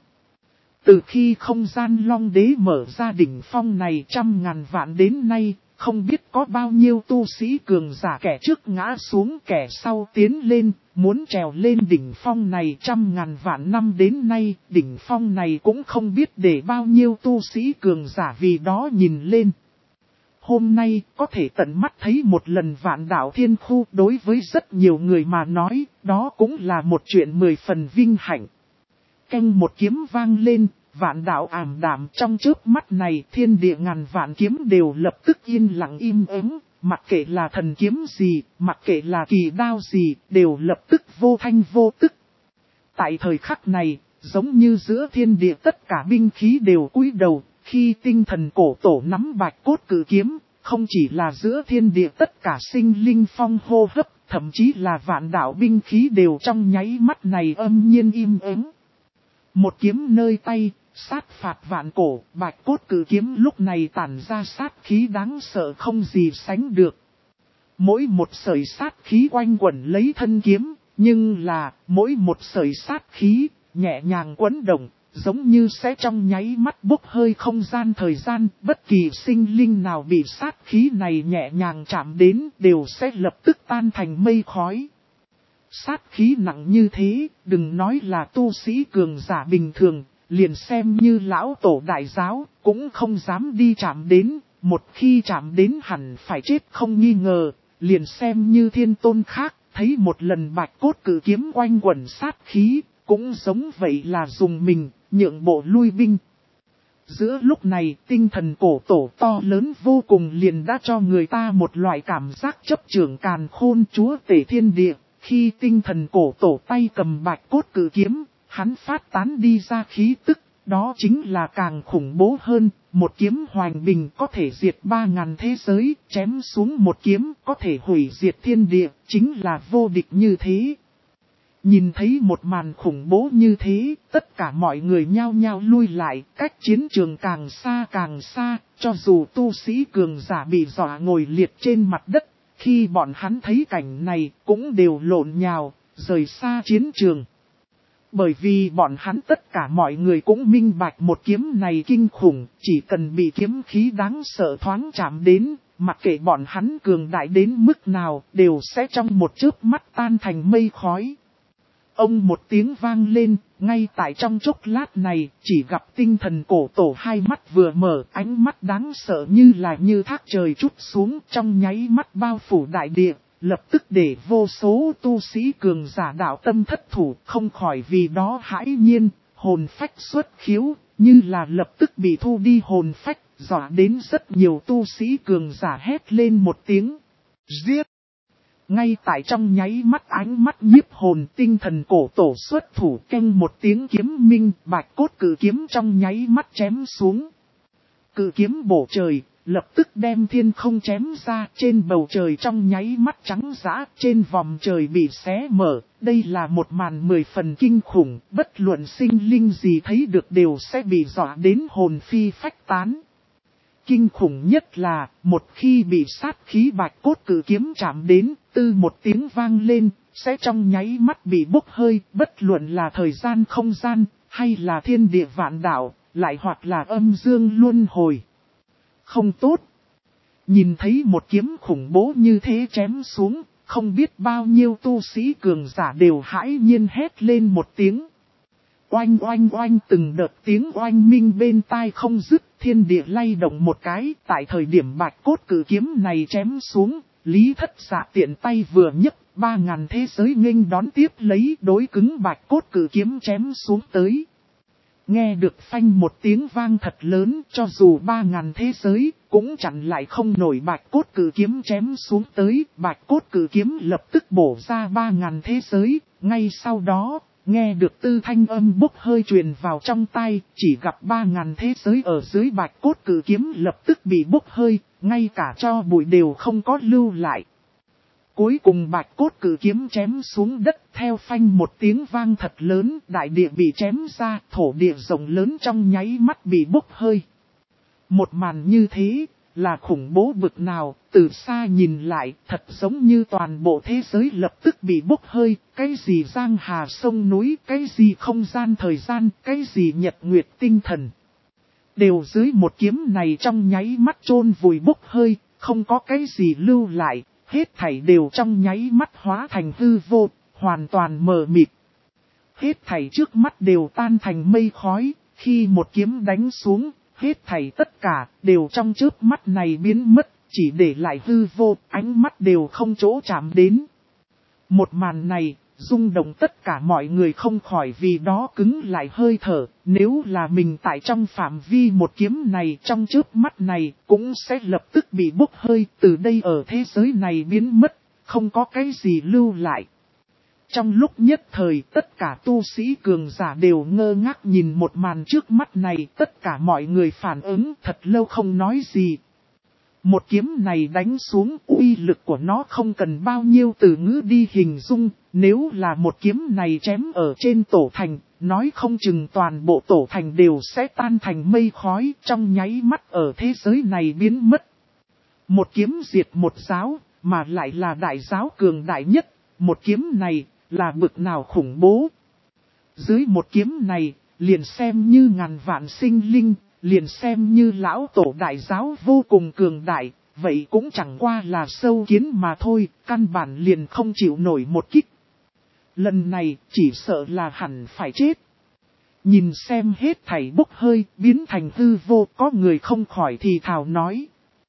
Từ khi không gian long đế mở ra đỉnh phong này trăm ngàn vạn đến nay, không biết có bao nhiêu tu sĩ cường giả kẻ trước ngã xuống kẻ sau tiến lên, muốn trèo lên đỉnh phong này trăm ngàn vạn năm đến nay, đỉnh phong này cũng không biết để bao nhiêu tu sĩ cường giả vì đó nhìn lên. Hôm nay có thể tận mắt thấy một lần vạn đảo thiên khu đối với rất nhiều người mà nói, đó cũng là một chuyện 10 phần vinh hạnh. Canh một kiếm vang lên, vạn đảo ảm đạm trong chớp mắt này thiên địa ngàn vạn kiếm đều lập tức yên lặng im ắng, mặc kệ là thần kiếm gì, mặc kệ là kỳ đao gì, đều lập tức vô thanh vô tức. Tại thời khắc này, giống như giữa thiên địa tất cả binh khí đều cúi đầu. Khi tinh thần cổ tổ nắm bạch cốt cử kiếm, không chỉ là giữa thiên địa tất cả sinh linh phong hô hấp, thậm chí là vạn đạo binh khí đều trong nháy mắt này âm nhiên im ắng. Một kiếm nơi tay, sát phạt vạn cổ, bạch cốt cử kiếm lúc này tản ra sát khí đáng sợ không gì sánh được. Mỗi một sợi sát khí quanh quẩn lấy thân kiếm, nhưng là mỗi một sợi sát khí nhẹ nhàng quấn động. Giống như sẽ trong nháy mắt bốc hơi không gian thời gian, bất kỳ sinh linh nào bị sát khí này nhẹ nhàng chạm đến đều sẽ lập tức tan thành mây khói. Sát khí nặng như thế, đừng nói là tu sĩ cường giả bình thường, liền xem như lão tổ đại giáo, cũng không dám đi chạm đến, một khi chạm đến hẳn phải chết không nghi ngờ, liền xem như thiên tôn khác, thấy một lần bạch cốt cử kiếm quanh quẩn sát khí, cũng giống vậy là dùng mình. Nhượng bộ lui binh. Giữa lúc này tinh thần cổ tổ to lớn vô cùng liền đã cho người ta một loại cảm giác chấp trưởng càn khôn chúa tể thiên địa. Khi tinh thần cổ tổ tay cầm bạch cốt cử kiếm, hắn phát tán đi ra khí tức, đó chính là càng khủng bố hơn. Một kiếm hoành bình có thể diệt 3000 thế giới, chém xuống một kiếm có thể hủy diệt thiên địa, chính là vô địch như thế. Nhìn thấy một màn khủng bố như thế, tất cả mọi người nhao nhao lui lại, cách chiến trường càng xa, cho dù tu sĩ cường giả bị dọa ngồi liệt trên mặt đất, khi bọn hắn thấy cảnh này cũng đều lộn nhào, rời xa chiến trường. Bởi vì bọn hắn tất cả mọi người cũng minh bạch một kiếm này kinh khủng, chỉ cần bị kiếm khí đáng sợ thoáng chạm đến, mặc kệ bọn hắn cường đại đến mức nào, đều sẽ trong một chớp mắt tan thành mây khói. Ông một tiếng vang lên, ngay tại trong chốc lát này, chỉ gặp tinh thần cổ tổ hai mắt vừa mở, ánh mắt đáng sợ như thác trời trút xuống trong nháy mắt bao phủ đại địa, lập tức để vô số tu sĩ cường giả đạo tâm thất thủ, không khỏi vì đó hãi nhiên, hồn phách xuất khiếu, như là lập tức bị thu đi hồn phách, dọa đến rất nhiều tu sĩ cường giả hét lên một tiếng, giết. Ngay tại trong nháy mắt ánh mắt nhiếp hồn tinh thần cổ tổ xuất thủ keng một tiếng kiếm minh, bạch cốt cử kiếm trong nháy mắt chém xuống. Cử kiếm bổ trời, lập tức đem thiên không chém ra, trên bầu trời trong nháy mắt trắng dã, trên vòm trời bị xé mở. Đây là một màn 10 phần kinh khủng, bất luận sinh linh gì thấy được đều sẽ bị dọa đến hồn phi phách tán. Kinh khủng nhất là, một khi bị sát khí bạch cốt cử kiếm chạm đến, tư một tiếng vang lên, sẽ trong nháy mắt bị bốc hơi, bất luận là thời gian không gian, hay là thiên địa vạn đạo, lại hoặc là âm dương luân hồi. Không tốt. Nhìn thấy một kiếm khủng bố như thế chém xuống, không biết bao nhiêu tu sĩ cường giả đều hãi nhiên hét lên một tiếng. Oanh oanh oanh, từng đợt tiếng oanh minh bên tai không dứt, thiên địa lay động một cái. Tại thời điểm bạch cốt cử kiếm này chém xuống, Lý Thất Dạ tiện tay vừa nhấc, 3000 thế giới nghênh đón tiếp lấy, đối cứng bạch cốt cử kiếm chém xuống tới. Nghe được phanh một tiếng vang thật lớn, cho dù 3000 thế giới, cũng chặn lại không nổi bạch cốt cử kiếm chém xuống tới. Bạch cốt cử kiếm lập tức bổ ra 3000 thế giới, ngay sau đó, nghe được tư thanh âm bốc hơi truyền vào trong tai, chỉ gặp 3000 thế giới ở dưới bạch cốt cử kiếm lập tức bị bốc hơi, ngay cả cho bụi đều không có lưu lại. Cuối cùng bạch cốt cử kiếm chém xuống đất, theo phanh một tiếng vang thật lớn, đại địa bị chém ra, thổ địa rộng lớn trong nháy mắt bị bốc hơi. Một màn như thế, là khủng bố bực nào, từ xa nhìn lại, thật giống như toàn bộ thế giới lập tức bị bốc hơi, cái gì giang hà sông núi, cái gì không gian thời gian, cái gì nhật nguyệt tinh thần. Đều dưới một kiếm này trong nháy mắt chôn vùi bốc hơi, không có cái gì lưu lại. Hết thảy đều trong nháy mắt hóa thành hư vô, hoàn toàn mờ mịt. Hết thảy trước mắt đều tan thành mây khói, khi một kiếm đánh xuống, hết thảy tất cả đều trong chớp mắt này biến mất, chỉ để lại hư vô, ánh mắt đều không chỗ chạm đến. Một màn này, rung động tất cả mọi người không khỏi vì đó cứng lại hơi thở, nếu là mình tại trong phạm vi một kiếm này trong chớp mắt này cũng sẽ lập tức bị bốc hơi, từ đây ở thế giới này biến mất, không có cái gì lưu lại. Trong lúc nhất thời tất cả tu sĩ cường giả đều ngơ ngác nhìn một màn trước mắt này, tất cả mọi người phản ứng thật lâu không nói gì. Một kiếm này đánh xuống, uy lực của nó không cần bao nhiêu từ ngữ đi hình dung, nếu là một kiếm này chém ở trên tổ thành, nói không chừng toàn bộ tổ thành đều sẽ tan thành mây khói, trong nháy mắt ở thế giới này biến mất. Một kiếm diệt một giáo, mà lại là đại giáo cường đại nhất, một kiếm này là bực nào khủng bố. Dưới một kiếm này, liền xem như ngàn vạn sinh linh, liền xem như lão tổ đại giáo vô cùng cường đại, vậy cũng chẳng qua là sâu kiến mà thôi, căn bản liền không chịu nổi một kích. Lần này chỉ sợ là hẳn phải chết. Nhìn xem hết thảy bốc hơi, biến thành hư vô, có người không khỏi thì thào nói.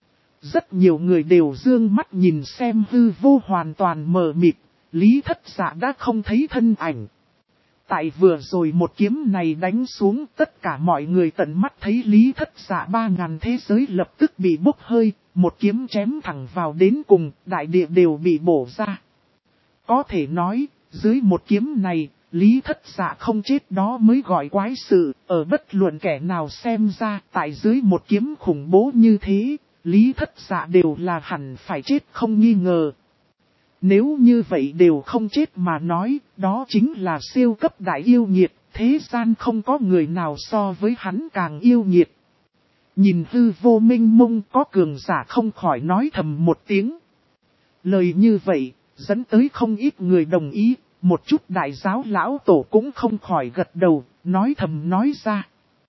Rất nhiều người đều dương mắt nhìn xem hư vô hoàn toàn mờ mịt, Lý Thất Dạ đã không thấy thân ảnh. Tại vừa rồi một kiếm này đánh xuống, tất cả mọi người tận mắt thấy Lý Thất Dạ 3000 thế giới lập tức bị bốc hơi, một kiếm chém thẳng vào đến cùng, đại địa đều bị bổ ra. Có thể nói, dưới một kiếm này, Lý Thất Dạ không chết đó mới gọi quái sự, ở bất luận kẻ nào xem ra, tại dưới một kiếm khủng bố như thế, Lý Thất Dạ đều là hẳn phải chết không nghi ngờ. Nếu như vậy đều không chết mà nói, đó chính là siêu cấp đại yêu nghiệt, thế gian không có người nào so với hắn càng yêu nghiệt. Nhìn hư vô minh mông, có cường giả không khỏi nói thầm một tiếng. Lời như vậy, dẫn tới không ít người đồng ý, một chút đại giáo lão tổ cũng không khỏi gật đầu, nói thầm nói ra.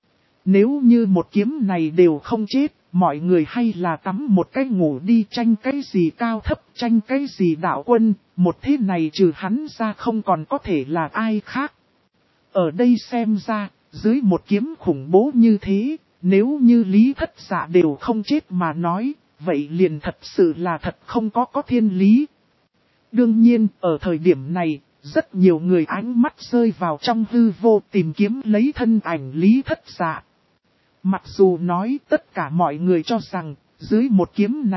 Nếu như một kiếm này đều không chết, mọi người hay là tắm một cái ngủ đi, tranh cái gì cao thấp, tranh cái gì đạo quân, một thế này trừ hắn ra không còn có thể là ai khác. Ở đây xem ra, dưới một kiếm khủng bố như thế, nếu như Lý Thất Dạ đều không chết mà nói, vậy liền thật sự là thật không có thiên lý. Đương nhiên, ở thời điểm này, rất nhiều người ánh mắt rơi vào trong hư vô tìm kiếm lấy thân ảnh Lý Thất Dạ. Mặc dù nói tất cả mọi người cho rằng, dưới một kiếm này,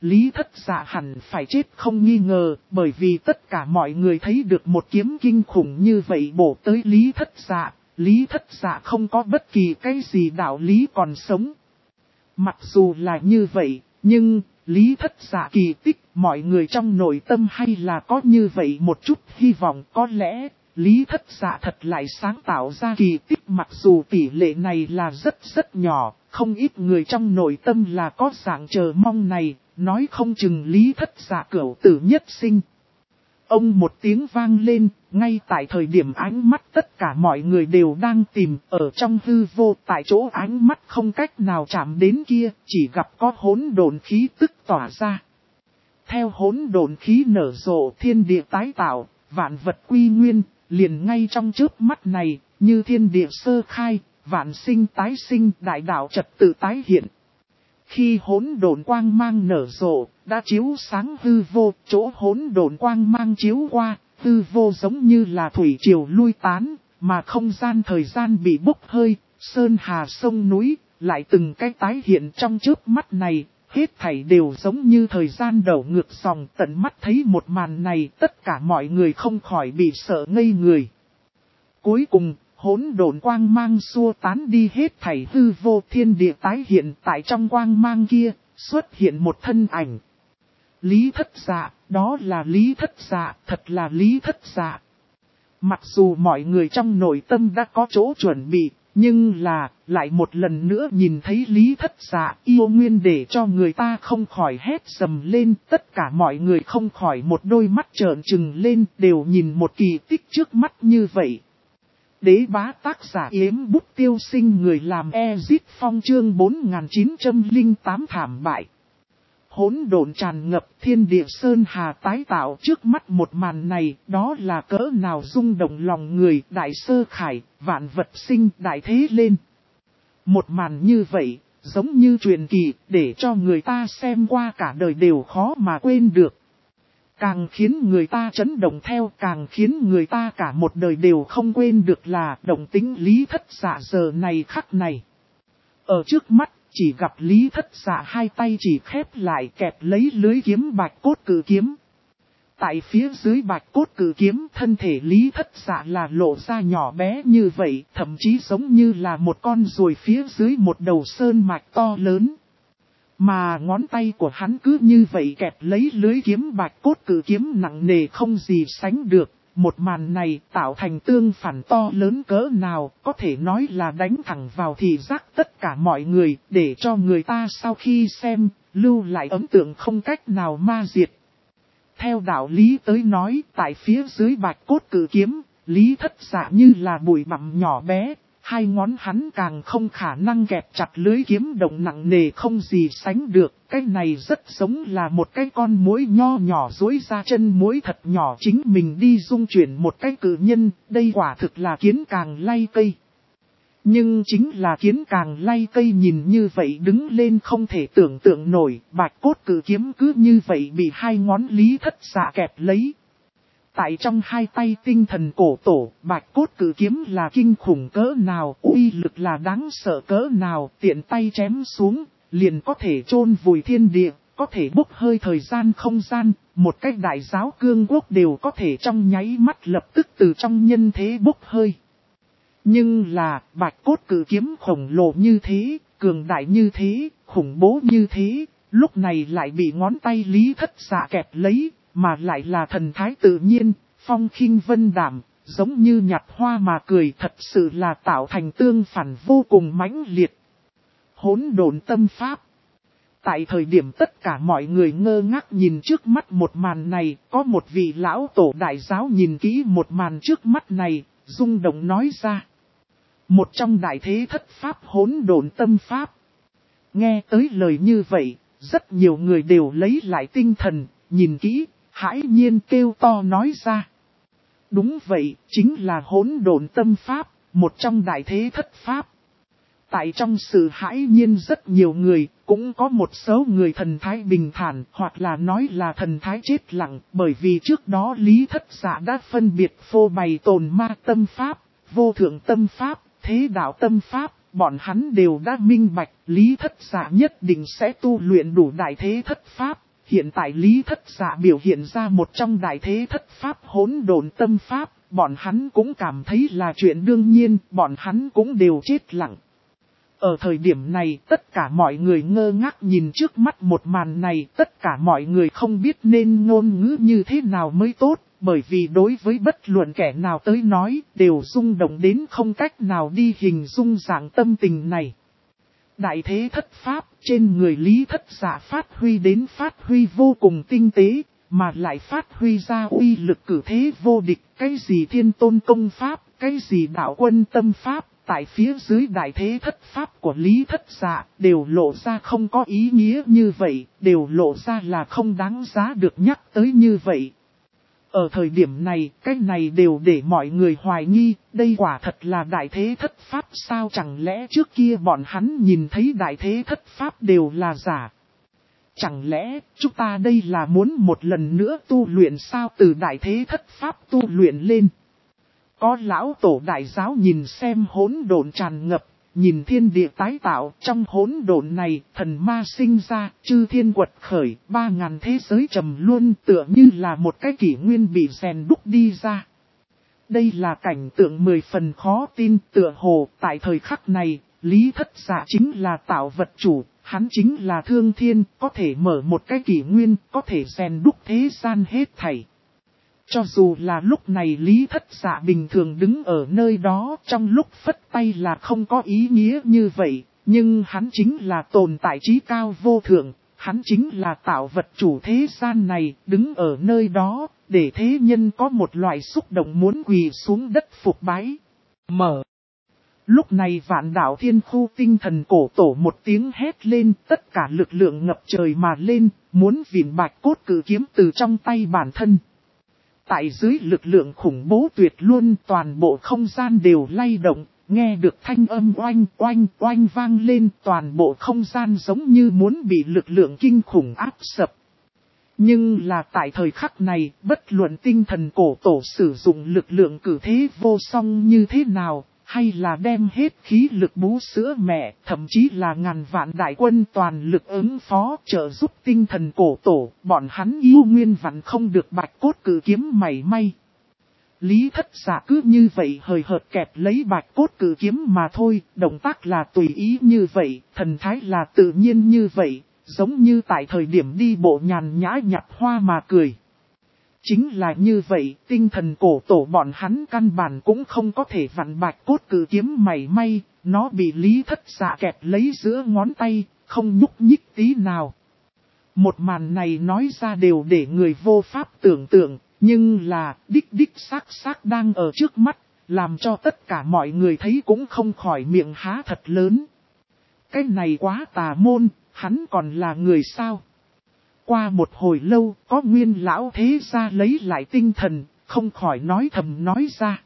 Lý Thất Dạ hẳn phải chết không nghi ngờ, bởi vì tất cả mọi người thấy được một kiếm kinh khủng như vậy bổ tới Lý Thất Dạ. Lý Thất Dạ không có bất kỳ cái gì đạo lý còn sống. Mặc dù là như vậy, nhưng Lý Thất Dạ kỳ tích, mọi người trong nội tâm hay là có như vậy một chút hy vọng. Có lẽ Lý Thất Dạ thật lại sáng tạo ra kỳ tích, mặc dù tỷ lệ này là rất nhỏ, không ít người trong nội tâm là có dạng chờ mong này, nói không chừng Lý Thất Dạ cửu tử nhất sinh. Ông một tiếng vang lên, ngay tại thời điểm ánh mắt tất cả mọi người đều đang tìm, ở trong hư vô, tại chỗ ánh mắt không cách nào chạm đến kia, chỉ gặp có hỗn độn khí tức tỏa ra. Theo hỗn độn khí nở rộ, thiên địa tái tạo, vạn vật quy nguyên, liền ngay trong chớp mắt này, như thiên địa sơ khai, vạn sinh tái sinh, đại đạo trật tự tái hiện. Khi hỗn độn quang mang nở rộ, đã chiếu sáng hư vô, chỗ hỗn độn quang mang chiếu qua, hư vô giống như là thủy triều lui tán, mà không gian thời gian bị bốc hơi, sơn hà sông núi, lại từng cái tái hiện trong chớp mắt này, hết thảy đều giống như thời gian đảo ngược dòng. Tận mắt thấy một màn này, tất cả mọi người không khỏi bị sợ ngây người. Cuối cùng, hỗn độn quang mang xua tán đi hết thảy hư vô, thiên địa tái hiện, tại trong quang mang kia, xuất hiện một thân ảnh. Lý Thất Dạ, đó là Lý Thất Dạ, thật là Lý Thất Dạ. Mặc dù mọi người trong nội tâm đã có chỗ chuẩn bị, nhưng là, lại một lần nữa nhìn thấy Lý Thất Dạ yêu nguyên để cho người ta không khỏi hét sầm lên, tất cả mọi người không khỏi một đôi mắt trợn trừng lên, đều nhìn một kỳ tích trước mắt như vậy. Đế bá tác giả Yếm Bút Tiêu Sinh, người làm Ezit Phong, chương 4908 thảm bại. Hỗn độn tràn ngập, thiên địa sơn hà tái tạo, trước mắt một màn này, đó là cỡ nào rung động lòng người, đại sơ khải, vạn vật sinh, đại thế lên. Một màn như vậy, giống như truyền kỳ, để cho người ta xem qua cả đời đều khó mà quên được. Càng khiến người ta chấn động theo, càng khiến người ta cả một đời đều không quên được là động tính Lý Thất Dạ giờ này khắc này. Ở trước mắt, chỉ gặp Lý Thất Dạ hai tay chỉ khép lại kẹp lấy lưới kiếm bạch cốt cử kiếm. Tại phía dưới bạch cốt cử kiếm, thân thể Lý Thất Dạ là lộ ra nhỏ bé như vậy, thậm chí giống như là một con ruồi phía dưới một đầu sơn mạch to lớn. Mà ngón tay của hắn cứ như vậy kẹp lấy lưới kiếm bạch cốt cử kiếm nặng nề không gì sánh được. Một màn này tạo thành tương phản to lớn cỡ nào, có thể nói là đánh thẳng vào thị giác tất cả mọi người, để cho người ta sau khi xem, lưu lại ấn tượng không cách nào ma diệt. Theo đạo lý tới nói, tại phía dưới bạch cốt cử kiếm, Lý Thất Dạ như là bụi bặm nhỏ bé. Hai ngón hắn càng không khả năng kẹp chặt lưới kiếm động nặng nề không gì sánh được. Cái này rất giống là một cái con muỗi nho nhỏ duỗi ra chân muỗi thật nhỏ chính mình đi dung chuyển một cái cự nhân. Đây quả thực là kiến càng lay cây. Nhưng chính là kiến càng lay cây nhìn như vậy đứng lên không thể tưởng tượng nổi. Bạch cốt cử kiếm cứ như vậy bị hai ngón Lý Thất Dạ kẹp lấy. Tại trong hai tay tinh thần cổ tổ, bạch cốt cử kiếm là kinh khủng cỡ nào, uy lực là đáng sợ cỡ nào, tiện tay chém xuống, liền có thể chôn vùi thiên địa, có thể bốc hơi thời gian không gian, một cách đại giáo cương quốc đều có thể trong nháy mắt lập tức từ trong nhân thế bốc hơi. Nhưng là, bạch cốt cử kiếm khổng lồ như thế, cường đại như thế, khủng bố như thế, lúc này lại bị ngón tay Lý Thất Dạ kẹp lấy. Mà lại là thần thái tự nhiên, phong khinh vân đảm, giống như nhặt hoa mà cười, thật sự là tạo thành tương phản vô cùng mãnh liệt. Hỗn độn tâm pháp. Tại thời điểm tất cả mọi người ngơ ngác nhìn trước mắt một màn này, có một vị lão tổ đại giáo nhìn kỹ một màn trước mắt này, rung động nói ra. Một trong đại thế thất pháp hỗn độn tâm pháp. Nghe tới lời như vậy, rất nhiều người đều lấy lại tinh thần, nhìn kỹ. Hãi nhiên kêu to nói ra. Đúng vậy, chính là hỗn độn tâm pháp, một trong đại thế thất pháp. Tại trong sự hãi nhiên rất nhiều người, cũng có một số người thần thái bình thản, hoặc là nói là thần thái chết lặng, bởi vì trước đó Lý Thất Dạ đã phân biệt phô bày tồn ma tâm pháp, vô thượng tâm pháp, thế đạo tâm pháp, bọn hắn đều đã minh bạch, Lý Thất Dạ nhất định sẽ tu luyện đủ đại thế thất pháp. hiện tại Lý Thất Dạ biểu hiện ra một trong đại thế thất pháp hỗn độn tâm pháp, bọn hắn cũng cảm thấy là chuyện đương nhiên, bọn hắn cũng đều chết lặng. Ở thời điểm này, tất cả mọi người ngơ ngác nhìn trước mắt một màn này, tất cả mọi người không biết nên ngôn ngữ như thế nào mới tốt, bởi vì đối với bất luận kẻ nào tới nói, đều rung động đến không cách nào đi hình dung dạng tâm tình này. Đại thế thất pháp, trên người Lý Thất Dạ phát huy vô cùng tinh tế, mà lại phát huy ra uy lực cử thế vô địch, cái gì thiên tôn công pháp, cái gì đạo quân tâm pháp, tại phía dưới đại thế thất pháp của Lý Thất Dạ, đều lộ ra không có ý nghĩa như vậy, đều lộ ra là không đáng giá được nhắc tới như vậy. Ở thời điểm này, cái này đều để mọi người hoài nghi, đây quả thật là đại thế thất pháp sao, chẳng lẽ trước kia bọn hắn nhìn thấy đại thế thất pháp đều là giả. Chẳng lẽ chúng ta đây là muốn một lần nữa tu luyện sao, từ đại thế thất pháp tu luyện lên. Có lão tổ đại giáo nhìn xem hỗn độn tràn ngập, nhìn thiên địa tái tạo, trong hỗn độn này, thần ma sinh ra, chư thiên quật khởi, 3000 thế giới trầm luân, tựa như là một cái kỷ nguyên bị rèn đúc đi ra. Đây là cảnh tượng 10 phần khó tin, tựa hồ, tại thời khắc này, Lý Thất Dạ chính là tạo vật chủ, hắn chính là thương thiên, có thể mở một cái kỷ nguyên, có thể rèn đúc thế gian hết thảy. Cho dù là lúc này Lý Thất Dạ bình thường đứng ở nơi đó, trong lúc phất tay là không có ý nghĩa như vậy, nhưng hắn chính là tồn tại trí cao vô thượng, hắn chính là tạo vật chủ thế gian này, đứng ở nơi đó, để thế nhân có một loại xúc động muốn quỳ xuống đất phục bái. Lúc này Vạn Đạo Thiên Khu tinh thần cổ tổ một tiếng hét lên, tất cả lực lượng ngập trời mà lên, muốn vịn bạch cốt cử kiếm từ trong tay bản thân. Tại dưới lực lượng khủng bố tuyệt luôn, toàn bộ không gian đều lay động, nghe được thanh âm oanh oanh oanh vang lên, toàn bộ không gian giống như muốn bị lực lượng kinh khủng áp sập. Nhưng là tại thời khắc này, bất luận tinh thần cổ tổ sử dụng lực lượng cử thế vô song như thế nào, hay là đem hết khí lực bú sữa mẹ, thậm chí là ngàn vạn đại quân toàn lực ứng phó trợ giúp tinh thần cổ tổ, bọn hắn yêu nguyên vặn không được bạch cốt cử kiếm mảy may. Lý Thất Dạ cứ như vậy hời hợt kẹp lấy bạch cốt cử kiếm mà thôi, động tác là tùy ý như vậy, thần thái là tự nhiên như vậy, giống như tại thời điểm đi bộ nhàn nhã nhặt hoa mà cười. Chính là như vậy, tinh thần cổ tổ bọn hắn căn bản cũng không có thể vặn bạch cốt cử kiếm mảy may, nó bị Lý Thất Dạ kẹp lấy giữa ngón tay, không nhúc nhích tí nào. Một màn này nói ra đều để người vô pháp tưởng tượng, nhưng là đích xác đang ở trước mắt, làm cho tất cả mọi người thấy cũng không khỏi miệng há thật lớn. Cái này quá tà môn, hắn còn là người sao? Qua một hồi lâu, có Nguyên lão thế gia lấy lại tinh thần, không khỏi nói thầm nói ra.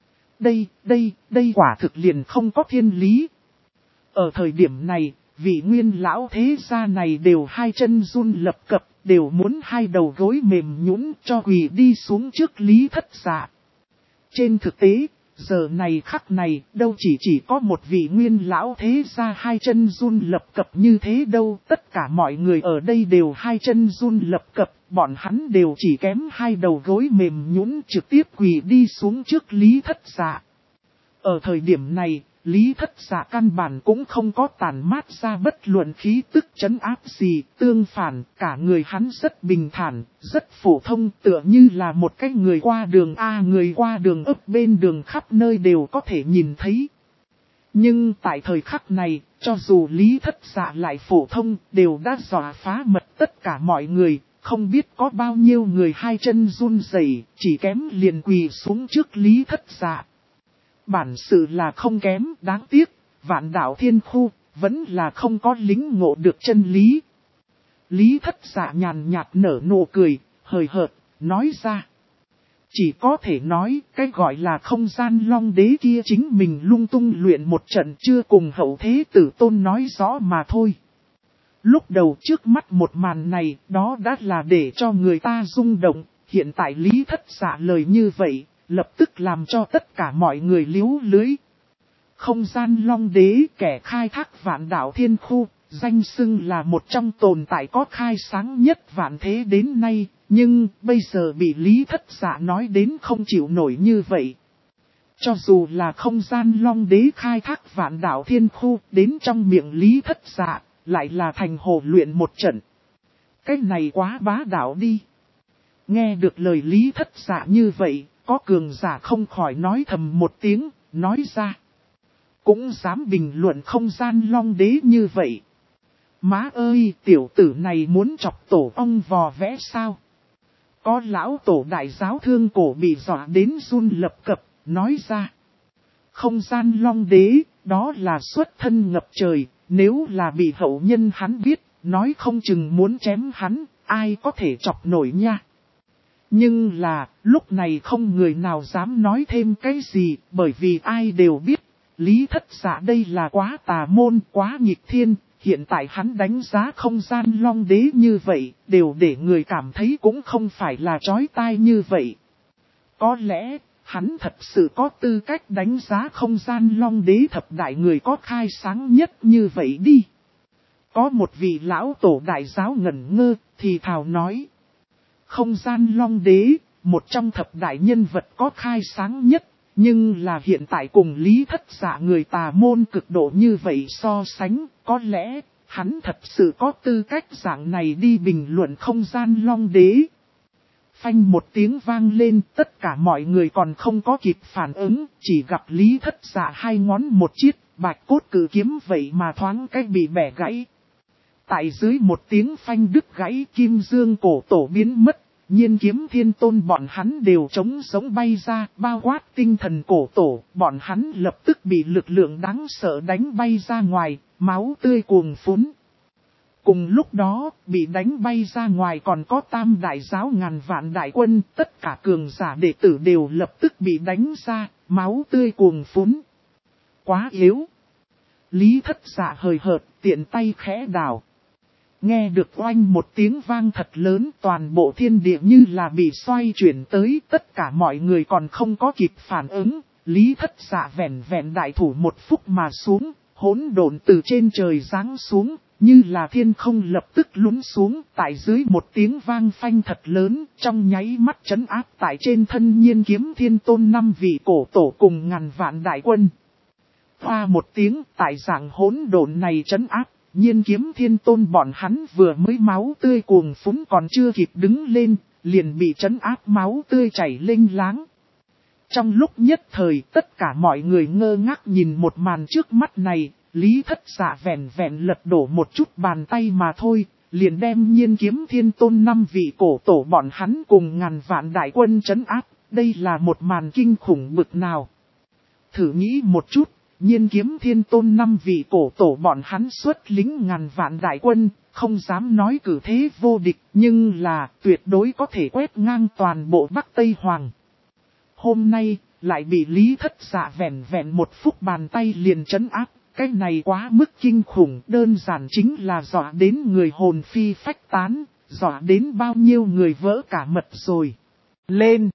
Đây quả thực liền không có thiên lý. Ở thời điểm này, vị Nguyên lão thế gia này đều hai chân run lập cập, đều muốn hai đầu gối mềm nhũn cho quỳ đi xuống trước Lý Thất Dạ. Trên thực tế, giờ này khắc này, đâu chỉ có một vị Nguyên lão thế gia hai chân run lập cập như thế đâu, tất cả mọi người ở đây đều hai chân run lập cập, bọn hắn đều chỉ kém hai đầu gối mềm nhũn trực tiếp quỳ đi xuống trước Lý Thất Dạ. Ở thời điểm này, Lý Thất Dạ căn bản cũng không có tản mát ra bất luận khí tức trấn áp gì, tương phản, cả người hắn rất bình thản, rất phổ thông, tựa như là một cái người qua đường người qua đường ấp bên đường khắp nơi đều có thể nhìn thấy. Nhưng tại thời khắc này, cho dù Lý Thất Dạ lại phổ thông, đều đã dọa phá mật tất cả mọi người, không biết có bao nhiêu người hai chân run rẩy, chỉ kém liền quỳ xuống trước Lý Thất Dạ. Bản sự là không kém, đáng tiếc, Vạn Đạo Thiên Khu, vẫn là không có lính ngộ được chân lý. Lý Thất Dạ nhàn nhạt nở nụ cười, hời hợt, nói ra. Chỉ có thể nói, cái gọi là không gian long đế kia chính mình lung tung luyện một trận chưa cùng hậu thế tử tôn nói rõ mà thôi. Lúc đầu trước mắt một màn này, đó đã là để cho người ta rung động, hiện tại Lý Thất Dạ lời như vậy. Lập tức làm cho tất cả mọi người liếu lưới. Không gian long đế kẻ khai thác Vạn Đạo Thiên Khu, danh xưng là một trong tồn tại có khai sáng nhất vạn thế đến nay, nhưng bây giờ bị Lý Thất Dạ nói đến không chịu nổi như vậy. Cho dù là không gian long đế khai thác vạn đạo thiên khu đến trong miệng Lý Thất Dạ, lại là thành hồ luyện một trận. Cái này quá bá đạo đi. Nghe được lời Lý Thất Dạ như vậy, có cường giả không khỏi nói thầm một tiếng, nói ra. Cũng dám bình luận không gian long đế như vậy. Má ơi, tiểu tử này muốn chọc tổ ong vò vẽ sao? Có lão tổ đại giáo thương cổ bị dọa đến run lập cập, nói ra. Không gian long đế, đó là xuất thân ngập trời, nếu là bị hậu nhân hắn biết, nói không chừng muốn chém hắn, ai có thể chọc nổi nha. Nhưng là, lúc này không người nào dám nói thêm cái gì, bởi vì ai đều biết, Lý Thất Dạ đây là quá tà môn, quá nghịch thiên, hiện tại hắn đánh giá không gian long đế như vậy, đều để người cảm thấy cũng không phải là chói tai như vậy. Có lẽ, hắn thật sự có tư cách đánh giá không gian long đế thập đại người có khai sáng nhất như vậy đi. Có một vị lão tổ đại giáo ngẩn ngơ, thì thào nói. Không gian long đế, một trong thập đại nhân vật có khai sáng nhất, nhưng là hiện tại cùng Lý Thất Dạ người tà môn cực độ như vậy so sánh, có lẽ, hắn thật sự có tư cách dạng này đi bình luận không gian long đế. Phanh một tiếng vang lên, tất cả mọi người còn không có kịp phản ứng, chỉ gặp Lý Thất Dạ hai ngón một chiếc, bạch cốt cử kiếm vậy mà thoáng cách bị bẻ gãy. Tại dưới một tiếng phanh đứt gãy kim dương cổ tổ biến mất, Nhiên Kiếm Thiên Tôn bọn hắn đều trống sống bay ra, bao quát tinh thần cổ tổ, bọn hắn lập tức bị lực lượng đáng sợ đánh bay ra ngoài, máu tươi cuồng phún. Cùng lúc đó, bị đánh bay ra ngoài còn có tam đại giáo ngàn vạn đại quân, tất cả cường giả đệ tử đều lập tức bị đánh ra, máu tươi cuồng phún. Quá yếu. Lý Thất Dạ hời hợt, tiện tay khẽ đào. Nghe được oanh một tiếng vang thật lớn, toàn bộ thiên địa như là bị xoay chuyển tới, tất cả mọi người còn không có kịp phản ứng. Lý Thất Dạ vẹn vẹn đại thủ một phút mà xuống, hỗn độn từ trên trời giáng xuống, như là thiên không lập tức lún xuống, tại dưới một tiếng vang phanh thật lớn, trong nháy mắt trấn áp tại trên thân Nhiên Kiếm Thiên Tôn 5 vị cổ tổ cùng ngàn vạn đại quân. Hoa một tiếng, tại dạng hỗn độn này trấn áp. Nhiên Kiếm Thiên Tôn bọn hắn vừa mới máu tươi cuồng phúng còn chưa kịp đứng lên, liền bị trấn áp máu tươi chảy lênh láng. Trong lúc nhất thời tất cả mọi người ngơ ngác nhìn một màn trước mắt này, Lý Thất Dạ vẹn vẹn lật đổ một chút bàn tay mà thôi, liền đem Nhiên Kiếm Thiên Tôn 5 vị cổ tổ bọn hắn cùng ngàn vạn đại quân trấn áp, đây là một màn kinh khủng bực nào. Thử nghĩ một chút. Nhiên Kiếm Thiên Tôn 5 vị cổ tổ bọn hắn xuất lính ngàn vạn đại quân, không dám nói cử thế vô địch, nhưng là tuyệt đối có thể quét ngang toàn bộ Bắc Tây Hoàng. Hôm nay, lại bị Lý Thất Dạ vẹn vẹn một phút bàn tay liền trấn áp, cái này quá mức kinh khủng, đơn giản chính là dọa đến người hồn phi phách tán, dọa đến bao nhiêu người vỡ cả mật rồi. Lên!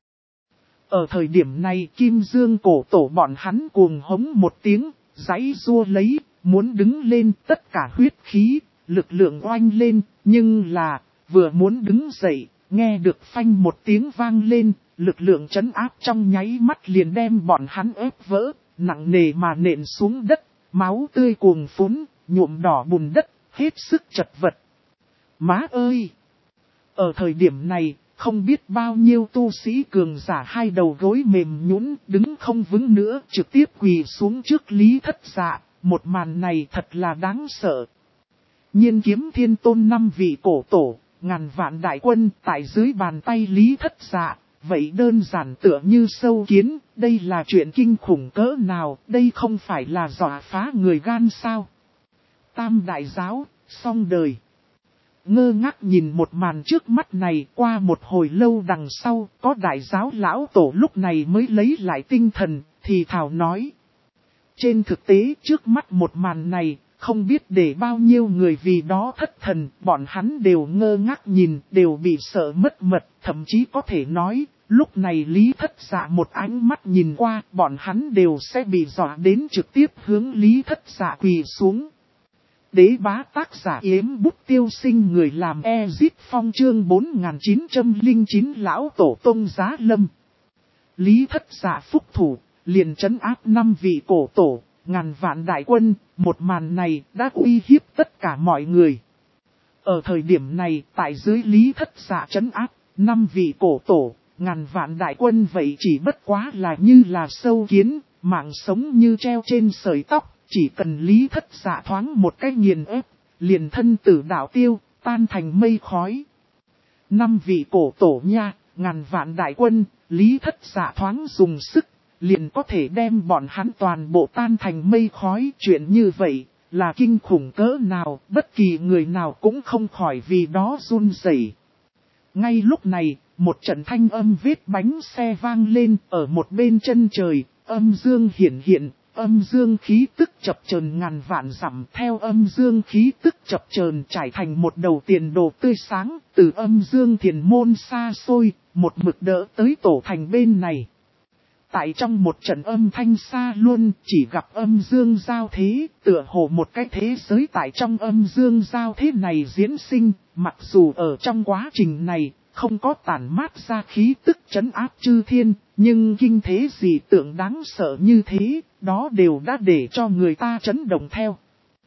Ở thời điểm này Kim Dương cổ tổ bọn hắn cuồng hống một tiếng, giãy giụa lấy, muốn đứng lên tất cả huyết khí, lực lượng oanh lên, nhưng là, vừa muốn đứng dậy, nghe được phanh một tiếng vang lên, lực lượng trấn áp trong nháy mắt liền đem bọn hắn ép vỡ, nặng nề mà nện xuống đất, máu tươi cuồng phún, nhuộm đỏ bùn đất, hết sức chật vật. Má ơi! Ở thời điểm này, không biết bao nhiêu tu sĩ cường giả hai đầu gối mềm nhũn đứng không vững nữa trực tiếp quỳ xuống trước Lý Thất Dạ, một màn này thật là đáng sợ. Nhiên Kiếm Thiên Tôn 5 vị cổ tổ, ngàn vạn đại quân tại dưới bàn tay Lý Thất Dạ, vậy đơn giản tựa như sâu kiến, đây là chuyện kinh khủng cỡ nào, đây không phải là dọa phá người gan sao. Tam đại giáo, xong đời. Ngơ ngác nhìn một màn trước mắt này qua một hồi lâu đằng sau, có đại giáo lão tổ lúc này mới lấy lại tinh thần, thì thào nói. Trên thực tế trước mắt một màn này, không biết để bao nhiêu người vì đó thất thần, bọn hắn đều ngơ ngác nhìn, đều bị sợ mất mật, thậm chí có thể nói, lúc này Lý Thất Dạ một ánh mắt nhìn qua, bọn hắn đều sẽ bị dọa đến trực tiếp hướng Lý Thất Dạ quỳ xuống. Đế bá tác giả Yếm Bút Tiêu Sinh, người làm Ezit Phong chương 4909 lão tổ tông giá lâm. Lý Thất Dạ phúc thủ, liền trấn áp 5 vị cổ tổ, ngàn vạn đại quân, một màn này đã uy hiếp tất cả mọi người. Ở thời điểm này, tại dưới Lý Thất Dạ trấn áp, 5 vị cổ tổ, ngàn vạn đại quân vậy chỉ bất quá là như là sâu kiến, mạng sống như treo trên sợi tóc. Chỉ cần Lý Thất Dạ thoáng một cái nghiền ép, liền thân tử đạo tiêu, tan thành mây khói. 5 vị cổ tổ nha, ngàn vạn đại quân, Lý Thất Dạ thoáng dùng sức, liền có thể đem bọn hắn toàn bộ tan thành mây khói. Chuyện như vậy, là kinh khủng cỡ nào, bất kỳ người nào cũng không khỏi vì đó run rẩy. Ngay lúc này, một trận thanh âm vết bánh xe vang lên ở một bên chân trời, âm dương hiển hiện. Âm dương khí tức chập chờn ngàn vạn dặm, theo âm dương khí tức chập chờn trải thành một đầu tiền đồ tươi sáng, từ âm dương thiền môn xa xôi, một mực đỡ tới tổ thành bên này. Tại trong một trận âm thanh xa luôn, chỉ gặp âm dương giao thế, tựa hồ một cái thế giới tại trong âm dương giao thế này diễn sinh, mặc dù ở trong quá trình này, không có tản mát ra khí tức trấn áp chư thiên, nhưng kinh thế dị tượng đáng sợ như thế, đó đều đã để cho người ta chấn động theo.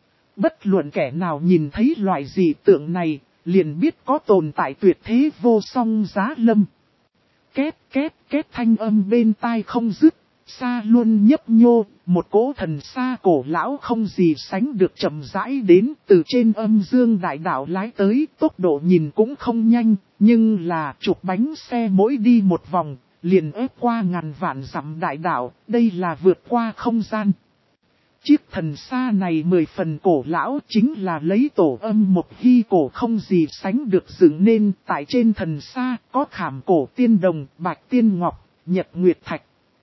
Bất luận kẻ nào nhìn thấy loại dị tượng này, liền biết có tồn tại tuyệt thế vô song giá lâm. Két két két thanh âm bên tai không dứt, xa luôn nhấp nhô, một cỗ thần xa cổ lão không gì sánh được chậm rãi đến từ trên âm dương đại đạo lái tới, tốc độ nhìn cũng không nhanh, nhưng là chục bánh xe mỗi đi một vòng, liền ép qua ngàn vạn dặm đại đạo, đây là vượt qua không gian. Chiếc thần xa này 10 phần cổ lão chính là lấy tổ âm một hy cổ không gì sánh được dựng nên, tại trên thần xa có khảm cổ tiên đồng, bạch tiên ngọc, nhật nguyệt thạch.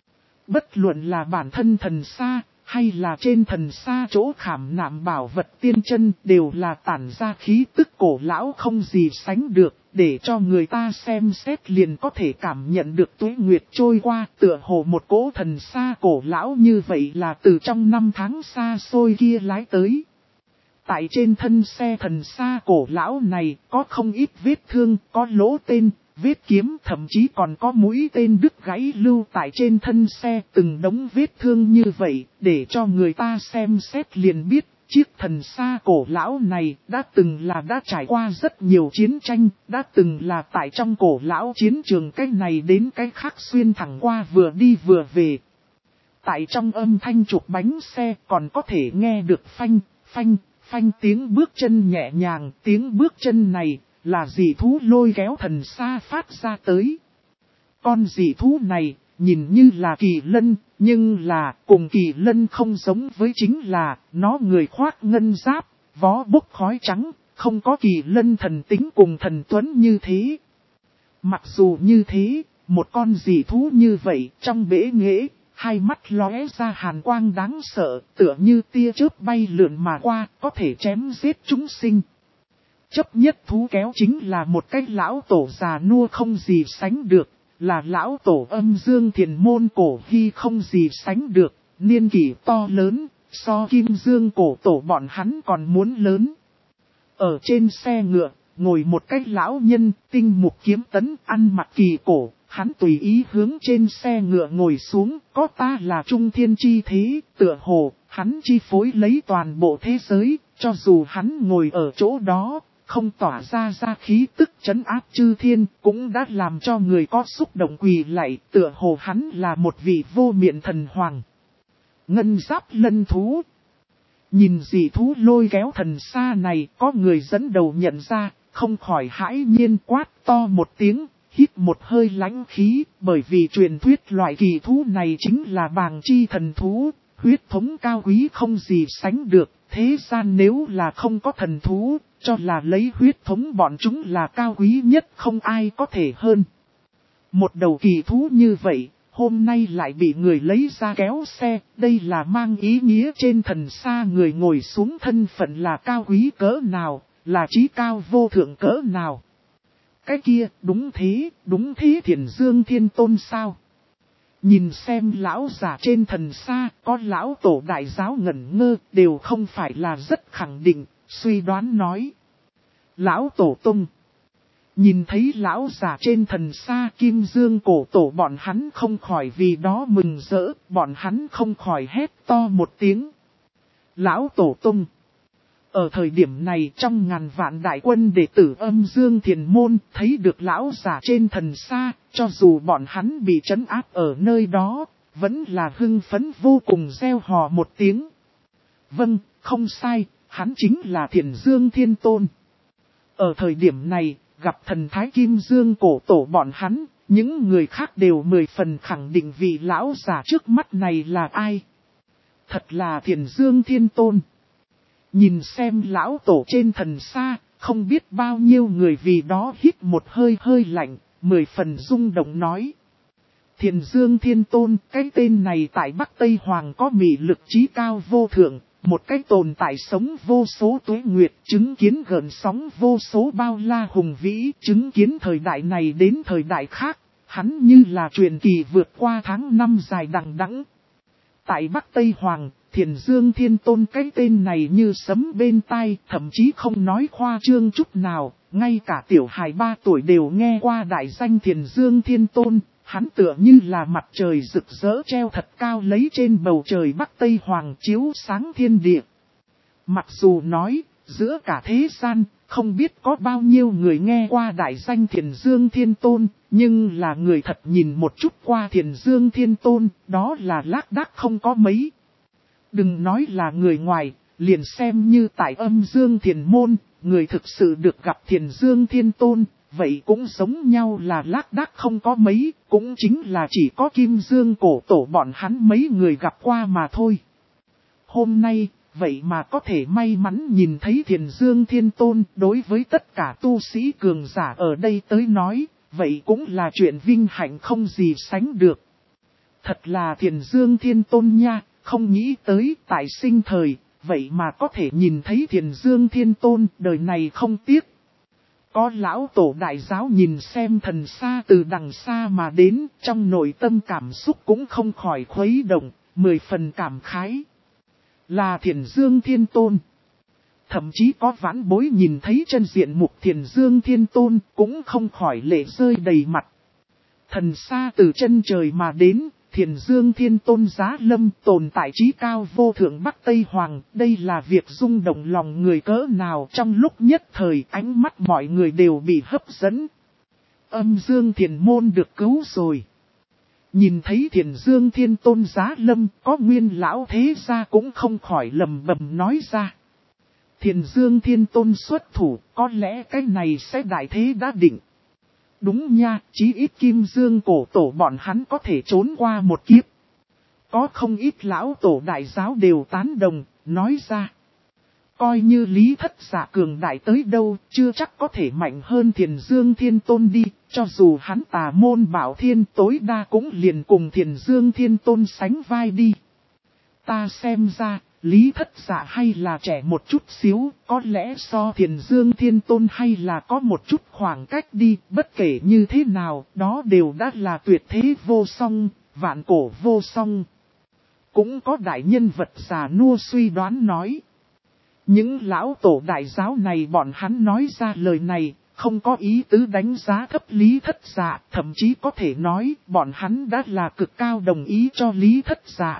Bất luận là bản thân thần xa, hay là trên thần xa chỗ khảm nạm bảo vật tiên chân đều là tản ra khí tức cổ lão không gì sánh được, để cho người ta xem xét liền có thể cảm nhận được tuế nguyệt trôi qua, tựa hồ một cỗ thần xa cổ lão như vậy là từ trong năm tháng xa xôi kia lái tới. Tại trên thân xe thần xa cổ lão này có không ít vết thương, có lỗ tên, vết kiếm, thậm chí còn có mũi tên đứt gãy lưu tại trên thân xe, từng đống vết thương như vậy, để cho người ta xem xét liền biết, chiếc thần xa cổ lão này đã trải qua rất nhiều chiến tranh, đã từng là tại trong cổ lão chiến trường cái này đến cái khác xuyên thẳng qua vừa đi vừa về. Tại trong âm thanh chụp bánh xe còn có thể nghe được phanh, phanh, phanh tiếng bước chân nhẹ nhàng, tiếng bước chân này là dị thú lôi kéo thần xa phát ra tới. Con dị thú này, nhìn như là kỳ lân, nhưng là cùng kỳ lân không giống với chính là, nó người khoác ngân giáp, vó bốc khói trắng, không có kỳ lân thần tính cùng thần tuấn như thế. Mặc dù như thế, một con dị thú như vậy, trong bể nghễ, hai mắt lóe ra hàn quang đáng sợ, tựa như tia chớp bay lượn mà qua, có thể chém giết chúng sinh. Chấp nhất thú kéo chính là một cái lão tổ già nua không gì sánh được, là lão tổ âm dương thiền môn cổ hy không gì sánh được, niên kỷ to lớn, so kim dương cổ tổ bọn hắn còn muốn lớn. Ở trên xe ngựa, ngồi một cái lão nhân, tinh mục kiếm tấn, ăn mặc kỳ cổ, hắn tùy ý hướng trên xe ngựa ngồi xuống, có ta là trung thiên chi thế, tựa hồ, hắn chi phối lấy toàn bộ thế giới, cho dù hắn ngồi ở chỗ đó. Không tỏa ra khí tức trấn áp chư thiên, cũng đã làm cho người có xúc động quỳ lạy, tựa hồ hắn là một vị vô miện thần hoàng. Ngân giáp lân thú. Nhìn dị thú lôi kéo thần xa này, có người dẫn đầu nhận ra, không khỏi hãi nhiên quát to một tiếng, hít một hơi lãnh khí, bởi vì truyền thuyết loại kỳ thú này chính là bàng chi thần thú, huyết thống cao quý không gì sánh được, thế gian nếu là không có thần thú, cho là lấy huyết thống bọn chúng là cao quý nhất không ai có thể hơn. Một đầu kỳ thú như vậy, hôm nay lại bị người lấy ra kéo xe, đây là mang ý nghĩa trên thần xa người ngồi xuống thân phận là cao quý cỡ nào, là trí cao vô thượng cỡ nào. Cái kia, đúng thế Thiền Dương Thiên Tôn sao? Nhìn xem lão già trên thần xa, có lão tổ đại giáo ngẩn ngơ, đều không phải là rất khẳng định, suy đoán nói. Lão tổ tung. Nhìn thấy lão già trên thần xa Kim Dương cổ tổ bọn hắn không khỏi vì đó mừng rỡ, bọn hắn không khỏi hét to một tiếng. Lão tổ tung. Ở thời điểm này trong ngàn vạn đại quân đệ tử Âm Dương Thiền Môn thấy được lão già trên thần xa, cho dù bọn hắn bị trấn áp ở nơi đó, vẫn là hưng phấn vô cùng reo hò một tiếng. Vâng, không sai, hắn chính là Thiền Dương Thiên Tôn. Ở thời điểm này, gặp thần thái Kim Dương cổ tổ bọn hắn, những người khác đều 10 phần khẳng định vị lão già trước mắt này là ai. Thật là Thiền Dương Thiên Tôn. Nhìn xem lão tổ trên thần xa, không biết bao nhiêu người vì đó hít một hơi hơi lạnh, 10 phần rung động nói. Thiền Dương Thiên Tôn, cái tên này tại Bắc Tây Hoàng có mị lực trí cao vô thượng, một cái tồn tại sống vô số tuế nguyệt, chứng kiến gợn sóng vô số bao la hùng vĩ, chứng kiến thời đại này đến thời đại khác, hắn như là truyền kỳ vượt qua tháng năm dài đằng đẵng. Tại Bắc Tây Hoàng, Thiền Dương Thiên Tôn cái tên này như sấm bên tai, thậm chí không nói khoa trương chút nào, ngay cả tiểu hài 3 tuổi đều nghe qua đại danh Thiền Dương Thiên Tôn, hắn tựa như là mặt trời rực rỡ treo thật cao lấy trên bầu trời Bắc Tây Hoàng chiếu sáng thiên địa. Mặc dù nói, giữa cả thế gian, không biết có bao nhiêu người nghe qua đại danh Thiền Dương Thiên Tôn, nhưng là người thật nhìn một chút qua Thiền Dương Thiên Tôn, đó là lác đác không có mấy. Đừng nói là người ngoài, liền xem như tại Âm Dương Thiền Môn, người thực sự được gặp Thiền Dương Thiên Tôn, vậy cũng giống nhau là lác đác không có mấy, cũng chính là chỉ có Kim Dương cổ tổ bọn hắn mấy người gặp qua mà thôi. Hôm nay, vậy mà có thể may mắn nhìn thấy Thiền Dương Thiên Tôn, đối với tất cả tu sĩ cường giả ở đây tới nói, vậy cũng là chuyện vinh hạnh không gì sánh được. Thật là Thiền Dương Thiên Tôn nha, không nghĩ tới tại sinh thời, vậy mà có thể nhìn thấy Thiền Dương Thiên Tôn, đời này không tiếc. Có lão tổ đại giáo nhìn xem thần xa từ đằng xa mà đến, trong nội tâm cảm xúc cũng không khỏi khuấy động, 10 phần cảm khái. Là Thiền Dương Thiên Tôn. Thậm chí có vãn bối nhìn thấy chân diện mục Thiền Dương Thiên Tôn cũng không khỏi lệ rơi đầy mặt. Thần xa từ chân trời mà đến, Thiền Dương Thiên Tôn giá lâm tồn tại trí cao vô thượng Bắc Tây Hoàng, đây là việc rung động lòng người cỡ nào trong lúc nhất thời ánh mắt mọi người đều bị hấp dẫn. Âm Dương Thiền Môn được cứu rồi. Nhìn thấy Thiền Dương Thiên Tôn giá lâm, có nguyên lão thế gia cũng không khỏi lầm bầm nói ra. Thiền Dương Thiên Tôn xuất thủ, có lẽ cái này sẽ đại thế đã định. Đúng nha, chí ít Kim Dương cổ tổ bọn hắn có thể trốn qua một kiếp. Có không ít lão tổ đại giáo đều tán đồng, nói ra. Coi như Lý Thất Giả cường đại tới đâu, chưa chắc có thể mạnh hơn Thiền Dương Thiên Tôn đi, cho dù hắn tà môn bảo thiên tối đa cũng liền cùng Thiền Dương Thiên Tôn sánh vai đi. Ta xem ra, Lý Thất Giả hay là trẻ một chút xíu, có lẽ so Thiền Dương Thiên Tôn hay là có một chút khoảng cách đi, bất kể như thế nào, đó đều đã là tuyệt thế vô song, vạn cổ vô song. Cũng có đại nhân vật già nua suy đoán nói. Những lão tổ đại giáo này bọn hắn nói ra lời này, không có ý tứ đánh giá thấp Lý Thất Giả, thậm chí có thể nói bọn hắn đã là cực cao đồng ý cho Lý Thất Giả.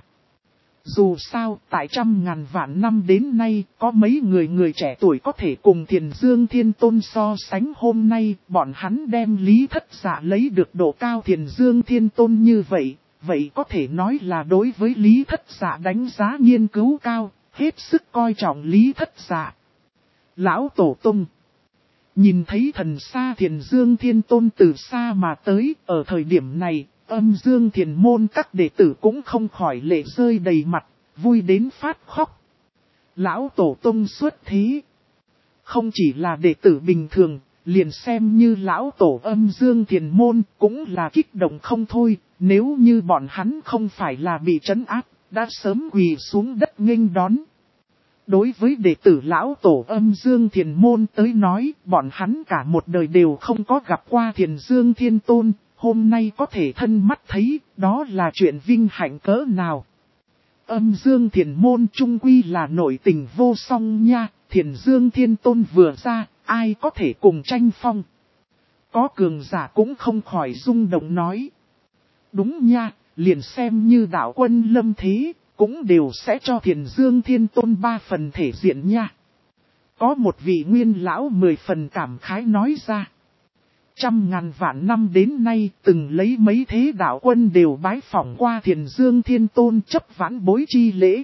Dù sao, tại trăm ngàn vạn năm đến nay, có mấy người trẻ tuổi có thể cùng Thiền Dương Thiên Tôn so sánh hôm nay, bọn hắn đem Lý Thất Giả lấy được độ cao Thiền Dương Thiên Tôn như vậy, vậy có thể nói là đối với Lý Thất Giả đánh giá nghiên cứu cao, hết sức coi trọng Lý Thất Giả. Lão Tổ Tung nhìn thấy thần xa Thiền Dương Thiên Tôn từ xa mà tới, ở thời điểm này, Âm Dương Thiền Môn các đệ tử cũng không khỏi lệ rơi đầy mặt, vui đến phát khóc. Lão Tổ Tông xuất thế. Không chỉ là đệ tử bình thường, liền xem như Lão Tổ Âm Dương Thiền Môn cũng là kích động không thôi, nếu như bọn hắn không phải là bị trấn áp, đã sớm quỳ xuống đất nghênh đón. Đối với đệ tử Lão Tổ Âm Dương Thiền Môn tới nói, bọn hắn cả một đời đều không có gặp qua Thiền Dương Thiên Tôn. Hôm nay có thể thân mắt thấy, đó là chuyện vinh hạnh cỡ nào. Âm Dương Thiền Môn trung quy là nội tình vô song nha, Thiền Dương Thiên Tôn vừa ra, ai có thể cùng tranh phong. Có cường giả cũng không khỏi rung động nói. Đúng nha, liền xem như đạo quân lâm thế, cũng đều sẽ cho Thiền Dương Thiên Tôn 3 phần thể diện nha. Có một vị nguyên lão 10 phần cảm khái nói ra. Trăm ngàn vạn năm đến nay từng lấy mấy thế đạo quân đều bái phỏng qua Thiền Dương Thiên Tôn chấp vãn bối chi lễ.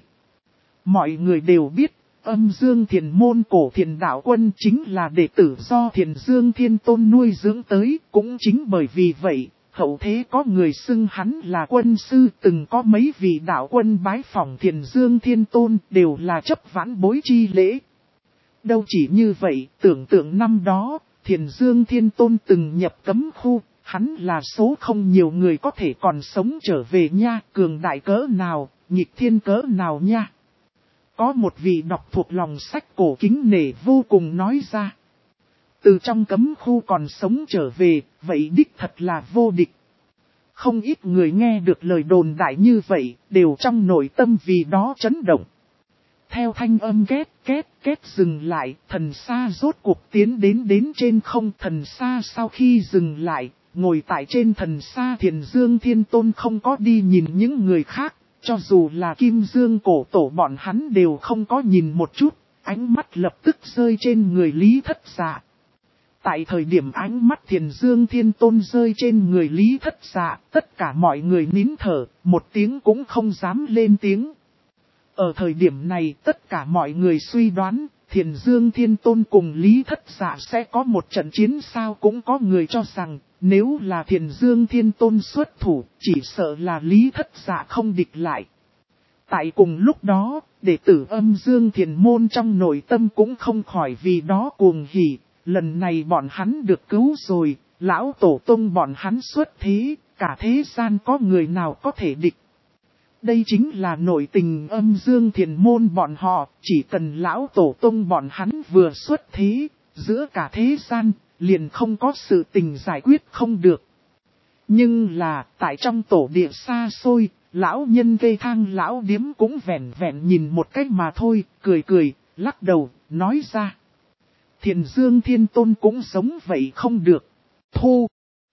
Mọi người đều biết, Âm Dương Thiền môn cổ thiền đạo quân chính là đệ tử do Thiền Dương Thiên Tôn nuôi dưỡng tới, cũng chính bởi vì vậy, hậu thế có người xưng hắn là quân sư, từng có mấy vị đạo quân bái phỏng Thiền Dương Thiên Tôn đều là chấp vãn bối chi lễ. Đâu chỉ như vậy, tưởng tượng năm đó, Thiền Dương Thiên Tôn từng nhập cấm khu, hắn là số không nhiều người có thể còn sống trở về nha, cường đại cỡ nào, nghịch thiên cỡ nào nha. Có một vị đọc thuộc lòng sách cổ kính nể vô cùng nói ra. Từ trong cấm khu còn sống trở về, vậy đích thật là vô địch. Không ít người nghe được lời đồn đại như vậy, đều trong nội tâm vì đó chấn động. Theo thanh âm két dừng lại, thần xa rốt cuộc tiến đến trên không. Thần xa sau khi dừng lại, ngồi tại trên thần xa Thiền Dương Thiên Tôn không có đi nhìn những người khác, cho dù là Kim Dương cổ tổ bọn hắn đều không có nhìn một chút, ánh mắt lập tức rơi trên người Lý Thất Dạ. Tại thời điểm ánh mắt Thiền Dương Thiên Tôn rơi trên người Lý Thất Dạ, tất cả mọi người nín thở, một tiếng cũng không dám lên tiếng. Ở thời điểm này tất cả mọi người suy đoán, Thiền Dương Thiên Tôn cùng Lý Thất Dạ sẽ có một trận chiến sao, cũng có người cho rằng, nếu là Thiền Dương Thiên Tôn xuất thủ, chỉ sợ là Lý Thất Dạ không địch lại. Tại cùng lúc đó, đệ tử Âm Dương Thiền Môn trong nội tâm cũng không khỏi vì đó cuồng hỉ, lần này bọn hắn được cứu rồi, lão tổ tông bọn hắn xuất thế, cả thế gian có người nào có thể địch. Đây chính là nội tình Âm Dương Thiền Môn bọn họ, chỉ cần lão tổ tông bọn hắn vừa xuất thế, giữa cả thế gian, liền không có sự tình giải quyết không được. Nhưng là, tại trong tổ địa xa xôi, lão nhân cây thang lão điếm cũng vẹn vẹn nhìn một cách mà thôi, cười, lắc đầu, nói ra. Thiền Dương Thiên Tôn cũng giống vậy không được. Thu!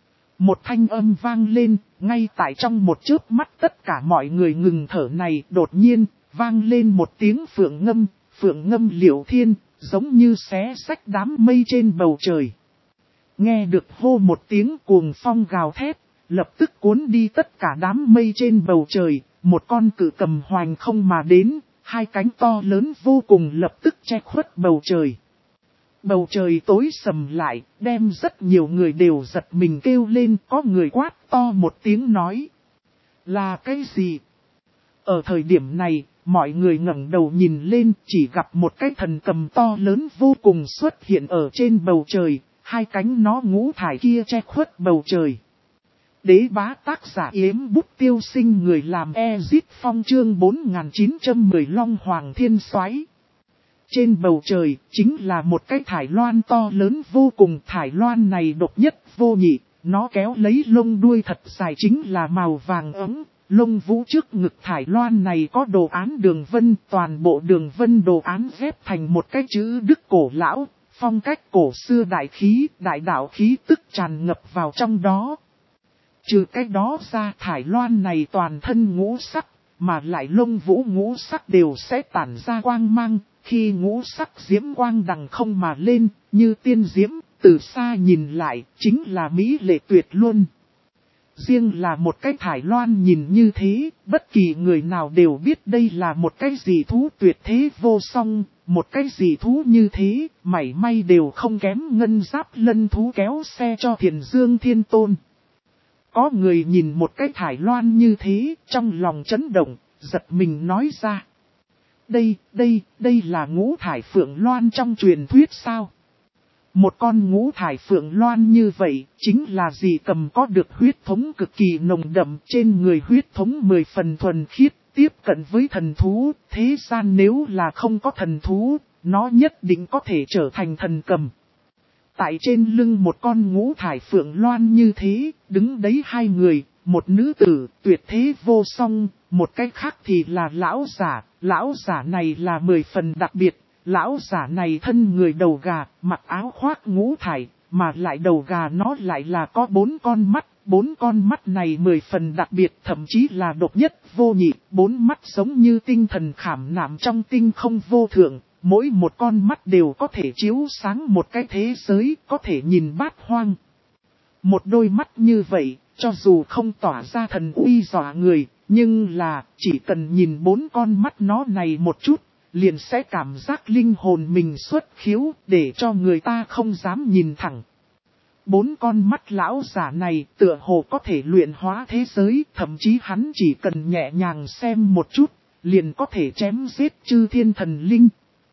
Một thanh âm vang lên, ngay tại trong một chớp mắt tất cả mọi người ngừng thở này, đột nhiên, vang lên một tiếng phượng ngâm liệu thiên, giống như xé xách đám mây trên bầu trời. Nghe được hô một tiếng cuồng phong gào thét, lập tức cuốn đi tất cả đám mây trên bầu trời, một con cự cầm hoành không mà đến, hai cánh to lớn vô cùng lập tức che khuất bầu trời. Bầu trời tối sầm lại, đem rất nhiều người đều giật mình kêu lên, có người quát to một tiếng nói. Là cái gì? Ở thời điểm này, mọi người ngẩng đầu nhìn lên, chỉ gặp một cái thần cầm to lớn vô cùng xuất hiện ở trên bầu trời, hai cánh nó ngũ thải kia che khuất bầu trời. Đế bá tác giả Yếm Bút Tiêu Sinh, người làm Ezit Phong, chương 4910 Long Hoàng Thiên Soái. Trên bầu trời, chính là một cái thải loan to lớn vô cùng, thải loan này độc nhất vô nhị, nó kéo lấy lông đuôi thật dài chính là màu vàng ấm, lông vũ trước ngực thải loan này có đồ án đường vân, toàn bộ đường vân đồ án ghép thành một cái chữ Đức cổ lão, phong cách cổ xưa đại khí, đại đạo khí tức tràn ngập vào trong đó. Trừ cái đó ra, thải loan này toàn thân ngũ sắc, mà lại lông vũ ngũ sắc đều sẽ tản ra quang mang. Khi ngũ sắc diễm quang đằng không mà lên, như tiên diễm, từ xa nhìn lại, chính là mỹ lệ tuyệt luôn. Riêng là một cái thải loan nhìn như thế, bất kỳ người nào đều biết đây là một cái dị thú tuyệt thế vô song, một cái dị thú như thế, mảy may đều không kém ngân giáp lân thú kéo xe cho Thiền Dương Thiên Tôn. Có người nhìn một cái thải loan như thế, trong lòng chấn động, giật mình nói ra. Đây là ngũ thải phượng loan trong truyền thuyết sao? Một con ngũ thải phượng loan như vậy, chính là gì cầm có được huyết thống cực kỳ nồng đậm, trên người huyết thống 10 phần thuần khiết, tiếp cận với thần thú, thế gian nếu là không có thần thú, nó nhất định có thể trở thành thần cầm. Tại trên lưng một con ngũ thải phượng loan như thế, đứng đấy hai người, một nữ tử tuyệt thế vô song, một cái khác thì là lão giả này là 10 phần đặc biệt, Lão giả này thân người đầu gà, mặc áo khoác ngũ thải, mà lại đầu gà nó lại là có 4 con mắt. 4 con mắt này 10 phần đặc biệt, thậm chí là độc nhất vô nhị. 4 mắt giống như tinh thần khảm nạm trong tinh không vô thượng. Mỗi một con mắt đều có thể chiếu sáng một cái thế giới, có thể nhìn bát hoang. Một đôi mắt như vậy, cho dù không tỏa ra thần uy dọa người, nhưng là chỉ cần nhìn 4 con mắt nó này một chút, liền sẽ cảm giác linh hồn mình xuất khiếu, để cho người ta không dám nhìn thẳng. 4 con mắt lão giả này tựa hồ có thể luyện hóa thế giới, thậm chí hắn chỉ cần nhẹ nhàng xem một chút, liền có thể chém giết chư thiên thần linh.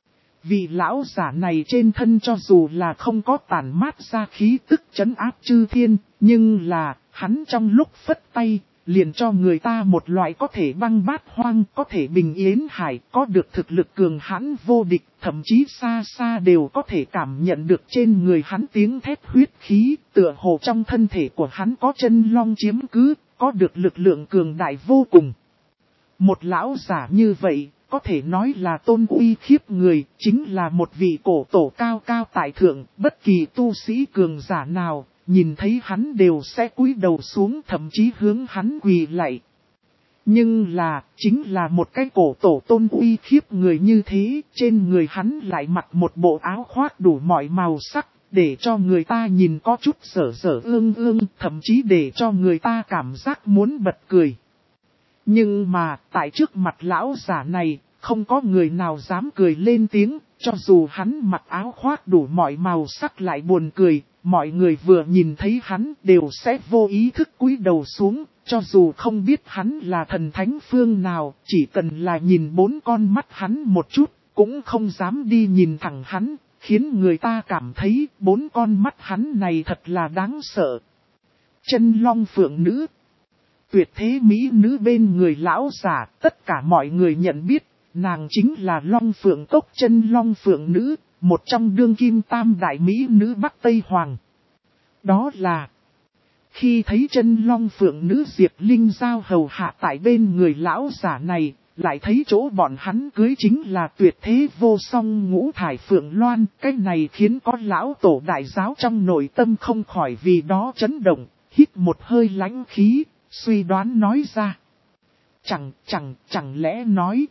Vị lão giả này trên thân cho dù là không có tản mát ra khí tức trấn áp chư thiên, nhưng là hắn trong lúc phất tay, liền cho người ta một loại có thể băng bát hoang, có thể bình yến hải, có được thực lực cường hãn vô địch, thậm chí xa xa đều có thể cảm nhận được trên người hắn tiếng thét huyết khí, tựa hồ trong thân thể của hắn có chân long chiếm cứ, có được lực lượng cường đại vô cùng. Một lão giả như vậy, có thể nói là tôn uy khiếp người, chính là một vị cổ tổ cao cao tại thượng, bất kỳ tu sĩ cường giả nào, nhìn thấy hắn đều sẽ cúi đầu xuống, thậm chí hướng hắn quỳ lạy. Nhưng là, chính là một cái cổ tổ tôn uy khiếp người như thế, trên người hắn lại mặc một bộ áo khoác đủ mọi màu sắc, để cho người ta nhìn có chút sở sở ương ương, thậm chí để cho người ta cảm giác muốn bật cười. Nhưng mà, tại trước mặt lão giả này, không có người nào dám cười lên tiếng, cho dù hắn mặc áo khoác đủ mọi màu sắc lại buồn cười, mọi người vừa nhìn thấy hắn đều sẽ vô ý thức cúi đầu xuống, cho dù không biết hắn là thần thánh phương nào, chỉ cần là nhìn 4 con mắt hắn một chút, cũng không dám đi nhìn thẳng hắn, khiến người ta cảm thấy 4 con mắt hắn này thật là đáng sợ. Chân long phượng nữ. Tuyệt thế mỹ nữ bên người lão giả, tất cả mọi người nhận biết, nàng chính là Long Phượng Cốc Chân Long Phượng Nữ, một trong đương kim tam đại mỹ nữ Bắc Tây Hoàng. Đó là, khi thấy Chân Long Phượng Nữ Diệp Linh giao hầu hạ tại bên người lão giả này, lại thấy chỗ bọn hắn cưới chính là tuyệt thế vô song ngũ thải Phượng Loan, cái này khiến có lão tổ đại giáo trong nội tâm không khỏi vì đó chấn động, hít một hơi lãnh khí. Suy đoán nói ra. Chẳng lẽ nói,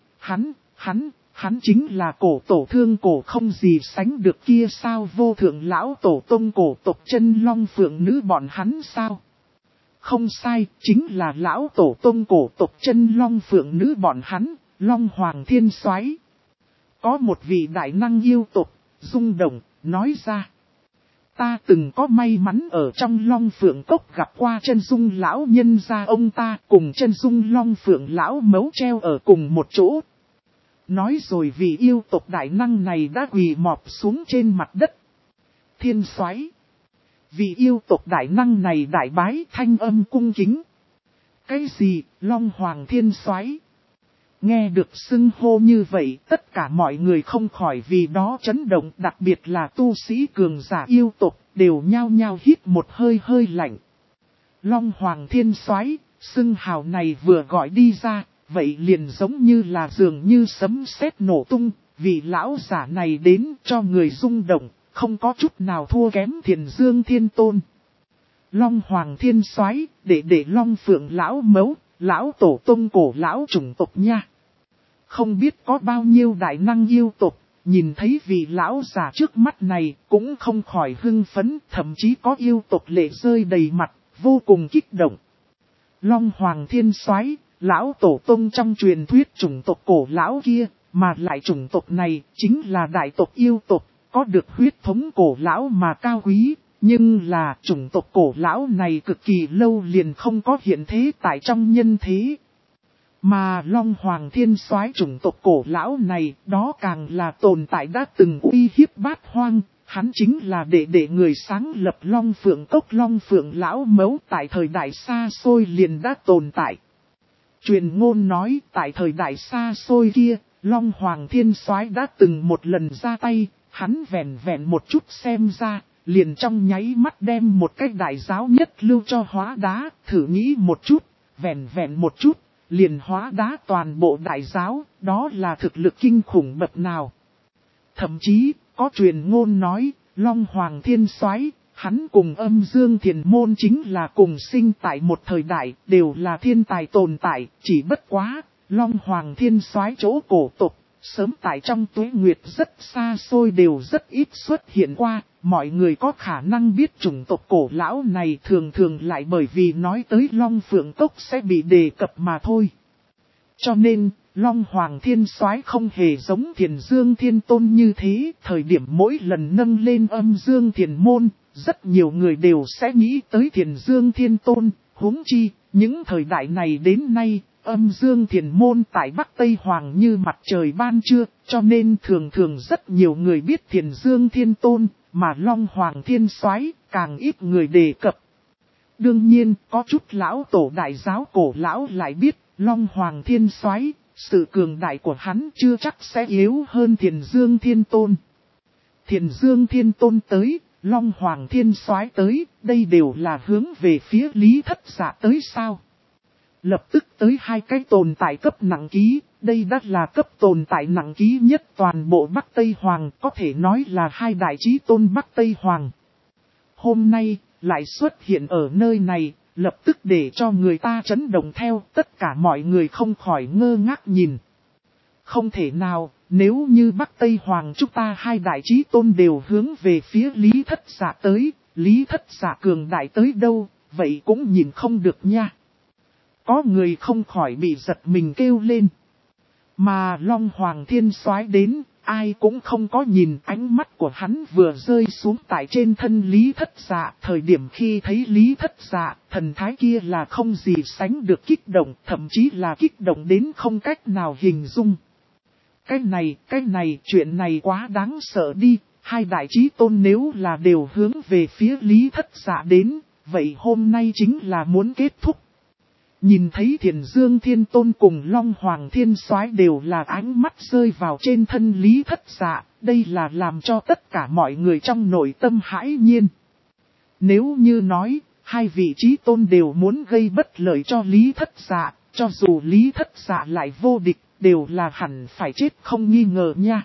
hắn chính là cổ tổ thương cổ không gì sánh được kia sao, vô thượng lão tổ tông cổ tộc Chân Long Phượng Nữ bọn hắn sao? Không sai, chính là lão tổ tông cổ tộc Chân Long Phượng Nữ bọn hắn, Long Hoàng Thiên Soái. Có một vị đại năng yêu tộc, rung động, nói ra. Ta từng có may mắn ở trong Long Phượng Cốc gặp qua Chân Dung lão nhân gia ông ta cùng Chân Dung Long Phượng lão mấu treo ở cùng một chỗ. Nói rồi vì yêu tộc đại năng này đã quỳ mọp xuống trên mặt đất. Thiên soái, vì yêu tộc đại năng này đại bái thanh âm cung kính. Cái gì, Long Hoàng Thiên soái? Nghe được xưng hô như vậy, tất cả mọi người không khỏi vì đó chấn động, đặc biệt là tu sĩ cường giả yêu tộc, đều nhao nhao hít một hơi hơi lạnh. Long Hoàng Thiên Soái, xưng hào này vừa gọi đi ra, vậy liền giống như là dường như sấm sét nổ tung, vì lão giả này đến cho người rung động, không có chút nào thua kém Thiền Dương Thiên Tôn. Long Hoàng Thiên Soái, để Long Phượng lão mấu, lão tổ tông cổ lão chủng tộc nha. Không biết có bao nhiêu đại năng yêu tộc, nhìn thấy vị lão giả trước mắt này cũng không khỏi hưng phấn, thậm chí có yêu tộc lệ rơi đầy mặt, vô cùng kích động. Long Hoàng Thiên Soái, lão tổ tông trong truyền thuyết chủng tộc cổ lão kia, mà lại chủng tộc này chính là đại tộc yêu tộc, có được huyết thống cổ lão mà cao quý, nhưng là chủng tộc cổ lão này cực kỳ lâu liền không có hiện thế tại trong nhân thế. Mà Long Hoàng Thiên Soái chủng tộc cổ lão này, đó càng là tồn tại đã từng uy hiếp bát hoang, hắn chính là để người sáng lập Long Phượng Cốc Long Phượng lão mấu tại thời đại xa xôi liền đã tồn tại. Truyền ngôn nói tại thời đại xa xôi kia, Long Hoàng Thiên Soái đã từng một lần ra tay, hắn vẹn vẹn một chút xem ra, liền trong nháy mắt đem một cái đại giáo nhất lưu cho hóa đá, thử nghĩ một chút, vẹn vẹn một chút. Liền hóa đá toàn bộ đại giáo, đó là thực lực kinh khủng bậc nào. Thậm chí, có truyền ngôn nói, Long Hoàng Thiên Soái, hắn cùng Âm Dương Thiền Môn chính là cùng sinh tại một thời đại, đều là thiên tài tồn tại, chỉ bất quá, Long Hoàng Thiên Soái chỗ cổ tộc, sớm tại trong tuế nguyệt rất xa xôi đều rất ít xuất hiện qua, mọi người có khả năng biết chủng tộc cổ lão này thường thường lại bởi vì nói tới Long Phượng Cốc sẽ bị đề cập mà thôi. Cho nên, Long Hoàng Thiên Soái không hề giống Thiền Dương Thiên Tôn như thế, thời điểm mỗi lần nâng lên Âm Dương Thiền Môn, rất nhiều người đều sẽ nghĩ tới Thiền Dương Thiên Tôn, huống chi, những thời đại này đến nay, Âm Dương Thiền Môn tại Bắc Tây Hoàng như mặt trời ban trưa, cho nên thường thường rất nhiều người biết Thiền Dương Thiên Tôn, mà Long Hoàng Thiên Soái càng ít người đề cập. Đương nhiên, có chút lão tổ đại giáo cổ lão lại biết, Long Hoàng Thiên Soái, sự cường đại của hắn chưa chắc sẽ yếu hơn Thiền Dương Thiên Tôn. Thiền Dương Thiên Tôn tới, Long Hoàng Thiên Soái tới, đây đều là hướng về phía Lý Thất Dạ tới sao? Lập tức tới hai cái tồn tại cấp nặng ký, đây đã là cấp tồn tại nặng ký nhất toàn bộ Bắc Tây Hoàng, có thể nói là hai đại chí tôn Bắc Tây Hoàng. Hôm nay, lại xuất hiện ở nơi này, lập tức để cho người ta chấn động theo, tất cả mọi người không khỏi ngơ ngác nhìn. Không thể nào, nếu như Bắc Tây Hoàng chúng ta hai đại chí tôn đều hướng về phía Lý Thất Dạ tới, Lý Thất Dạ cường đại tới đâu, vậy cũng nhìn không được nha. Có người không khỏi bị giật mình kêu lên. Mà Long Hoàng Thiên Soái đến, ai cũng không có nhìn, ánh mắt của hắn vừa rơi xuống tại trên thân Lý Thất Dạ. Thời điểm khi thấy Lý Thất Dạ, thần thái kia là không gì sánh được kích động, thậm chí là kích động đến không cách nào hình dung. Cái này, chuyện này quá đáng sợ đi, hai đại chí tôn nếu là đều hướng về phía Lý Thất Dạ đến, vậy hôm nay chính là muốn kết thúc. Nhìn thấy Thiền Dương Thiên Tôn cùng Long Hoàng Thiên Soái đều là ánh mắt rơi vào trên thân Lý Thất Dạ, đây là làm cho tất cả mọi người trong nội tâm hãi nhiên. Nếu như nói, hai vị chí tôn đều muốn gây bất lợi cho Lý Thất Dạ, cho dù Lý Thất Dạ lại vô địch, đều là hẳn phải chết không nghi ngờ nha.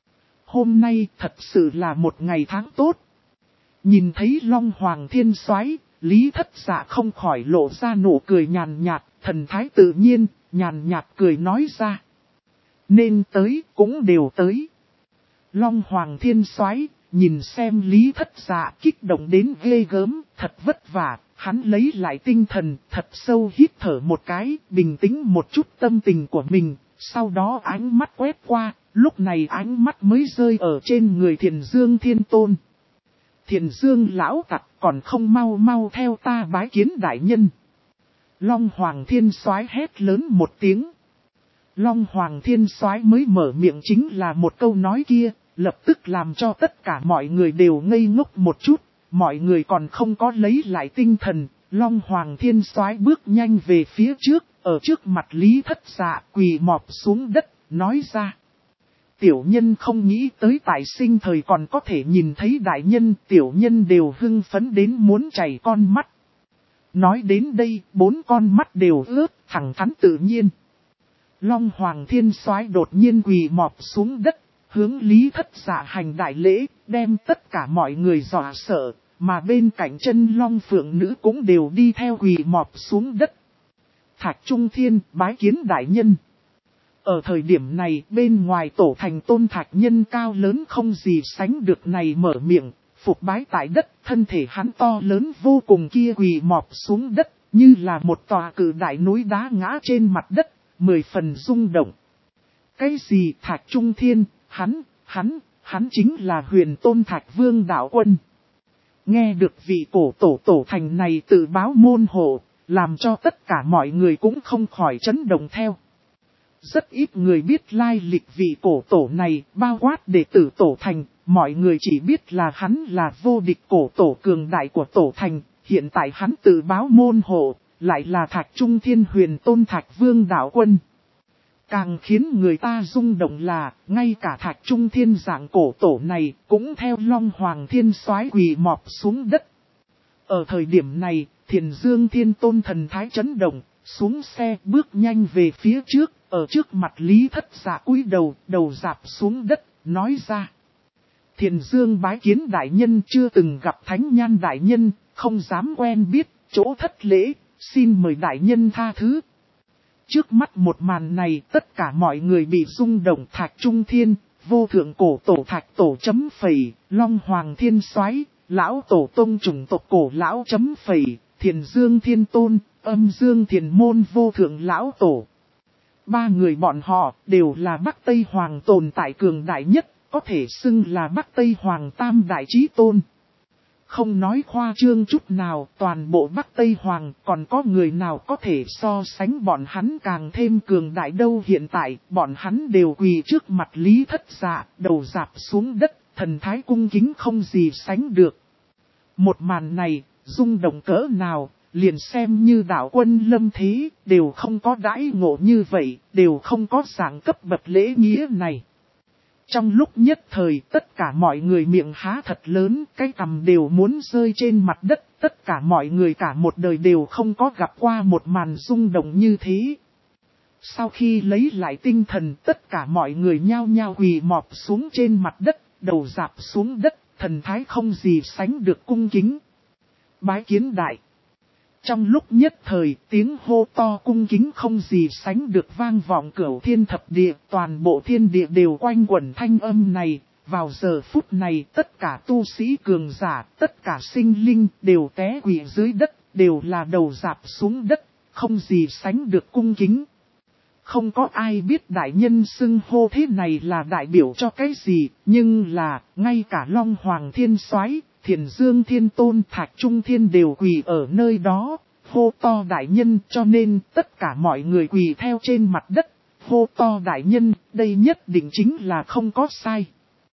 Hôm nay thật sự là một ngày tháng tốt. Nhìn thấy Long Hoàng Thiên Soái, Lý Thất Dạ không khỏi lộ ra nụ cười nhàn nhạt, thần thái tự nhiên, nhàn nhạt cười nói ra. Nên tới, cũng đều tới. Long Hoàng Thiên Soái nhìn xem Lý Thất Dạ kích động đến ghê gớm, thật vất vả, hắn lấy lại tinh thần, thật sâu hít thở một cái, bình tĩnh một chút tâm tình của mình, sau đó ánh mắt quét qua, lúc này ánh mắt mới rơi ở trên người Thiền Dương Thiên Tôn. Thiền Dương lão tặc còn không mau mau theo ta bái kiến đại nhân. Long Hoàng Thiên Soái hét lớn một tiếng. Long Hoàng Thiên Soái mới mở miệng chính là một câu nói kia, lập tức làm cho tất cả mọi người đều ngây ngốc một chút, mọi người còn không có lấy lại tinh thần. Long Hoàng Thiên Soái bước nhanh về phía trước, ở trước mặt Lý Thất Dạ quỳ mọp xuống đất, nói ra. Tiểu nhân không nghĩ tới tại sinh thời còn có thể nhìn thấy đại nhân, tiểu nhân đều hưng phấn đến muốn chảy con mắt. Nói đến đây, 4 con mắt đều ướt, thẳng thắn tự nhiên. Long Hoàng Thiên Soái đột nhiên quỳ mọp xuống đất, hướng Lý Thất Dạ hành đại lễ, đem tất cả mọi người dọa sợ, mà bên cạnh chân Long Phượng Nữ cũng đều đi theo quỳ mọp xuống đất. Thạch Trung Thiên bái kiến đại nhân. Ở thời điểm này, bên ngoài tổ thành Tôn Thạch Nhân cao lớn không gì sánh được này mở miệng, phục bái tại đất, thân thể hắn to lớn vô cùng kia quỳ mọp xuống đất, như là một tòa cự đại núi đá ngã trên mặt đất, 10 phần rung động. Cái gì Thạch Trung Thiên, hắn chính là Huyền Tôn Thạch Vương Đạo Quân. Nghe được vị cổ tổ thành này tự báo môn hộ, làm cho tất cả mọi người cũng không khỏi chấn động theo. Rất ít người biết lai lịch vị cổ tổ này, bao quát đệ tử tổ thành, mọi người chỉ biết là hắn là vô địch cổ tổ cường đại của tổ thành, hiện tại hắn tự báo môn hộ, lại là Thạch Trung Thiên Huyền Tôn Thạch Vương Đạo Quân. Càng khiến người ta rung động là, ngay cả Thạch Trung Thiên dạng cổ tổ này, cũng theo Long Hoàng Thiên Soái quỳ mọp xuống đất. Ở thời điểm này, Thiền Dương Thiên Tôn thần thái chấn động, xuống xe bước nhanh về phía trước, ở trước mặt Lý Thất Dạ cúi đầu, đầu rạp xuống đất, nói ra. Thiền Dương bái kiến đại nhân, chưa từng gặp Thánh Nhan đại nhân, không dám quen biết, chỗ thất lễ, xin mời đại nhân tha thứ. Trước mắt một màn này, tất cả mọi người bị rung động. Thạch Trung Thiên, vô thượng cổ tổ Thạch Tổ chấm phẩy, Long Hoàng Thiên Soái, lão tổ tông chủng tộc cổ lão chấm phẩy, Thiền Dương Thiên Tôn, Âm Dương Thiền Môn vô thượng lão tổ. Ba người bọn họ đều là Bắc Tây Hoàng tồn tại cường đại nhất, có thể xưng là Bắc Tây Hoàng tam đại chí tôn. Không nói khoa trương chút nào, toàn bộ Bắc Tây Hoàng còn có người nào có thể so sánh bọn hắn càng thêm cường đại đâu. Hiện tại, bọn hắn đều quỳ trước mặt Lý Thất Dạ, đầu rạp xuống đất, thần thái cung kính không gì sánh được. Một màn này, rung động cỡ nào, liền xem như đạo quân lâm thế, đều không có đãi ngộ như vậy, đều không có dạng cấp bậc lễ nghĩa này. Trong lúc nhất thời, tất cả mọi người miệng há thật lớn, cái cằm đều muốn rơi trên mặt đất, tất cả mọi người cả một đời đều không có gặp qua một màn rung động như thế. Sau khi lấy lại tinh thần, tất cả mọi người nhao nhao quỳ mọp xuống trên mặt đất, đầu rạp xuống đất, thần thái không gì sánh được cung kính. Bái kiến đại. Trong lúc nhất thời, tiếng hô to cung kính không gì sánh được vang vọng cửu thiên thập địa, toàn bộ thiên địa đều quanh quẩn thanh âm này. Vào giờ phút này, tất cả tu sĩ cường giả, tất cả sinh linh đều té quỵ dưới đất, đều là đầu rạp xuống đất, không gì sánh được cung kính. Không có ai biết đại nhân xưng hô thế này là đại biểu cho cái gì, nhưng là, ngay cả Long Hoàng Thiên Soái, Thiền Dương Thiên Tôn, Thạch Trung Thiên đều quỳ ở nơi đó, hô to đại nhân, cho nên tất cả mọi người quỳ theo trên mặt đất, hô to đại nhân, đây nhất định chính là không có sai.